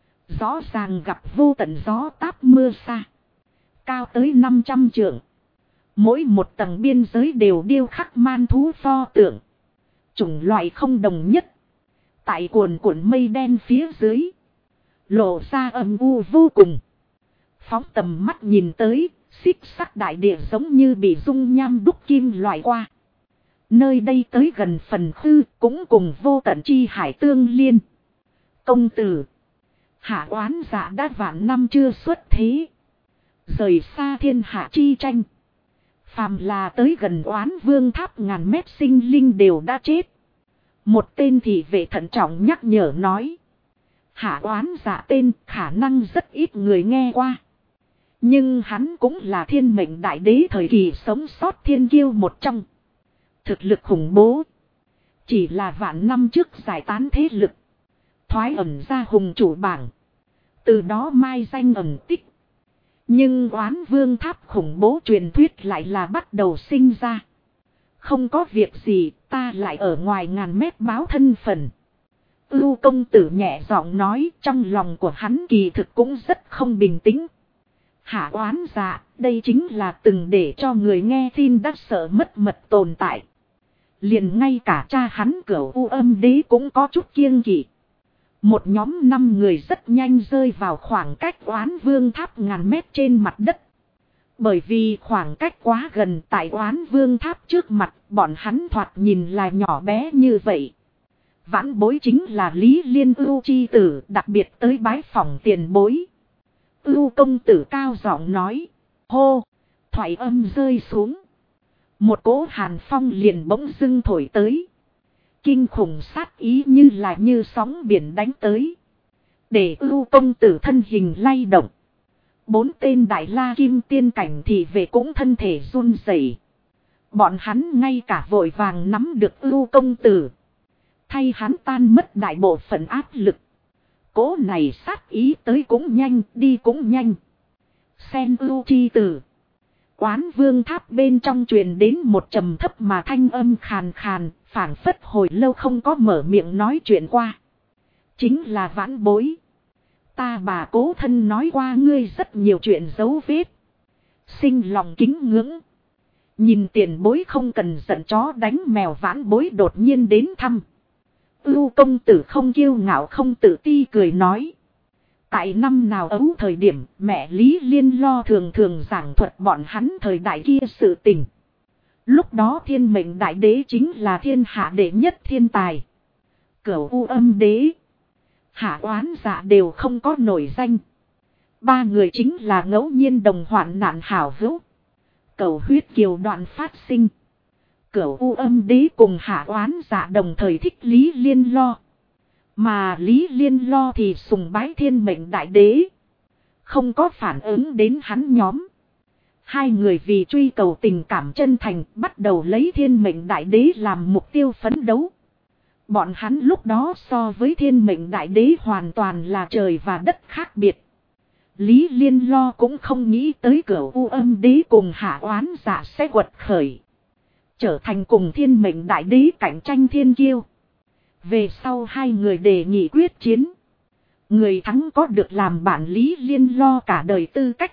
Rõ ràng gặp vô tận gió táp mưa xa. Cao tới 500 trượng. Mỗi một tầng biên giới đều điêu khắc man thú pho tượng. Chủng loại không đồng nhất. Tại cuồn cuộn mây đen phía dưới, lộ ra âm u vô cùng. Phóng tầm mắt nhìn tới, xích sắc đại địa giống như bị dung nham đúc kim loại qua. Nơi đây tới gần phần khư cũng cùng vô tận chi hải tương liên. Công tử, Hạ Oán Dạ đã vạn năm chưa xuất thế. Rời xa thiên hạ chi tranh. Phàm là tới gần Oán Vương tháp ngàn mét sinh linh đều đã chết. Một tên thị vệ thận trọng nhắc nhở nói. Hạ Oán Dạ tên khả năng rất ít người nghe qua. Nhưng hắn cũng là thiên mệnh đại đế thời kỳ sống sót thiên kiêu một trong. Thực lực khủng bố. Chỉ là vạn năm trước giải tán thế lực. Thoái ẩn ra hùng chủ bảng. Từ đó mai danh ẩn tích. Nhưng Oán Vương tháp khủng bố truyền thuyết lại là bắt đầu sinh ra. Không có việc gì, ta lại ở ngoài ngàn mét báo thân phận. Ưu công tử nhẹ giọng nói, trong lòng của hắn kỳ thực cũng rất không bình tĩnh. Hạ Oán Dạ, đây chính là từng để cho người nghe tin đã sợ mất mật tồn tại. Liền ngay cả cha hắn Cửu U Âm Đế cũng có chút kiêng kỵ. Một nhóm 5 người rất nhanh rơi vào khoảng cách Oán Vương tháp ngàn mét trên mặt đất. Bởi vì khoảng cách quá gần tại Oán Vương tháp trước mặt, bọn hắn thoạt nhìn là nhỏ bé như vậy. Vãn bối chính là Lý Liên Ưu chi tử, đặc biệt tới bái phỏng tiền bối. Ưu công tử cao giọng nói. Hô, thoại âm rơi xuống. Một cỗ hàn phong liền bỗng dưng thổi tới. Kinh khủng sát ý như sóng biển đánh tới. Để Ưu công tử thân hình lay động. 4 tên Đại La Kim Tiên cảnh thì về cũng thân thể run rẩy. Bọn hắn ngay cả vội vàng nắm được Ưu công tử. Thay hắn tan mất đại bộ phận áp lực. Cố này sát ý tới cũng nhanh, đi cũng nhanh. Sen Ưu chi tử. Quán vương tháp bên trong truyền đến một trầm thấp mà thanh âm khàn khàn, phảng phất hồi lâu không có mở miệng nói chuyện qua. Chính là Vãn Bối. Ta bà cố thân nói qua ngươi rất nhiều chuyện dấu vết. Sinh lòng kính ngưỡng. Nhìn tiền bối không cần giận chó đánh mèo. Vãn Bối đột nhiên đến thăm. Ưu công tử không kiêu ngạo không tự ti cười nói. Tại năm nào ấu thời điểm mẹ Lý Liên Lo thường thường giảng thuật bọn hắn thời đại kia sự tình. Lúc đó thiên mệnh đại đế chính là thiên hạ đệ nhất thiên tài. Cửu U Âm đế, Hạ Oán Dạ đều không có nổi danh. Ba người chính là ngẫu nhiên đồng hoạn nạn hảo hữu. Cửu huyết kiều đoạn phát sinh. Cửu U Âm đế cùng Hạ Oán Dạ đồng thời thích Lý Liên Lo. Mà Lý Liên Lo thì sùng bái thiên mệnh đại đế. Không có phản ứng đến hắn nhóm. Hai người vì truy cầu tình cảm chân thành bắt đầu lấy thiên mệnh đại đế làm mục tiêu phấn đấu. Bọn hắn lúc đó so với thiên mệnh đại đế hoàn toàn là trời và đất khác biệt. Lý Liên Lo cũng không nghĩ tới Cửu U Âm đế cùng Hạ Oán Dạ sẽ quật khởi. Trở thành cùng thiên mệnh đại đế cạnh tranh thiên kiêu. Về sau hai người đề nghị quyết chiến. Người thắng có được làm bạn Lý Liên Lo cả đời tư cách.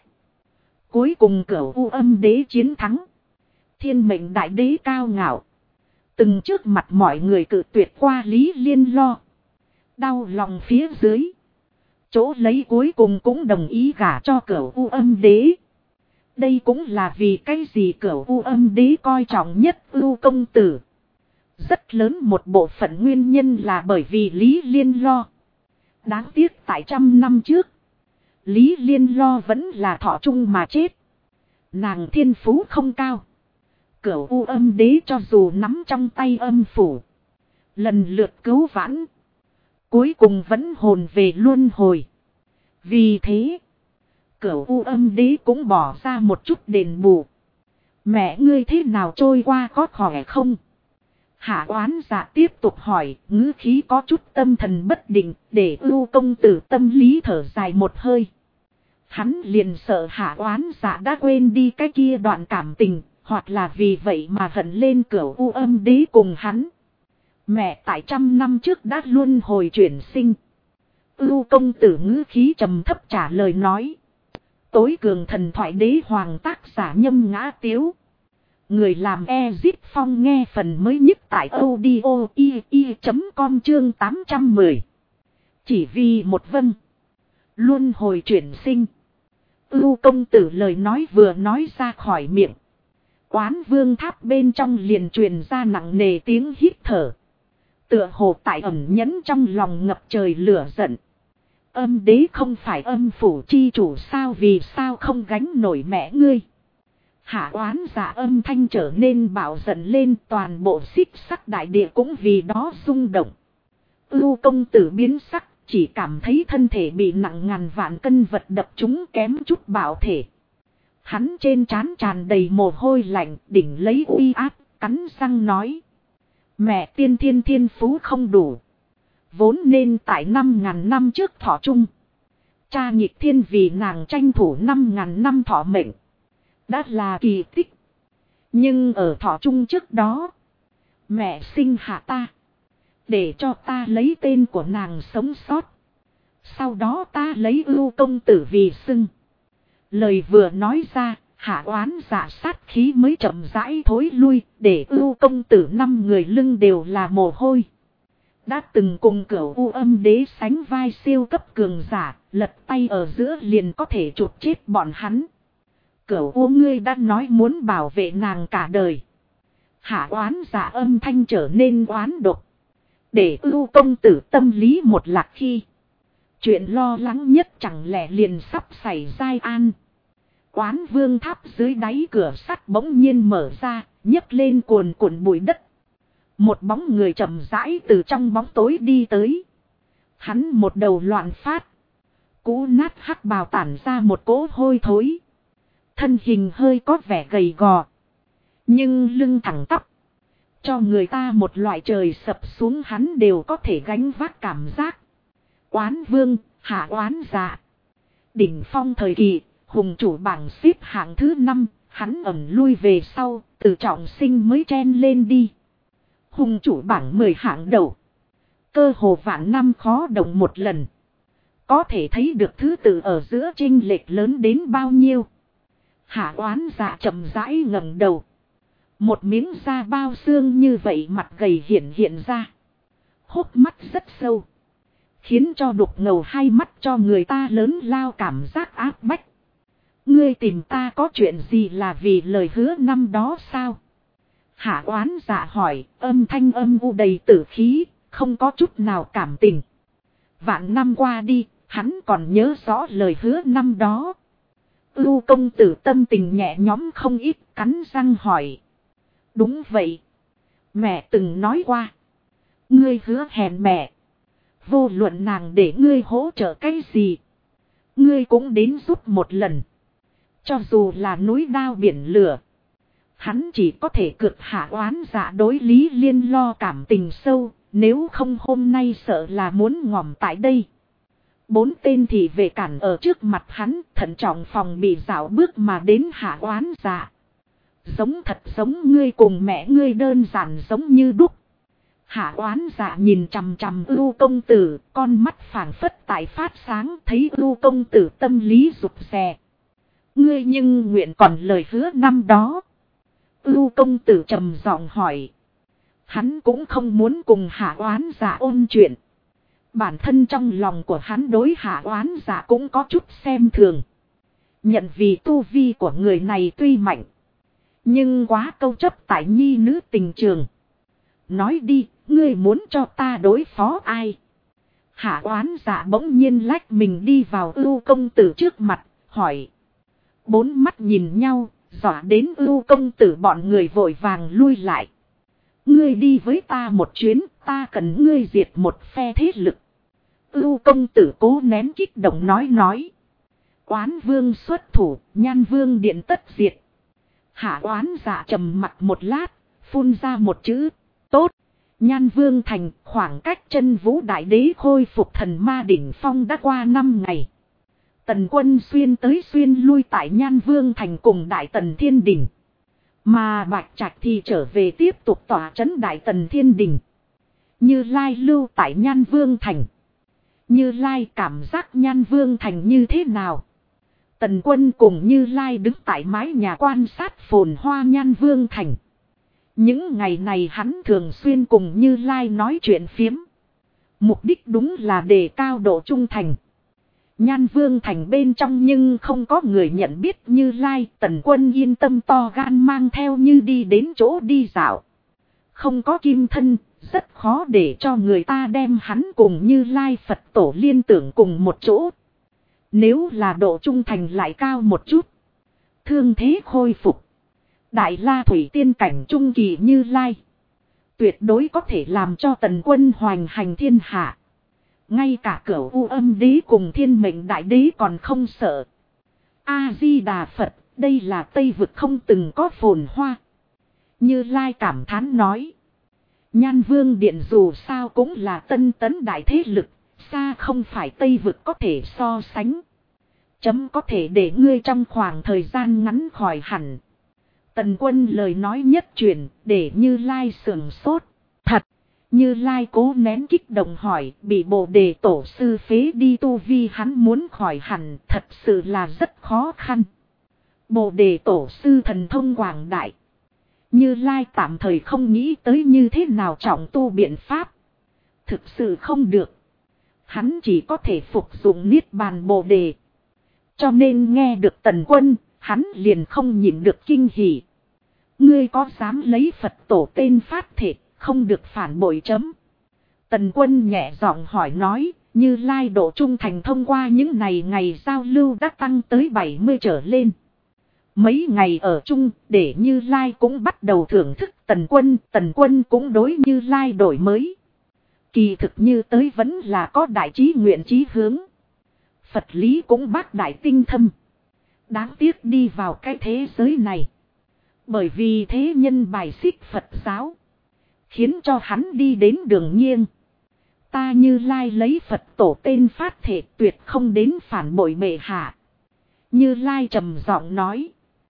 Cuối cùng Cửu U Âm đế chiến thắng. Thiên mệnh đại đế cao ngạo. Từng trước mặt mọi người cự tuyệt qua Lý Liên Lo. Đau lòng phía dưới. Chỗ lấy cuối cùng cũng đồng ý gả cho Cửu U Âm đế. Đây cũng là vì cái gì Cửu U Âm đế coi trọng nhất Ưu công tử. Rất lớn một bộ phận nguyên nhân là bởi vì Lý Liên Lo. Đáng tiếc tại 100 năm trước. Lý Liên Lo vẫn là thọ trung mà chết. Nàng thiên phú không cao. Cửu U Âm đế cho dù nắm trong tay âm phủ. Lần lượt cứu vãn. Cuối cùng vẫn hồn về luân hồi. Vì thế. Cửu U Âm đế cũng bỏ ra một chút đền bù. Mẹ ngươi thế nào trôi qua có khỏe không? Hạ Oán Dạ tiếp tục hỏi, ngữ khí có chút tâm thần bất định, để Ưu công tử tâm lý thở dài một hơi. Hắn liền sợ Hạ Oán Dạ đã quên đi cái kia đoạn cảm tình, hoặc là vì vậy mà hận lên Cửu U Âm đế cùng hắn. Mẹ tại 100 năm trước đã luân hồi chuyển sinh. Ưu công tử ngữ khí trầm thấp trả lời nói. Tối cường thần thoại đế hoàng tác giả Nhâm Ngã Tiếu. Người làm Ezit Phong nghe phần mới nhất tại audio.com chương 810. Chỉ vì một vâng. Luân hồi chuyển sinh. Ưu công tử lời nói vừa nói ra khỏi miệng. Quán vương tháp bên trong liền truyền ra nặng nề tiếng hít thở. Tựa hồ tại ẩn nhẫn trong lòng ngập trời lửa giận. Âm đế không phải âm phủ chi chủ sao vì sao không gánh nổi mẹ ngươi. Hạ Oán Dạ âm thanh trở nên bạo giận lên toàn bộ xích sắc đại địa cũng vì đó rung động. Ưu công tử biến sắc chỉ cảm thấy thân thể bị nặng ngàn vạn cân vật đập trúng kém chút bạo thể. Hắn trên trán tràn đầy mồ hôi lạnh đỉnh lấy uy áp cắn răng nói. Mẹ tiên thiên thiên phú không đủ. Vốn nên tại 5.000 năm trước thọ trung. Cha nhịp thiên vì nàng tranh thủ 5.000 năm thọ mệnh. Đã là kỳ tích. Nhưng ở thọ trung trước đó. Mẹ sinh hạ ta. Để cho ta lấy tên của nàng sống sót. Sau đó ta lấy Ưu công tử vì xưng. Lời vừa nói ra. Hạ Oán Dạ sát khí mới chậm rãi thối lui. Để Ưu công tử 5 người lưng đều là mồ hôi. Đã từng cùng Cửu U Âm đế sánh vai siêu cấp cường giả. Lật tay ở giữa liền có thể chụp chết bọn hắn. Cửu U ngươi đã nói muốn bảo vệ nàng cả đời. Hạ Oán Dạ âm thanh trở nên oán độc. Để Ưu công tử tâm lý một lạc khi. Chuyện lo lắng nhất chẳng lẽ liền sắp xảy ra an. Quán vương tháp dưới đáy cửa sắt bỗng nhiên mở ra, nhấc lên cuồn cuộn bụi đất. Một bóng người chậm rãi từ trong bóng tối đi tới. Hắn một đầu loạn phát. Cú nát hắc bào tản ra một cỗ hôi thối. Thân hình hơi có vẻ gầy gò. Nhưng lưng thẳng tắp. Cho người ta một loại trời sập xuống hắn đều có thể gánh vác cảm giác. Quán vương, Hạ Oán Dạ. Đỉnh phong thời kỳ, hùng chủ bảng xếp hạng thứ 5, Hắn ẩn lui về sau, Từ Trọng Sinh mới chen lên đi. Hùng chủ bảng 10 hạng đầu. Cơ hồ vạn năm khó động một lần. Có thể thấy được thứ tự ở giữa chênh lệch lớn đến bao nhiêu. Hạ Oán Dạ chậm rãi ngẩng đầu. Một miếng da bao xương như vậy mặt gầy hiện ra. Hốc mắt rất sâu. Khiến cho đục ngầu hai mắt cho người ta lớn lao cảm giác áp bách. Ngươi tìm ta có chuyện gì là vì lời hứa năm đó sao? Hạ Oán Dạ hỏi, âm thanh âm u đầy tử khí, không có chút nào cảm tình. Vạn năm qua đi, hắn còn nhớ rõ lời hứa năm đó. Ưu công tử tâm tình nhẹ nhõm không ít, cắn răng hỏi. Đúng vậy. Mẹ từng nói qua. Ngươi hứa hẹn mẹ. Vô luận nàng để ngươi hỗ trợ cái gì. Ngươi cũng đến giúp một lần. Cho dù là núi đao biển lửa. Hắn chỉ có thể cược Hạ Oán Dạ đối Lý Liên lo cảm tình sâu. Nếu không hôm nay sợ là muốn ngòm tại đây. 4 tên thị vệ cản ở trước mặt hắn, thận trọng phòng bị dạo bước mà đến Hạ Oán Dạ. Giống thật giống ngươi cùng mẹ ngươi, đơn giản giống như đúc. Hạ Oán Dạ nhìn chằm chằm Ưu công tử, con mắt phảng phất tại phát sáng, thấy Ưu công tử tâm lý rụt rè. Ngươi nhưng nguyện còn lời hứa năm đó. Ưu công tử trầm giọng hỏi. Hắn cũng không muốn cùng Hạ Oán Dạ ôn chuyện. Bản thân trong lòng của hắn đối Hạ Oán Dạ cũng có chút xem thường. Nhận vì tu vi của người này tuy mạnh. Nhưng quá câu chấp tại nhi nữ tình trường. Nói đi, ngươi muốn cho ta đối phó ai? Hạ Oán Dạ bỗng nhiên lách mình đi vào Ưu công tử trước mặt, hỏi. 4 mắt nhìn nhau, dọa đến Ưu công tử bọn người vội vàng lui lại. Ngươi đi với ta một chuyến, ta cần ngươi diệt một phe thế lực. Ưu công tử cố nén kích động nói. Oán vương xuất thủ, Nhan Vương điện tất diệt. Hạ Oán Dạ trầm mặt một lát, phun ra một chữ, tốt. Nhan Vương thành, khoảng cách Chân Vũ Đại Đế khôi phục thần ma đỉnh phong đã qua 5 ngày. Tần quân xuyên tới xuyên lui tại Nhan Vương thành cùng Đại Tần Thiên Đỉnh. Mà Bạch Trạch thì trở về tiếp tục tỏa trấn Đại Tần Thiên Đỉnh. Như Lai lưu tại Nhan Vương thành. Như Lai cảm giác Nhan Vương thành như thế nào? Tần quân cùng Như Lai đứng tại mái nhà quan sát phồn hoa Nhan Vương thành. Những ngày này hắn thường xuyên cùng Như Lai nói chuyện phiếm. Mục đích đúng là đề cao độ trung thành. Nhan Vương thành bên trong nhưng không có người nhận biết Như Lai. Tần quân yên tâm to gan mang theo Như đi đến chỗ đi dạo. Không có kim thân, rất khó để cho người ta đem hắn cùng Như Lai Phật tổ liên tưởng cùng một chỗ. Nếu là độ trung thành lại cao một chút. Thương thế khôi phục. Đại La Thủy tiên cảnh trung kỳ Như Lai. Tuyệt đối có thể làm cho tần quân hoành hành thiên hạ. Ngay cả Cửu U Âm Đế cùng Thiên Mệnh Đại Đế còn không sợ. A-di-đà Phật, đây là Tây vực không từng có phồn hoa. Như Lai cảm thán nói. Nhan Vương điện dù sao cũng là tân tấn đại thế lực, xa không phải Tây vực có thể so sánh. Chấm có thể để ngươi trong khoảng thời gian ngắn khỏi hẳn. Tần quân lời nói nhất truyền, để Như Lai sườn sốt. Thật, Như Lai cố nén kích động hỏi, bị Bồ Đề tổ sư phế đi tu vi hắn muốn khỏi hẳn, thật sự là rất khó khăn. Bồ Đề tổ sư thần thông quảng đại. Như Lai tạm thời không nghĩ tới như thế nào trọng tu biện pháp. Thực sự không được. Hắn chỉ có thể phục dụng Niết Bàn Bồ Đề. Cho nên nghe được tần quân, hắn liền không nhịn được kinh hỉ. Ngươi có dám lấy Phật tổ tên phát thể, không được phản bội chấm. Tần quân nhẹ giọng hỏi nói, Như Lai độ trung thành thông qua những ngày giao lưu đã tăng tới 70 trở lên. Mấy ngày ở chung, để Như Lai cũng bắt đầu thưởng thức tần quân cũng đối Như Lai đổi mới. Kỳ thực như tới vẫn là có đại trí nguyện chí hướng. Phật lý cũng bác đại tinh thâm. Đáng tiếc đi vào cái thế giới này. Bởi vì thế nhân bài xích Phật giáo. Khiến cho hắn đi đến đường nghiêng. Ta Như Lai lấy Phật tổ tên phát thể tuyệt không đến phản bội bệ hạ. Như Lai trầm giọng nói.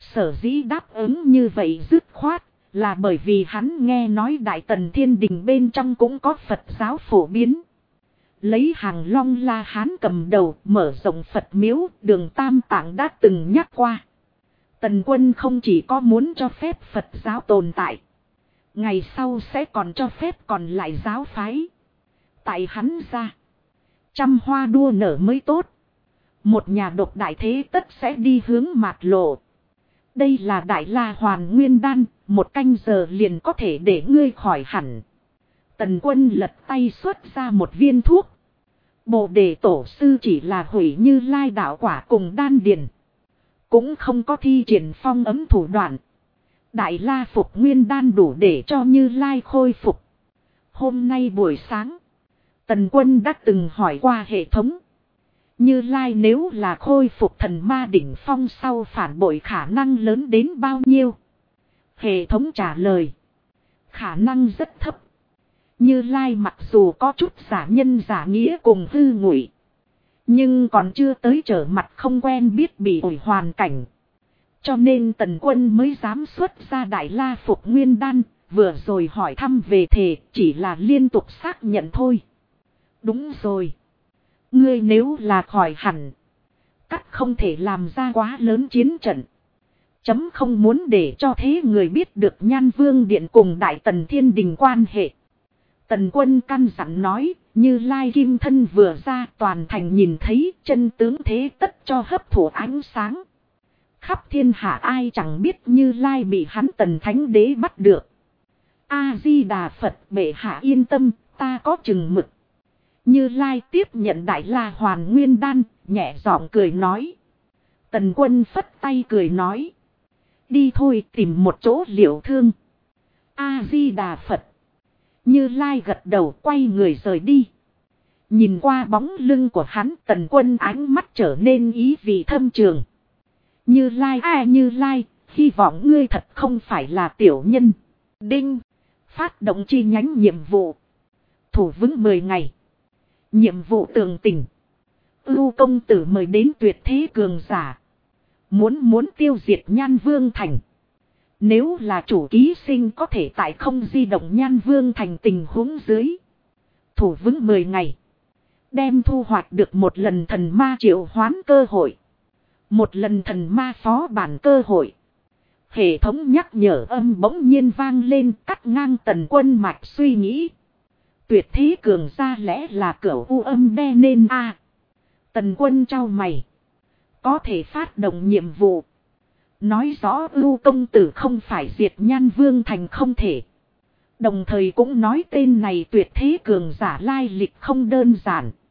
Sở dĩ đáp ứng như vậy dứt khoát, là bởi vì hắn nghe nói Đại Tần Thiên Đình bên trong cũng có Phật giáo phổ biến. Lấy Hàng Long La Hán cầm đầu mở rộng Phật miếu, Đường Tam Tạng đã từng nhắc qua. Tần Quân không chỉ có muốn cho phép Phật giáo tồn tại, ngày sau sẽ còn cho phép còn lại giáo phái. Tại hắn ra, trăm hoa đua nở mới tốt. Một nhà độc đại thế tất sẽ đi hướng mạt lộ. Đây là Đại La Hoàn Nguyên Đan, 1 canh giờ liền có thể để ngươi khỏi hẳn. Tần Quân lật tay xuất ra một viên thuốc. Bồ Đề Tổ sư chỉ là hủy Như Lai đạo quả cùng đan điền, cũng không có thi triển phong ấm thủ đoạn. Đại La Phục Nguyên Đan đủ để cho Như Lai khôi phục. Hôm nay buổi sáng, Tần Quân đã từng hỏi qua hệ thống. Như Lai nếu là khôi phục thần ma đỉnh phong sau phản bội khả năng lớn đến bao nhiêu? Hệ thống trả lời. Khả năng rất thấp. Như Lai mặc dù có chút giả nhân giả nghĩa cùng hư ngụy, nhưng còn chưa tới trở mặt không quen biết bị ổi hoàn cảnh. Cho nên Tần Quân mới dám xuất ra Đại La Phục Nguyên Đan, vừa rồi hỏi thăm về thể chỉ là liên tục xác nhận thôi. Đúng rồi. Ngươi nếu là khỏi hẳn, cắt không thể làm ra quá lớn chiến trận. Chấm không muốn để cho thế người biết được Nhan Vương Điện cùng Đại Tần Thiên Đình quan hệ. Tần Quân căn dặn nói, Như Lai kim thân vừa ra toàn thành nhìn thấy chân tướng thế tất cho hấp thụ ánh sáng. Khắp thiên hạ ai chẳng biết Như Lai bị hắn Tần Thánh Đế bắt được. A-di-đà Phật, bệ hạ yên tâm, ta có chừng mực. Như Lai tiếp nhận Đại La Hoàn Nguyên Đan, nhẹ giọng cười nói. Tần Quân phất tay cười nói. Đi thôi, tìm một chỗ liệu thương. A-di-đà Phật. Như Lai gật đầu quay người rời đi. Nhìn qua bóng lưng của hắn, Tần Quân ánh mắt trở nên ý vị thâm trường. Như Lai Như Lai, hy vọng ngươi thật không phải là tiểu nhân. Đinh. Phát động chi nhánh nhiệm vụ. Thủ vững 10 ngày. Nhiệm vụ tường tình. Ưu công tử mời đến tuyệt thế cường giả. Muốn tiêu diệt Nhan Vương Thành. Nếu là chủ ký sinh có thể tại không di động Nhan Vương Thành tình huống dưới. Thủ vững 10 ngày. Đem thu hoạch được một lần thần ma triệu hoán cơ hội. Một lần thần ma phó bản cơ hội. Hệ thống nhắc nhở âm bỗng nhiên vang lên cắt ngang Tần Quân mạch suy nghĩ. Tuyệt thế cường gia lẽ là cửu u âm đe nên a. Tần Quân trao mày. Có thể phát động nhiệm vụ. Nói rõ ưu công tử không phải diệt Nhan Vương Thành không thể. Đồng thời cũng nói tên này tuyệt thế cường giả lai lịch không đơn giản.